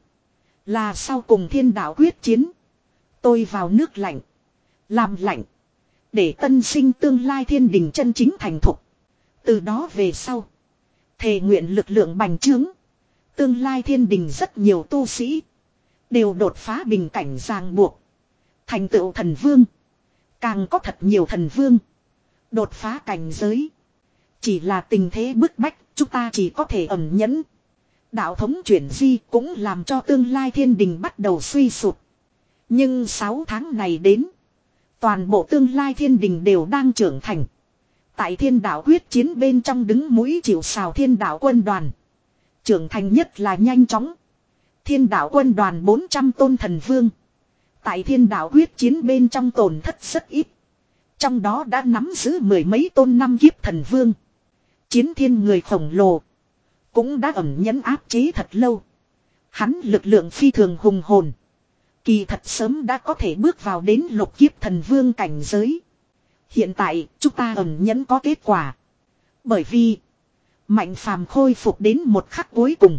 Là sau cùng thiên đạo quyết chiến. Tôi vào nước lạnh. Làm lạnh. Để tân sinh tương lai thiên đình chân chính thành thục. Từ đó về sau. Thề nguyện lực lượng bành trướng. Tương lai thiên đình rất nhiều tu sĩ. Đều đột phá bình cảnh ràng buộc. Thành tựu thần vương. Càng có thật nhiều thần vương. Đột phá cảnh giới. Chỉ là tình thế bức bách. Chúng ta chỉ có thể ẩn nhẫn. Đạo thống chuyển di cũng làm cho tương lai thiên đình bắt đầu suy sụp. Nhưng sáu tháng này đến. Toàn bộ tương lai thiên đình đều đang trưởng thành. Tại thiên đạo quyết chiến bên trong đứng mũi chịu sào thiên đạo quân đoàn. Trưởng thành nhất là nhanh chóng. Thiên đạo quân đoàn bốn trăm tôn thần vương. Tại thiên đạo quyết chiến bên trong tổn thất rất ít. Trong đó đã nắm giữ mười mấy tôn năm kiếp thần vương. Chiến thiên người khổng lồ. Cũng đã ẩn nhẫn áp chế thật lâu. Hắn lực lượng phi thường hùng hồn. Kỳ thật sớm đã có thể bước vào đến lục kiếp thần vương cảnh giới. Hiện tại chúng ta ẩn nhẫn có kết quả. Bởi vì Mạnh Phàm khôi phục đến một khắc cuối cùng.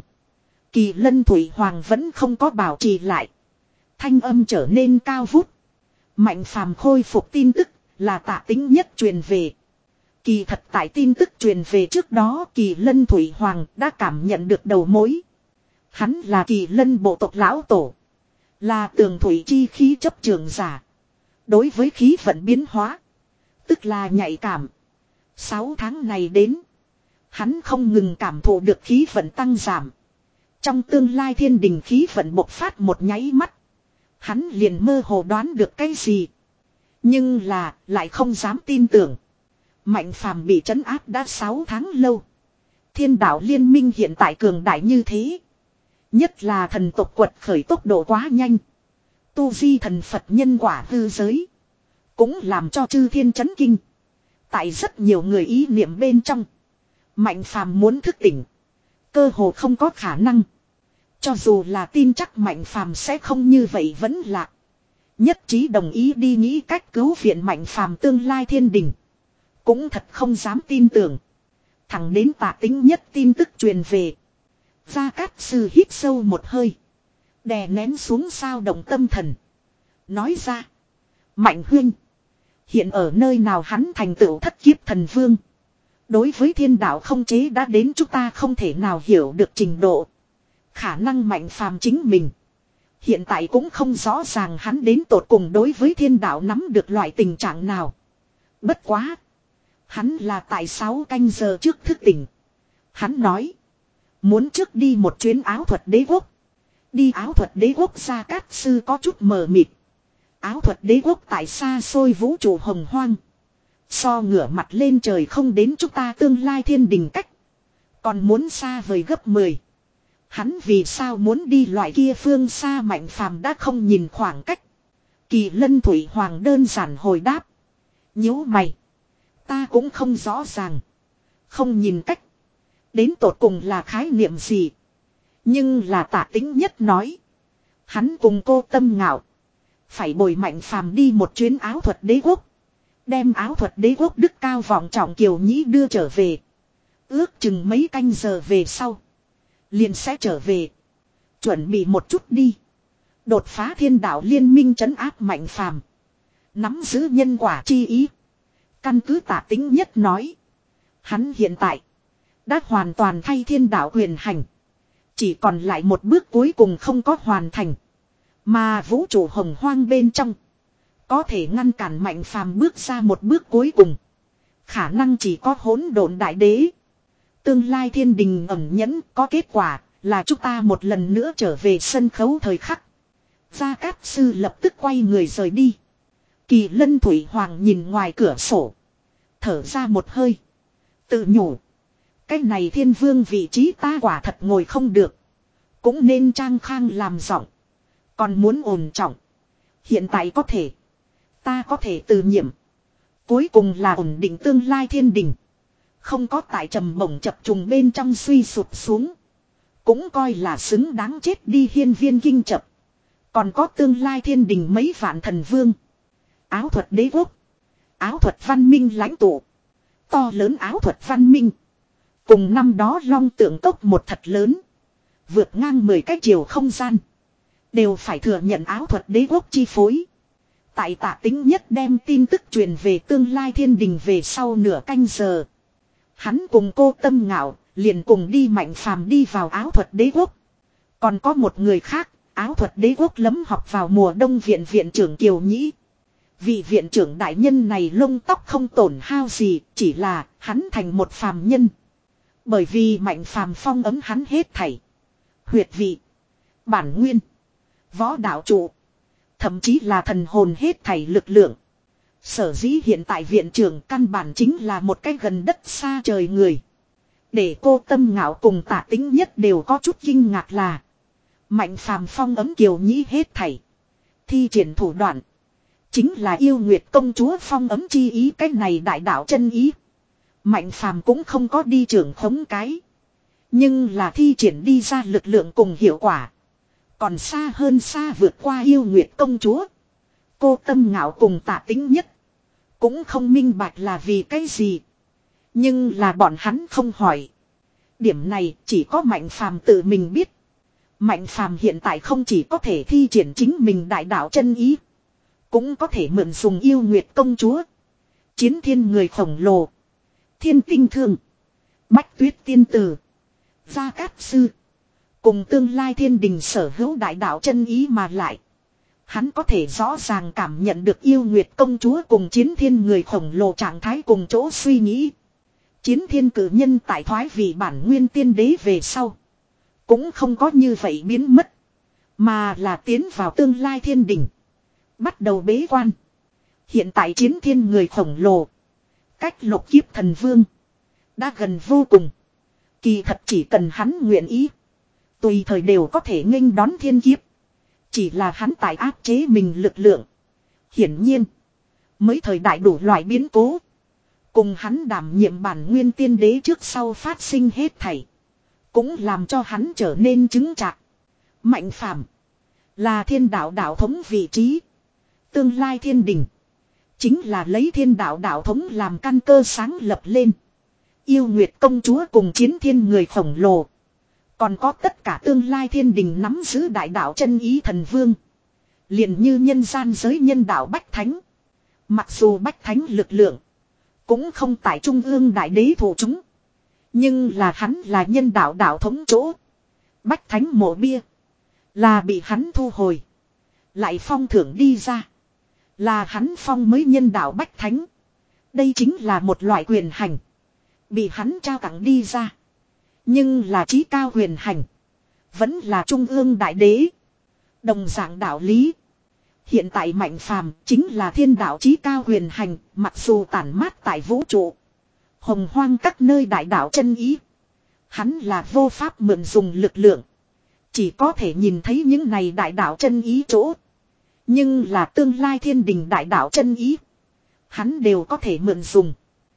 Kỳ Lân Thủy Hoàng vẫn không có bảo trì lại. Thanh âm trở nên cao vút. Mạnh Phàm khôi phục tin tức là Tạ Tính Nhất truyền về. Kỳ thật tại tin tức truyền về trước đó Kỳ Lân Thủy Hoàng đã cảm nhận được đầu mối. Hắn là Kỳ Lân bộ tộc lão tổ. Là tường thủy chi khí chấp trường giả. Đối với khí vận biến hóa. Tức là nhạy cảm. Sáu tháng này đến. Hắn không ngừng cảm thụ được khí vận tăng giảm. Trong tương lai thiên đình khí vận bộc phát một nháy mắt. Hắn liền mơ hồ đoán được cái gì. Nhưng là lại không dám tin tưởng. Mạnh Phàm bị trấn áp đã sáu tháng lâu. Thiên đạo liên minh hiện tại cường đại như thế. Nhất là thần tộc quật khởi tốc độ quá nhanh. Tu di thần Phật nhân quả hư giới. Cũng làm cho chư thiên chấn kinh. Tại rất nhiều người ý niệm bên trong. Mạnh Phàm muốn thức tỉnh. Cơ hồ không có khả năng. Cho dù là tin chắc Mạnh Phàm sẽ không như vậy vẫn lạc. Nhất trí đồng ý đi nghĩ cách cứu viện Mạnh Phàm tương lai thiên đình. Cũng thật không dám tin tưởng. Thẳng đến Tạ Tính Nhất tin tức truyền về. Gia Cát Sư hít sâu một hơi. Đè nén xuống sao động tâm thần. Nói ra. Mạnh huynh. Hiện ở nơi nào hắn thành tựu thất kiếp thần vương. Đối với thiên đạo không chế đã đến chúng ta không thể nào hiểu được trình độ. Khả năng Mạnh Phàm chính mình. Hiện tại cũng không rõ ràng hắn đến tột cùng đối với thiên đạo nắm được loại tình trạng nào. Bất quá. Hắn là tại sáu canh giờ trước thức tỉnh. Hắn nói. Muốn trước đi một chuyến áo thuật đế quốc. Đi áo thuật đế quốc Gia Cát Sư có chút mờ mịt. Áo thuật đế quốc tại xa xôi vũ trụ hồng hoang. So ngửa mặt lên trời không đến chúng ta tương lai thiên đình cách. Còn muốn xa vời gấp mười. Hắn vì sao muốn đi loại kia phương xa Mạnh Phàm đã không nhìn khoảng cách. Kỳ Lân Thủy Hoàng đơn giản hồi đáp. Nhíu mày. Ta cũng không rõ ràng. Không nhìn cách. Đến tột cùng là khái niệm gì. Nhưng là Tạ Tính Nhất nói. Hắn cùng cô Tâm Ngạo. Phải bồi Mạnh Phàm đi một chuyến áo thuật đế quốc. Đem áo thuật đế quốc đức cao vọng trọng Kiều Nhĩ đưa trở về. Ước chừng mấy canh giờ về sau. Liền sẽ trở về. Chuẩn bị một chút đi. Đột phá thiên đạo liên minh trấn áp Mạnh Phàm. Nắm giữ nhân quả chi ý. Căn cứ Tạ Tĩnh Nhất nói. Hắn hiện tại. Đã hoàn toàn thay thiên đạo quyền hành. Chỉ còn lại một bước cuối cùng không có hoàn thành. Mà vũ trụ hồng hoang bên trong. Có thể ngăn cản Mạnh Phàm bước ra một bước cuối cùng. Khả năng chỉ có hỗn độn đại đế. Tương lai thiên đình ẩn nhẫn có kết quả là chúng ta một lần nữa trở về sân khấu thời khắc. Gia Cát Sư lập tức quay người rời đi. Kỳ Lân Thủy Hoàng nhìn ngoài cửa sổ. Thở ra một hơi. Tự nhủ. Cái này thiên vương vị trí ta quả thật ngồi không được. Cũng nên trang khang làm giọng. Còn muốn ổn trọng. Hiện tại có thể. Ta có thể từ nhiệm. Cuối cùng là ổn định tương lai thiên đình. Không có tại trầm bổng chập trùng bên trong suy sụp xuống. Cũng coi là xứng đáng chết đi hiên viên kinh chập. Còn có tương lai thiên đình mấy vạn thần vương. Áo thuật đế quốc. Áo thuật văn minh lãnh tụ. To lớn áo thuật văn minh. Cùng năm đó long tượng cốc một thật lớn. Vượt ngang mười cái chiều không gian. Đều phải thừa nhận áo thuật đế quốc chi phối. Tại Tạ Tĩnh Nhất đem tin tức truyền về tương lai thiên đình về sau nửa canh giờ. Hắn cùng cô Tâm Ngạo liền cùng đi Mạnh Phàm đi vào áo thuật đế quốc. Còn có một người khác, áo thuật đế quốc lấm học vào mùa đông viện viện trưởng Kiều Nhĩ. Vị viện trưởng đại nhân này lông tóc không tổn hao gì, chỉ là hắn thành một phàm nhân. Bởi vì Mạnh Phàm phong ấm hắn hết thảy. Huyệt vị, bản nguyên, võ đạo trụ, thậm chí là thần hồn hết thảy lực lượng. Sở dĩ hiện tại viện trưởng căn bản chính là một cái gần đất xa trời người. Để cô Tâm Ngạo cùng Tạ Tĩnh Nhất đều có chút kinh ngạc là Mạnh Phàm phong ấm Kiều Nhĩ hết thảy. Thi triển thủ đoạn chính là yêu nguyệt công chúa phong ấm chi ý, cái này đại đạo chân ý. Mạnh Phàm cũng không có đi trưởng khống cái. Nhưng là thi triển đi ra lực lượng cùng hiệu quả. Còn xa hơn xa vượt qua yêu nguyệt công chúa. Cô Tâm Ngạo cùng Tạ Tĩnh Nhất cũng không minh bạch là vì cái gì. Nhưng là bọn hắn không hỏi. Điểm này chỉ có Mạnh Phàm tự mình biết. Mạnh Phàm hiện tại không chỉ có thể thi triển chính mình đại đạo chân ý. Cũng có thể mượn dùng yêu nguyệt công chúa. Chiến thiên người khổng lồ. Thiên tinh thương. Bách tuyết tiên tử. Gia Cát Sư. Cùng tương lai thiên đình sở hữu đại đạo chân ý mà lại. Hắn có thể rõ ràng cảm nhận được yêu nguyệt công chúa cùng chiến thiên người khổng lồ trạng thái cùng chỗ suy nghĩ. Chiến thiên cử nhân tại thoái vị bản nguyên tiên đế về sau. Cũng không có như vậy biến mất. Mà là tiến vào tương lai thiên đình. Bắt đầu bế quan. Hiện tại chiến thiên người khổng lồ. Cách lục kiếp thần vương. Đã gần vô cùng. Kỳ thật chỉ cần hắn nguyện ý. Tùy thời đều có thể nghênh đón thiên kiếp. Chỉ là hắn tại áp chế mình lực lượng. Hiển nhiên. Mới thời đại đủ loại biến cố. Cùng hắn đảm nhiệm bản nguyên tiên đế trước sau phát sinh hết thảy. Cũng làm cho hắn trở nên chứng chạc. Mạnh Phàm là thiên đạo đạo thống vị trí. Tương lai thiên đình. Chính là lấy thiên đạo đạo thống làm căn cơ sáng lập lên. Yêu nguyệt công chúa cùng chiến thiên người khổng lồ. Còn có tất cả tương lai thiên đình nắm giữ đại đạo chân ý thần vương. Liền như nhân gian giới nhân đạo Bách Thánh. Mặc dù Bách Thánh lực lượng. Cũng không tại trung ương đại đế thủ chúng. Nhưng là hắn là nhân đạo đạo thống chỗ. Bách Thánh mộ bia. Là bị hắn thu hồi. Lại phong thưởng đi ra. Là hắn phong mới nhân đạo Bách Thánh. Đây chính là một loại quyền hành. Bị hắn trao tặng đi ra. Nhưng là trí cao quyền hành. Vẫn là trung ương đại đế. Đồng dạng đạo lý. Hiện tại Mạnh Phàm chính là thiên đạo trí cao quyền hành. Mặc dù tản mát tại vũ trụ. Hồng hoang các nơi đại đạo chân ý. Hắn là vô pháp mượn dùng lực lượng. Chỉ có thể nhìn thấy những này đại đạo chân ý chỗ. Nhưng là tương lai thiên đình đại đạo chân ý. Hắn đều có thể mượn dùng.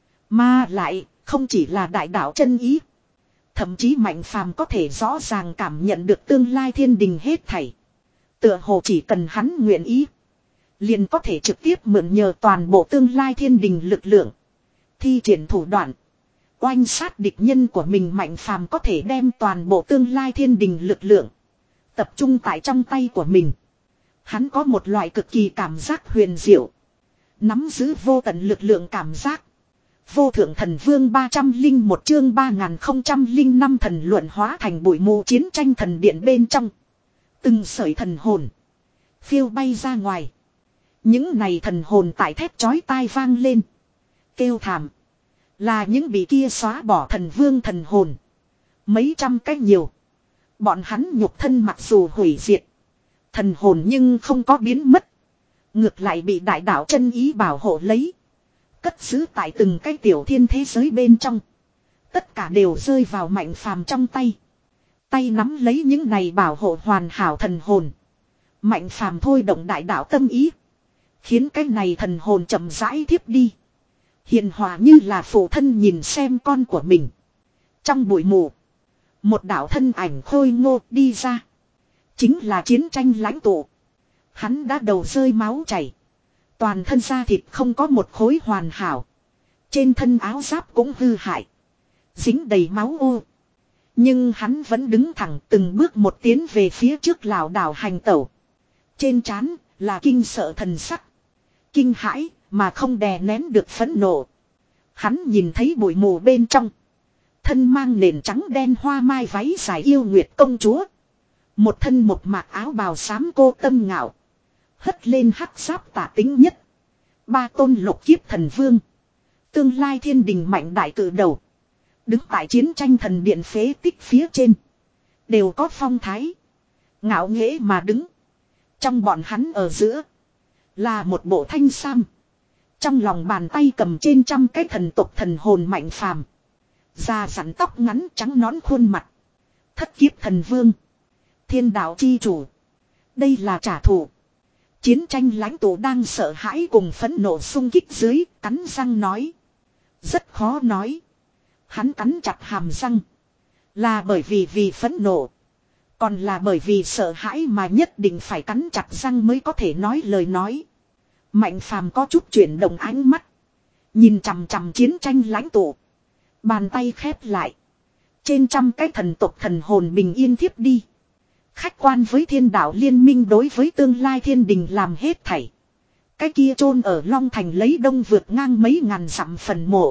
Mà lại không chỉ là đại đạo chân ý. Thậm chí Mạnh Phàm có thể rõ ràng cảm nhận được tương lai thiên đình hết thảy. Tựa hồ chỉ cần hắn nguyện ý. Liền có thể trực tiếp mượn nhờ toàn bộ tương lai thiên đình lực lượng. Thi triển thủ đoạn. Oanh sát địch nhân của mình. Mạnh Phàm có thể đem toàn bộ tương lai thiên đình lực lượng. Tập trung tại trong tay của mình. Hắn có một loại cực kỳ cảm giác huyền diệu. nắm giữ vô tận lực lượng cảm giác. Vô thượng thần vương ba trăm linh một chương ba nghìn không trăm linh năm thần luận hóa thành bụi mù chiến tranh thần điện bên trong. Từng sợi thần hồn phiêu bay ra ngoài. Những này thần hồn tại thét chói tai vang lên. Kêu thảm. Là những bị kia xóa bỏ thần vương thần hồn. Mấy trăm cách nhiều. Bọn hắn nhục thân mặc dù hủy diệt. Thần hồn nhưng không có biến mất. Ngược lại bị đại đạo chân ý bảo hộ lấy. Cất giữ tại từng cái tiểu thiên thế giới bên trong. Tất cả đều rơi vào Mạnh Phàm trong tay. Tay nắm lấy những này bảo hộ hoàn hảo thần hồn. Mạnh Phàm thôi động đại đạo tâm ý. Khiến cái này thần hồn chậm rãi thiếp đi. Hiền hòa như là phụ thân nhìn xem con của mình. Trong bụi mù. Một đạo thân ảnh khôi ngô đi ra. Chính là chiến tranh lãnh tụ. Hắn đã đầu rơi máu chảy. Toàn thân da thịt không có một khối hoàn hảo. Trên thân áo giáp cũng hư hại. Dính đầy máu ô. Nhưng hắn vẫn đứng thẳng từng bước một tiến về phía trước lảo đảo hành tẩu. Trên trán là kinh sợ thần sắc. Kinh hãi mà không đè nén được phẫn nộ. Hắn nhìn thấy bụi mù bên trong. Thân mang nền trắng đen hoa mai váy dài yêu nguyệt công chúa. Một thân một mạc áo bào xám cô tâm ngạo. Hất lên hắc giáp tả tính nhất. Ba tôn lục kiếp thần vương. Tương lai thiên đình mạnh đại cử đầu. Đứng tại chiến tranh thần điện phế tích phía trên. Đều có phong thái. Ngạo nghễ mà đứng. Trong bọn hắn ở giữa. Là một bộ thanh sam. Trong lòng bàn tay cầm trên trăm cái thần tộc thần hồn Mạnh Phàm. Da rắn tóc ngắn trắng nón khuôn mặt. Thất kiếp thần vương. Thiên đạo chi chủ. Đây là trả thù. Chiến tranh lãnh tụ đang sợ hãi cùng phẫn nộ xung kích dưới, cắn răng nói. Rất khó nói. Hắn cắn chặt hàm răng. Là bởi vì vì phẫn nộ. Còn là bởi vì sợ hãi mà nhất định phải cắn chặt răng mới có thể nói lời nói. Mạnh Phàm có chút chuyển động ánh mắt. Nhìn chằm chằm chiến tranh lãnh tụ. Bàn tay khép lại. Trên trăm cái thần tộc thần hồn bình yên thiếp đi. Khách quan với thiên đạo liên minh đối với tương lai thiên đình làm hết thảy. Cái kia chôn ở Long Thành lấy đông vượt ngang mấy ngàn dặm phần mộ.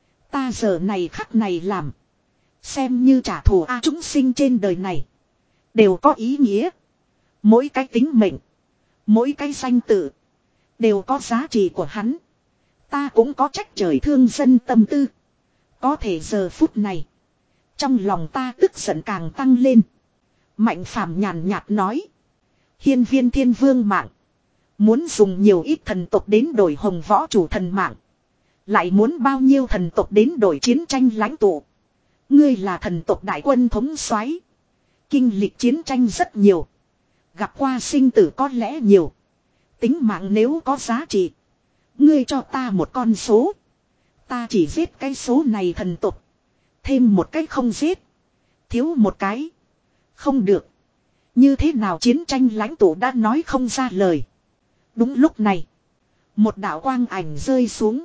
Ta giờ này khắc này làm. Xem như trả thù a chúng sinh trên đời này. Đều có ý nghĩa. Mỗi cái tính mệnh. Mỗi cái danh tự. Đều có giá trị của hắn. Ta cũng có trách trời thương dân tâm tư. Có thể giờ phút này. Trong lòng ta tức giận càng tăng lên. Mạnh Phàm nhàn nhạt nói. Hiên viên thiên vương mạng. Muốn dùng nhiều ít thần tộc đến đổi hồng võ chủ thần mạng. Lại muốn bao nhiêu thần tộc đến đổi chiến tranh lãnh tụ. Ngươi là thần tộc đại quân thống soái. Kinh lịch chiến tranh rất nhiều. Gặp qua sinh tử có lẽ nhiều. Tính mạng nếu có giá trị. Ngươi cho ta một con số. Ta chỉ giết cái số này thần tộc. Thêm một cái không giết. Thiếu một cái. Không được. Như thế nào chiến tranh lãnh tụ đã nói không ra lời. Đúng lúc này. Một đạo quang ảnh rơi xuống.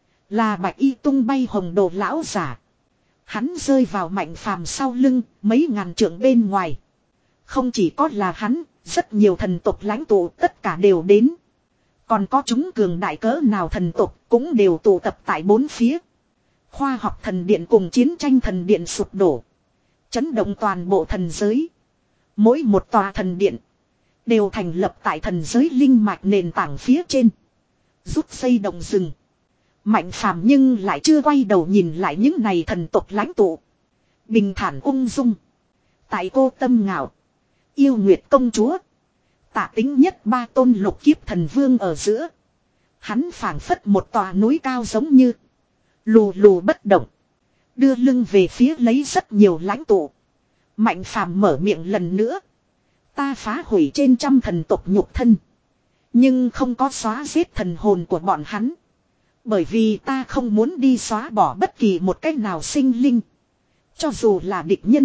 Là bạch y tung bay hồng đồ lão giả. Hắn rơi vào Mạnh Phàm sau lưng mấy ngàn trượng bên ngoài. Không chỉ có là hắn. Rất nhiều thần tộc lãnh tụ tất cả đều đến. Còn có chúng cường đại cỡ nào thần tộc cũng đều tụ tập tại bốn phía. Khoa học thần điện cùng chiến tranh thần điện sụp đổ. Chấn động toàn bộ thần giới. Mỗi một tòa thần điện. Đều thành lập tại thần giới linh mạch nền tảng phía trên. Rút xây động rừng. Mạnh Phàm nhưng lại chưa quay đầu nhìn lại những này thần tộc lãnh tụ. Bình thản ung dung. Tại cô tâm ngạo. Yêu nguyệt công chúa. Tạ tính nhất ba tôn lục kiếp thần vương ở giữa. Hắn phảng phất một tòa núi cao giống như. Lù lù bất động. Đưa lưng về phía lấy rất nhiều lãnh tụ. Mạnh Phàm mở miệng lần nữa. Ta phá hủy trên trăm thần tộc nhục thân. Nhưng không có xóa giết thần hồn của bọn hắn. Bởi vì ta không muốn đi xóa bỏ bất kỳ một cách nào sinh linh. Cho dù là địch nhân.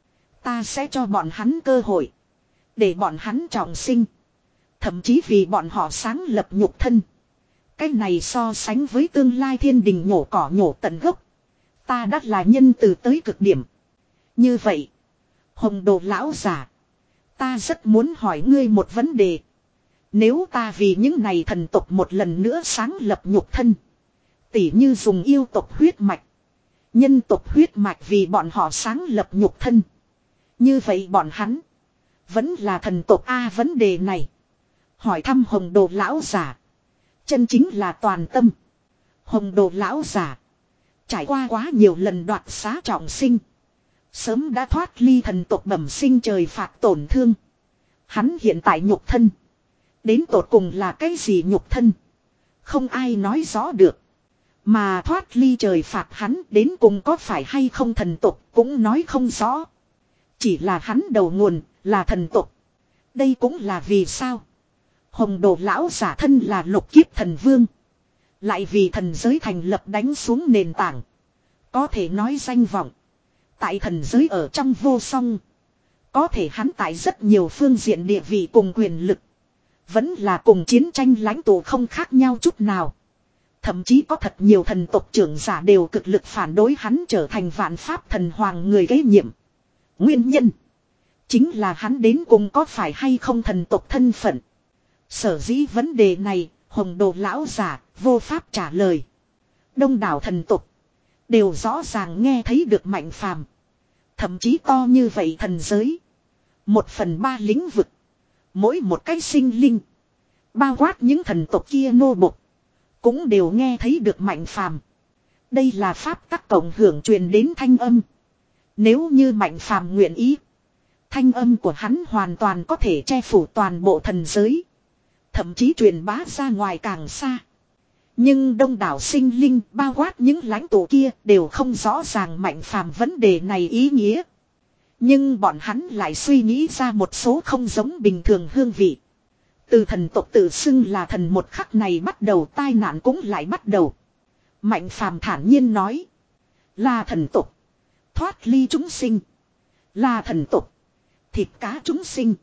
Ta sẽ cho bọn hắn cơ hội. Để bọn hắn trọng sinh. Thậm chí vì bọn họ sáng lập nhục thân. Cái này so sánh với tương lai thiên đình nhổ cỏ nhổ tận gốc. Ta đã là nhân từ tới cực điểm. Như vậy. Hồng đồ lão giả. Ta rất muốn hỏi ngươi một vấn đề. Nếu ta vì những này thần tộc một lần nữa sáng lập nhục thân. Tỉ như dùng yêu tộc huyết mạch. Nhân tộc huyết mạch vì bọn họ sáng lập nhục thân. Như vậy bọn hắn. Vẫn là thần tộc A vấn đề này. Hỏi thăm hồng đồ lão giả. Chân chính là toàn tâm. Hồng đồ lão giả. Trải qua quá nhiều lần đoạt xá trọng sinh. Sớm đã thoát ly thần tộc bẩm sinh trời phạt tổn thương. Hắn hiện tại nhục thân. Đến tột cùng là cái gì nhục thân. Không ai nói rõ được. Mà thoát ly trời phạt hắn đến cùng có phải hay không thần tộc cũng nói không rõ. Chỉ là hắn đầu nguồn là thần tộc. Đây cũng là vì sao. Hồng đồ lão giả thân là lục kiếp thần vương. Lại vì thần giới thành lập đánh xuống nền tảng. Có thể nói danh vọng. Tại thần giới ở trong vô song. Có thể hắn tại rất nhiều phương diện địa vị cùng quyền lực. Vẫn là cùng chiến tranh lãnh tụ không khác nhau chút nào. Thậm chí có thật nhiều thần tộc trưởng giả đều cực lực phản đối hắn trở thành vạn pháp thần hoàng người kế nhiệm. Nguyên nhân. Chính là hắn đến cùng có phải hay không thần tộc thân phận. Sở dĩ vấn đề này, hồng đồ lão giả, vô pháp trả lời. Đông đảo thần tộc. Đều rõ ràng nghe thấy được mạnh phàm. Thậm chí to như vậy thần giới. Một phần ba lĩnh vực. Mỗi một cái sinh linh. Bao quát những thần tộc kia nô bộc. Cũng đều nghe thấy được mạnh phàm. Đây là pháp tắc cộng hưởng truyền đến thanh âm. Nếu như mạnh phàm nguyện ý. Thanh âm của hắn hoàn toàn có thể che phủ toàn bộ thần giới. Thậm chí truyền bá ra ngoài càng xa. Nhưng đông đảo sinh linh bao quát những lãnh tụ kia đều không rõ ràng mạnh phàm vấn đề này ý nghĩa. Nhưng bọn hắn lại suy nghĩ ra một số không giống bình thường hương vị. Từ thần tộc tự xưng là thần một khắc này bắt đầu tai nạn cũng lại bắt đầu. Mạnh phàm thản nhiên nói. Là thần tộc. Thoát ly chúng sinh. Là thần tộc. Thịt cá chúng sinh.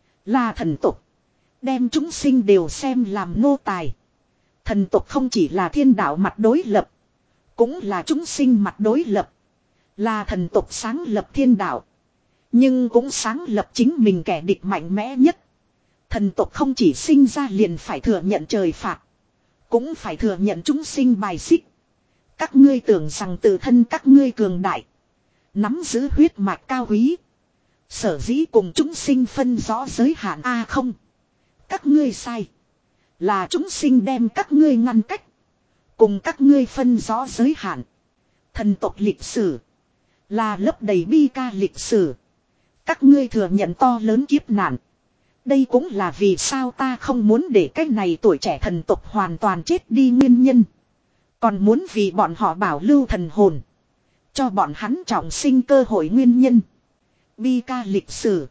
Là thần tộc. Đem chúng sinh đều xem làm nô tài. Thần tộc không chỉ là thiên đạo mặt đối lập. Cũng là chúng sinh mặt đối lập. Là thần tộc sáng lập thiên đạo. Nhưng cũng sáng lập chính mình kẻ địch mạnh mẽ nhất. Thần tộc không chỉ sinh ra liền phải thừa nhận trời phạt. Cũng phải thừa nhận chúng sinh bài xích. Các ngươi tưởng rằng tự thân các ngươi cường đại. Nắm giữ huyết mạch cao quý. Sở dĩ cùng chúng sinh phân rõ giới hạn a không. Các ngươi sai. Là chúng sinh đem các ngươi ngăn cách. Cùng các ngươi phân rõ giới hạn. Thần tộc lịch sử. Là lấp đầy bi ca lịch sử. Các ngươi thừa nhận to lớn kiếp nạn. Đây cũng là vì sao ta không muốn để cái này tuổi trẻ thần tộc hoàn toàn chết đi nguyên nhân. Còn muốn vì bọn họ bảo lưu thần hồn. Cho bọn hắn trọng sinh cơ hội nguyên nhân. Bi ca lịch sử.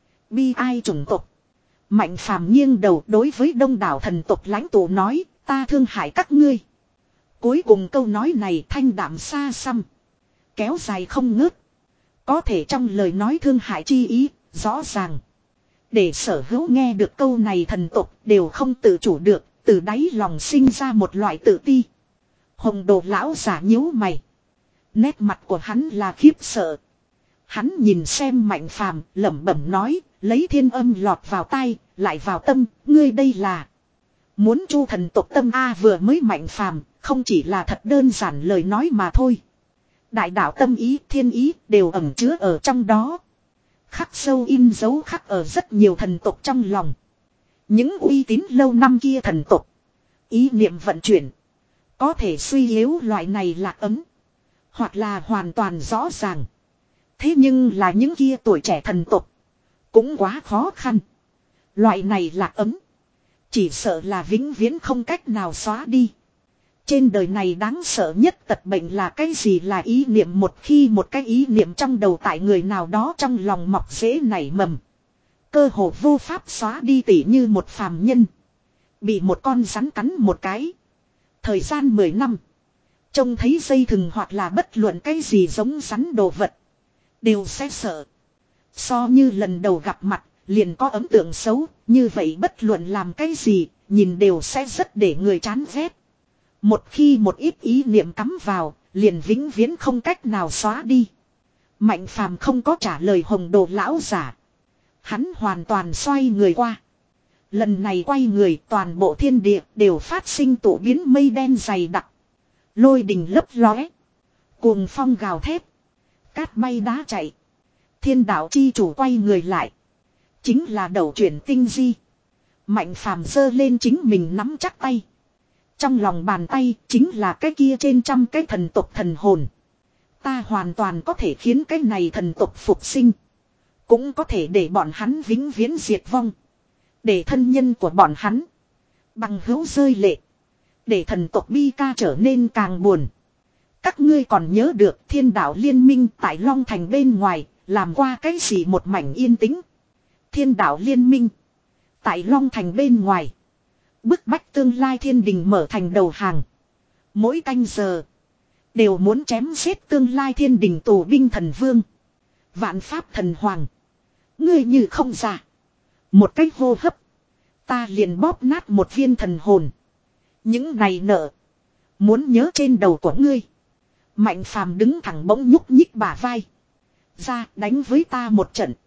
Bi ai chủng tộc. Mạnh phàm nghiêng đầu đối với đông đảo thần tộc lãnh tụ nói. Ta thương hại các ngươi. Cuối cùng câu nói này thanh đạm xa xăm. Kéo dài không ngớt. Có thể trong lời nói thương hại chi ý. Rõ ràng. Để sở hữu nghe được câu này thần tộc đều không tự chủ được. Từ đáy lòng sinh ra một loại tự ti. Hồng đồ lão giả nhíu mày. Nét mặt của hắn là khiếp sợ. Hắn nhìn xem mạnh phàm lẩm bẩm nói. Lấy thiên âm lọt vào tai, lại vào tâm, ngươi đây là. Muốn chu thần tộc tâm A vừa mới mạnh phàm, không chỉ là thật đơn giản lời nói mà thôi. Đại đạo tâm ý, thiên ý đều ẩn chứa ở trong đó. Khắc sâu in dấu khắc ở rất nhiều thần tộc trong lòng. Những uy tín lâu năm kia thần tộc. Ý niệm vận chuyển. Có thể suy yếu loại này lạc ấm. Hoặc là hoàn toàn rõ ràng. Thế nhưng là những kia tuổi trẻ thần tộc. Cũng quá khó khăn. Loại này lạc ấm. Chỉ sợ là vĩnh viễn không cách nào xóa đi. Trên đời này đáng sợ nhất tật bệnh là cái gì là ý niệm một khi một cái ý niệm trong đầu tại người nào đó trong lòng mọc rễ nảy mầm. Cơ hồ vô pháp xóa đi tỉ như một phàm nhân. Bị một con rắn cắn một cái. Thời gian mười năm. Trông thấy dây thừng hoặc là bất luận cái gì giống rắn đồ vật. Đều sẽ sợ. So như lần đầu gặp mặt, liền có ấn tượng xấu, như vậy bất luận làm cái gì, nhìn đều sẽ rất để người chán ghét. Một khi một ít ý niệm cắm vào, liền vĩnh viễn không cách nào xóa đi. Mạnh phàm không có trả lời hồng đồ lão giả. Hắn hoàn toàn xoay người qua. Lần này quay người toàn bộ thiên địa đều phát sinh tụ biến mây đen dày đặc. Lôi đình lấp lóe. Cuồng phong gào thét. Cát bay đá chạy. Thiên đạo chi chủ quay người lại. Chính là đầu chuyển tinh di. Mạnh phàm giơ lên chính mình nắm chắc tay. Trong lòng bàn tay chính là cái kia trên trăm cái thần tộc thần hồn. Ta hoàn toàn có thể khiến cái này thần tộc phục sinh. Cũng có thể để bọn hắn vĩnh viễn diệt vong. Để thân nhân của bọn hắn bằng hữu rơi lệ. Để thần tộc bi ca trở nên càng buồn. Các ngươi còn nhớ được thiên đạo liên minh tại Long Thành bên ngoài làm qua cái gì một mảnh yên tĩnh. Thiên đạo liên minh tại Long Thành bên ngoài bức bách tương lai thiên đình mở thành đầu hàng. Mỗi canh giờ đều muốn chém giết tương lai thiên đình tù binh thần vương. Vạn pháp thần hoàng. Ngươi như không giả. Một cách hô hấp. Ta liền bóp nát một viên thần hồn. Những này nợ. Muốn nhớ trên đầu của ngươi. Mạnh phàm đứng thẳng bỗng nhúc nhích bả vai. Ra đánh với ta một trận.